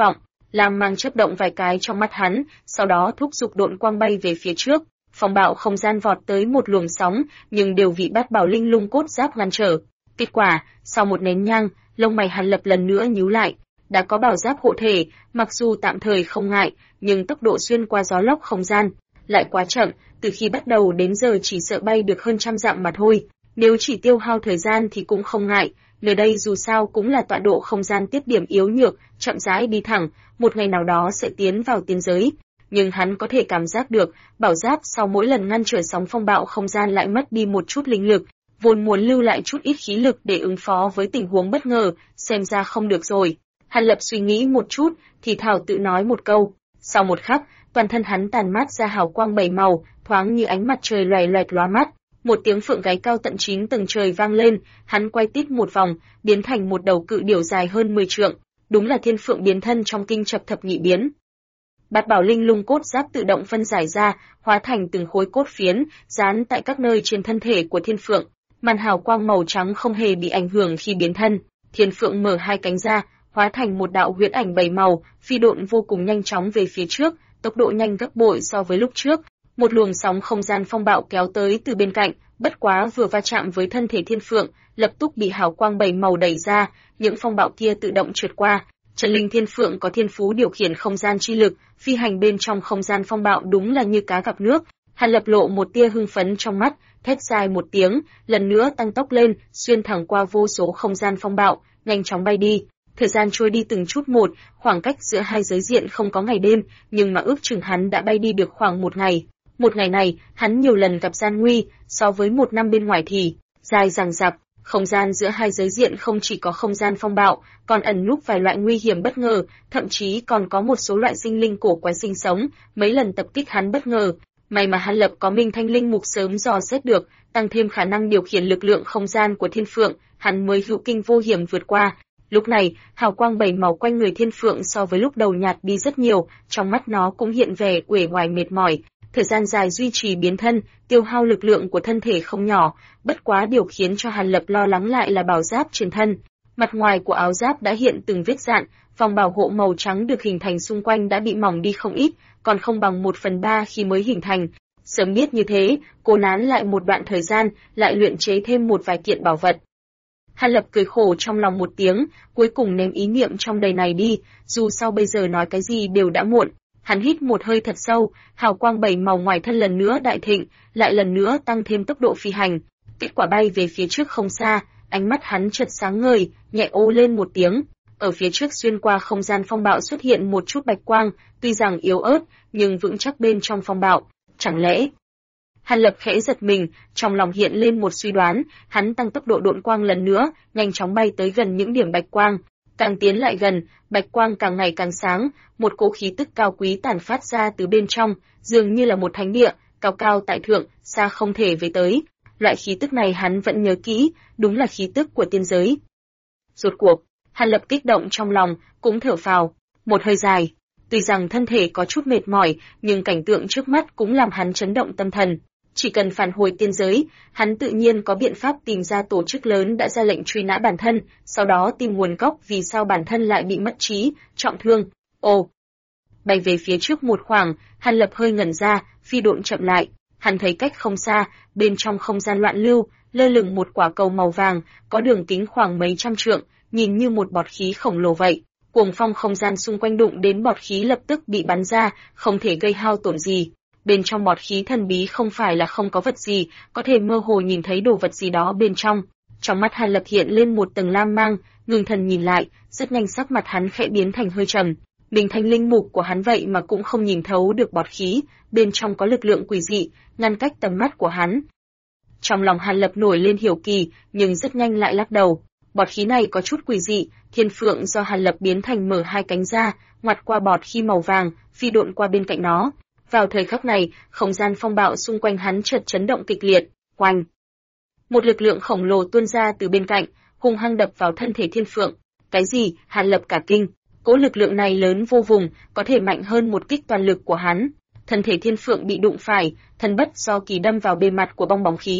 lam mang chớp động vài cái trong mắt hắn, sau đó thúc giục độn quang bay về phía trước. Phong bạo không gian vọt tới một luồng sóng, nhưng đều bị Bát Bảo Linh Lung cốt giáp ngăn trở. Kết quả, sau một nén nhang, lông mày Hàn Lập lần nữa nhíu lại. Đã có bảo giáp hộ thể, mặc dù tạm thời không ngại, nhưng tốc độ xuyên qua gió lốc không gian lại quá chậm, từ khi bắt đầu đến giờ chỉ sợ bay được hơn trăm dặm mà thôi. Nếu chỉ tiêu hao thời gian thì cũng không ngại, nơi đây dù sao cũng là tọa độ không gian tiết điểm yếu nhược, chậm rãi đi thẳng, một ngày nào đó sẽ tiến vào tiên giới. Nhưng hắn có thể cảm giác được, bảo giáp sau mỗi lần ngăn trở sóng phong bạo không gian lại mất đi một chút linh lực, vốn muốn lưu lại chút ít khí lực để ứng phó với tình huống bất ngờ, xem ra không được rồi. Hàn Lập suy nghĩ một chút, thì thào tự nói một câu. Sau một khắc, toàn thân hắn tàn mát ra hào quang bảy màu, thoáng như ánh mặt trời loè loẹt lóa mắt. Một tiếng phượng gáy cao tận 9 tầng trời vang lên, hắn quay tít một vòng, biến thành một đầu cự điểu dài hơn 10 trượng. Đúng là thiên phượng biến thân trong kinh chập thập nhị biến. Bát Bảo Linh Lung cốt giáp tự động phân giải ra, hóa thành từng khối cốt phiến, dán tại các nơi trên thân thể của thiên phượng. Màn hào quang màu trắng không hề bị ảnh hưởng khi biến thân. Thiên phượng mở hai cánh ra, hóa thành một đạo huyễn ảnh bảy màu, phi độn vô cùng nhanh chóng về phía trước, tốc độ nhanh gấp bội so với lúc trước. Một luồng sóng không gian phong bạo kéo tới từ bên cạnh, bất quá vừa va chạm với thân thể thiên phượng, lập tức bị hào quang bảy màu đẩy ra, những phong bạo kia tự động trượt qua. Trần Linh Thiên Phượng có thiên phú điều khiển không gian chi lực, phi hành bên trong không gian phong bạo đúng là như cá gặp nước. Hàn Lập lộ một tia hưng phấn trong mắt, thét dài một tiếng, lần nữa tăng tốc lên, xuyên thẳng qua vô số không gian phong bạo, nhanh chóng bay đi. Thời gian trôi đi từng chút một, khoảng cách giữa hai giới diện không có ngày đêm, nhưng mà ước chừng hắn đã bay đi được khoảng một ngày. Một ngày này, hắn nhiều lần gặp gian nguy, so với một năm bên ngoài thì dài dằng dặc. Không gian giữa hai giới diện không chỉ có không gian phong bạo, còn ẩn núp vài loại nguy hiểm bất ngờ, thậm chí còn có một số loại sinh linh cổ quái sinh sống, mấy lần tập kích hắn bất ngờ. May mà Hàn Lập có Minh Thanh Linh Mục sớm dò xét được, tăng thêm khả năng điều khiển lực lượng không gian của Thiên Phượng, hắn mới hữu kinh vô hiểm vượt qua. Lúc này, hào quang bảy màu quanh người Thiên Phượng so với lúc đầu nhạt đi rất nhiều, trong mắt nó cũng hiện vẻ uể oải mệt mỏi. Thời gian dài duy trì biến thân, tiêu hao lực lượng của thân thể không nhỏ, bất quá điều khiến cho Hàn Lập lo lắng lại là bảo giáp trên thân. Mặt ngoài của áo giáp đã hiện từng vết rạn, vòng bảo hộ màu trắng được hình thành xung quanh đã bị mỏng đi không ít, còn không bằng 1/3 khi mới hình thành. Sớm biết như thế, cố nán lại một đoạn thời gian, lại luyện chế thêm một vài kiện bảo vật. Hàn Lập cười khổ trong lòng một tiếng, cuối cùng ném ý niệm trong đời này đi, dù sao bây giờ nói cái gì đều đã muộn. Hắn hít một hơi thật sâu, hào quang bảy màu ngoài thân lần nữa đại thịnh, lại lần nữa tăng thêm tốc độ phi hành. Kết quả bay về phía trước không xa, ánh mắt hắn chợt sáng ngời, nhẹ ô lên một tiếng. Ở phía trước xuyên qua không gian phong bạo xuất hiện một chút bạch quang, tuy rằng yếu ớt, nhưng vững chắc bên trong phong bạo. Chẳng lẽ... Hàn Lập khẽ giật mình, trong lòng hiện lên một suy đoán, hắn tăng tốc độ độn quang lần nữa, nhanh chóng bay tới gần những điểm bạch quang. Càng tiến lại gần, bạch quang càng ngày càng sáng, một cỗ khí tức cao quý tản phát ra từ bên trong, dường như là một thánh địa, cao cao tại thượng, xa không thể với tới. Loại khí tức này hắn vẫn nhớ kỹ, đúng là khí tức của tiên giới. Rốt cuộc, Hàn Lập kích động trong lòng, cũng thở phào, một hơi dài. Tuy rằng thân thể có chút mệt mỏi, nhưng cảnh tượng trước mắt cũng làm hắn chấn động tâm thần. Chỉ cần phản hồi tiên giới, hắn tự nhiên có biện pháp tìm ra tổ chức lớn đã ra lệnh truy nã bản thân, sau đó tìm nguồn gốc vì sao bản thân lại bị mất trí, trọng thương. Ồ! Bay về phía trước một khoảng, Hàn Lập hơi ngẩn ra, phi độn chậm lại. Hắn thấy cách không xa, bên trong không gian loạn lưu, lơ lửng một quả cầu màu vàng, có đường kính khoảng mấy trăm trượng, nhìn như một bọt khí khổng lồ vậy. Cuồng phong không gian xung quanh đụng đến bọt khí lập tức bị bắn ra, không thể gây hao tổn gì. Bên trong bọt khí thần bí không phải là không có vật gì, có thể mơ hồ nhìn thấy đồ vật gì đó bên trong. Trong mắt Hàn Lập hiện lên một tầng lam mang, ngưng thần nhìn lại, rất nhanh sắc mặt hắn khẽ biến thành hơi trầm. Mình thanh linh mục của hắn vậy mà cũng không nhìn thấu được bọt khí, bên trong có lực lượng quỷ dị, ngăn cách tầm mắt của hắn. Trong lòng Hàn Lập nổi lên hiếu kỳ, nhưng rất nhanh lại lắc đầu. Bọt khí này có chút quỷ dị, Thiên Phượng do Hàn Lập biến thành mở hai cánh ra, ngoặt qua bọt khí màu vàng, phi độn qua bên cạnh nó. Vào thời khắc này, không gian phong bạo xung quanh hắn chợt chấn động kịch liệt, oanh. Một lực lượng khổng lồ tuôn ra từ bên cạnh, hung hăng đập vào thân thể Thiên Phượng. Cái gì? Hàn Lập cả kinh. Cỗ lực lượng này lớn vô vùng, có thể mạnh hơn một kích toàn lực của hắn. Thân thể Thiên Phượng bị đụng phải, thân bất do kỳ đâm vào bề mặt của bong bóng khí.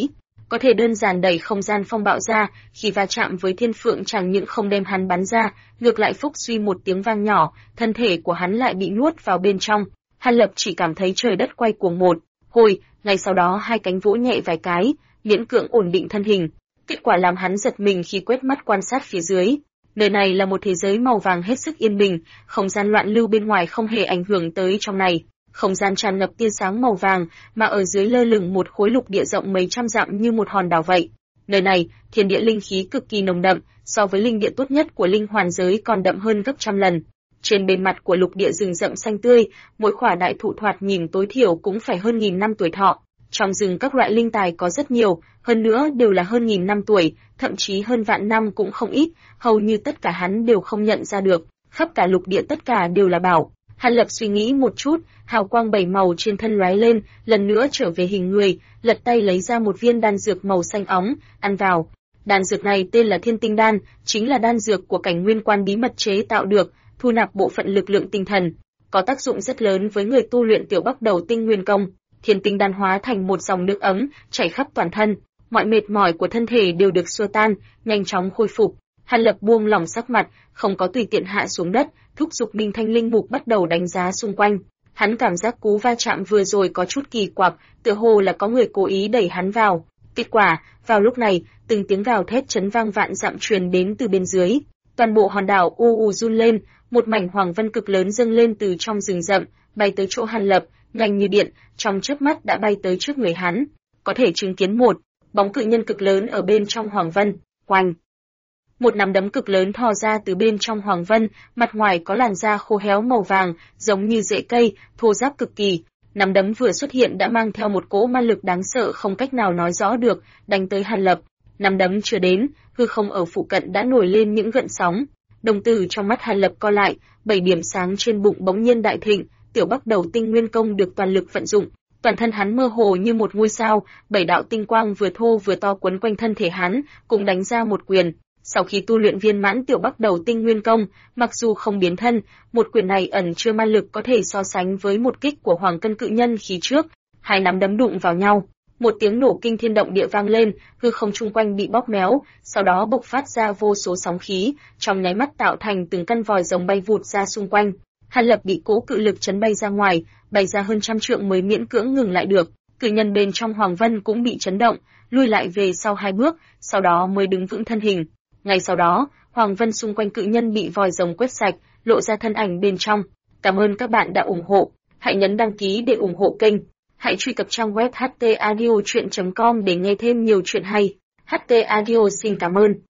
có thể đơn giản đẩy không gian phong bạo ra, khi va chạm với Thiên Phượng chẳng những không đem hắn bắn ra, ngược lại phúc suy một tiếng vang nhỏ, thân thể của hắn lại bị nuốt vào bên trong. Hàn Lập chỉ cảm thấy trời đất quay cuồng một hồi, ngay sau đó hai cánh vỗ nhẹ vài cái, miễn cưỡng ổn định thân hình. Kết quả làm hắn giật mình khi quét mắt quan sát phía dưới. Nơi này là một thế giới màu vàng hết sức yên bình, không gian loạn lưu bên ngoài không hề ảnh hưởng tới trong này. Không gian tràn ngập tia sáng màu vàng, mà ở dưới lơ lửng một khối lục địa rộng mấy trăm dặm như một hòn đảo vậy. Nơi này, thiên địa linh khí cực kỳ nồng đậm, so với linh địa tốt nhất của linh hoàn giới còn đậm hơn gấp trăm lần. Trên bề mặt của lục địa rừng rậm xanh tươi, mỗi khỏa đại thụ thoạt nhìn tối thiểu cũng phải hơn 1000 năm tuổi thọ. Trong rừng các loại linh tài có rất nhiều, hơn nữa đều là hơn 1000 năm tuổi, thậm chí hơn vạn năm cũng không ít, hầu như tất cả hắn đều không nhận ra được, khắp cả lục địa tất cả đều là bảo. Hàn Lập suy nghĩ một chút, hào quang bảy màu trên thân lóe lên, lần nữa trở về hình người, lật tay lấy ra một viên đan dược màu xanh óng, ăn vào. Đan dược này tên là Thiên Tinh Đan, chính là đan dược của cảnh nguyên quan bí mật chế tạo được, thu nạp bộ phận lực lượng tinh thần, có tác dụng rất lớn với người tu luyện tiểu bắc đầu tinh nguyên công. Thiên Tinh Đan hóa thành một dòng nước ấm, chảy khắp toàn thân, mọi mệt mỏi của thân thể đều được xua tan, nhanh chóng khôi phục. Hàn Lập buông lỏng sắc mặt, không có tùy tiện hạ xuống đất, thúc giục Đinh Thanh Linh Mục bắt đầu đánh giá xung quanh. Hắn cảm giác cú va chạm vừa rồi có chút kỳ quặc, tựa hồ là có người cố ý đẩy hắn vào. Kết quả, vào lúc này, từng tiếng gào thét chấn vang vạn dặm truyền đến từ bên dưới. Toàn bộ hòn đảo run lên, một mảnh hoàng vân cực lớn dâng lên từ trong rừng rậm, bay tới chỗ Hàn Lập, nhanh như điện, trong chớp mắt đã bay tới trước người hắn. Có thể chứng kiến một bóng cự nhân cực lớn ở bên trong hoàng vân. Oanh! Một nắm đấm cực lớn thò ra từ bên trong hoàng vân, mặt ngoài có làn da khô héo màu vàng, giống như rễ cây, thô ráp cực kỳ. Nắm đấm vừa xuất hiện đã mang theo một cỗ ma lực đáng sợ không cách nào nói rõ được, đánh tới Hàn Lập. Nắm đấm chưa đến, hư không ở phụ cận đã nổi lên những gợn sóng. Đồng tử trong mắt Hàn Lập co lại, 7 điểm sáng trên bụng bỗng nhiên đại thịnh, tiểu bắc đầu tinh nguyên công được toàn lực vận dụng. Toàn thân hắn mơ hồ như một ngôi sao, 7 đạo tinh quang vừa thô vừa to quấn quanh thân thể hắn, cùng đánh ra một quyền. Sau khi tu luyện viên mãn tiểu bắc đầu tinh nguyên công, mặc dù không biến thân, một quyền này ẩn chứa ma lực có thể so sánh với một kích của Hoàng Cân cự nhân khi trước. Hai nắm đấm đụng vào nhau, một tiếng nổ kinh thiên động địa vang lên, hư không chung quanh bị bóp méo, sau đó bộc phát ra vô số sóng khí, trong nháy mắt tạo thành từng căn vòi rồng bay vụt ra xung quanh. Hàn Lập bị cố cự lực chấn bay ra ngoài, bay ra hơn trăm trượng mới miễn cưỡng ngừng lại được. Cự nhân bên trong Hoàng Vân cũng bị chấn động, lui lại về sau 2 bước, sau đó mới đứng vững thân hình. Ngay sau đó, Hoàng Vân xung quanh cự nhân bị vòi rồng quét sạch, lộ ra thân ảnh bên trong. Cảm ơn các bạn đã ủng hộ. Hãy nhấn đăng ký để ủng hộ kênh. Hãy truy cập trang web htaudio.com để nghe thêm nhiều chuyện hay. HT Audio xin cảm ơn.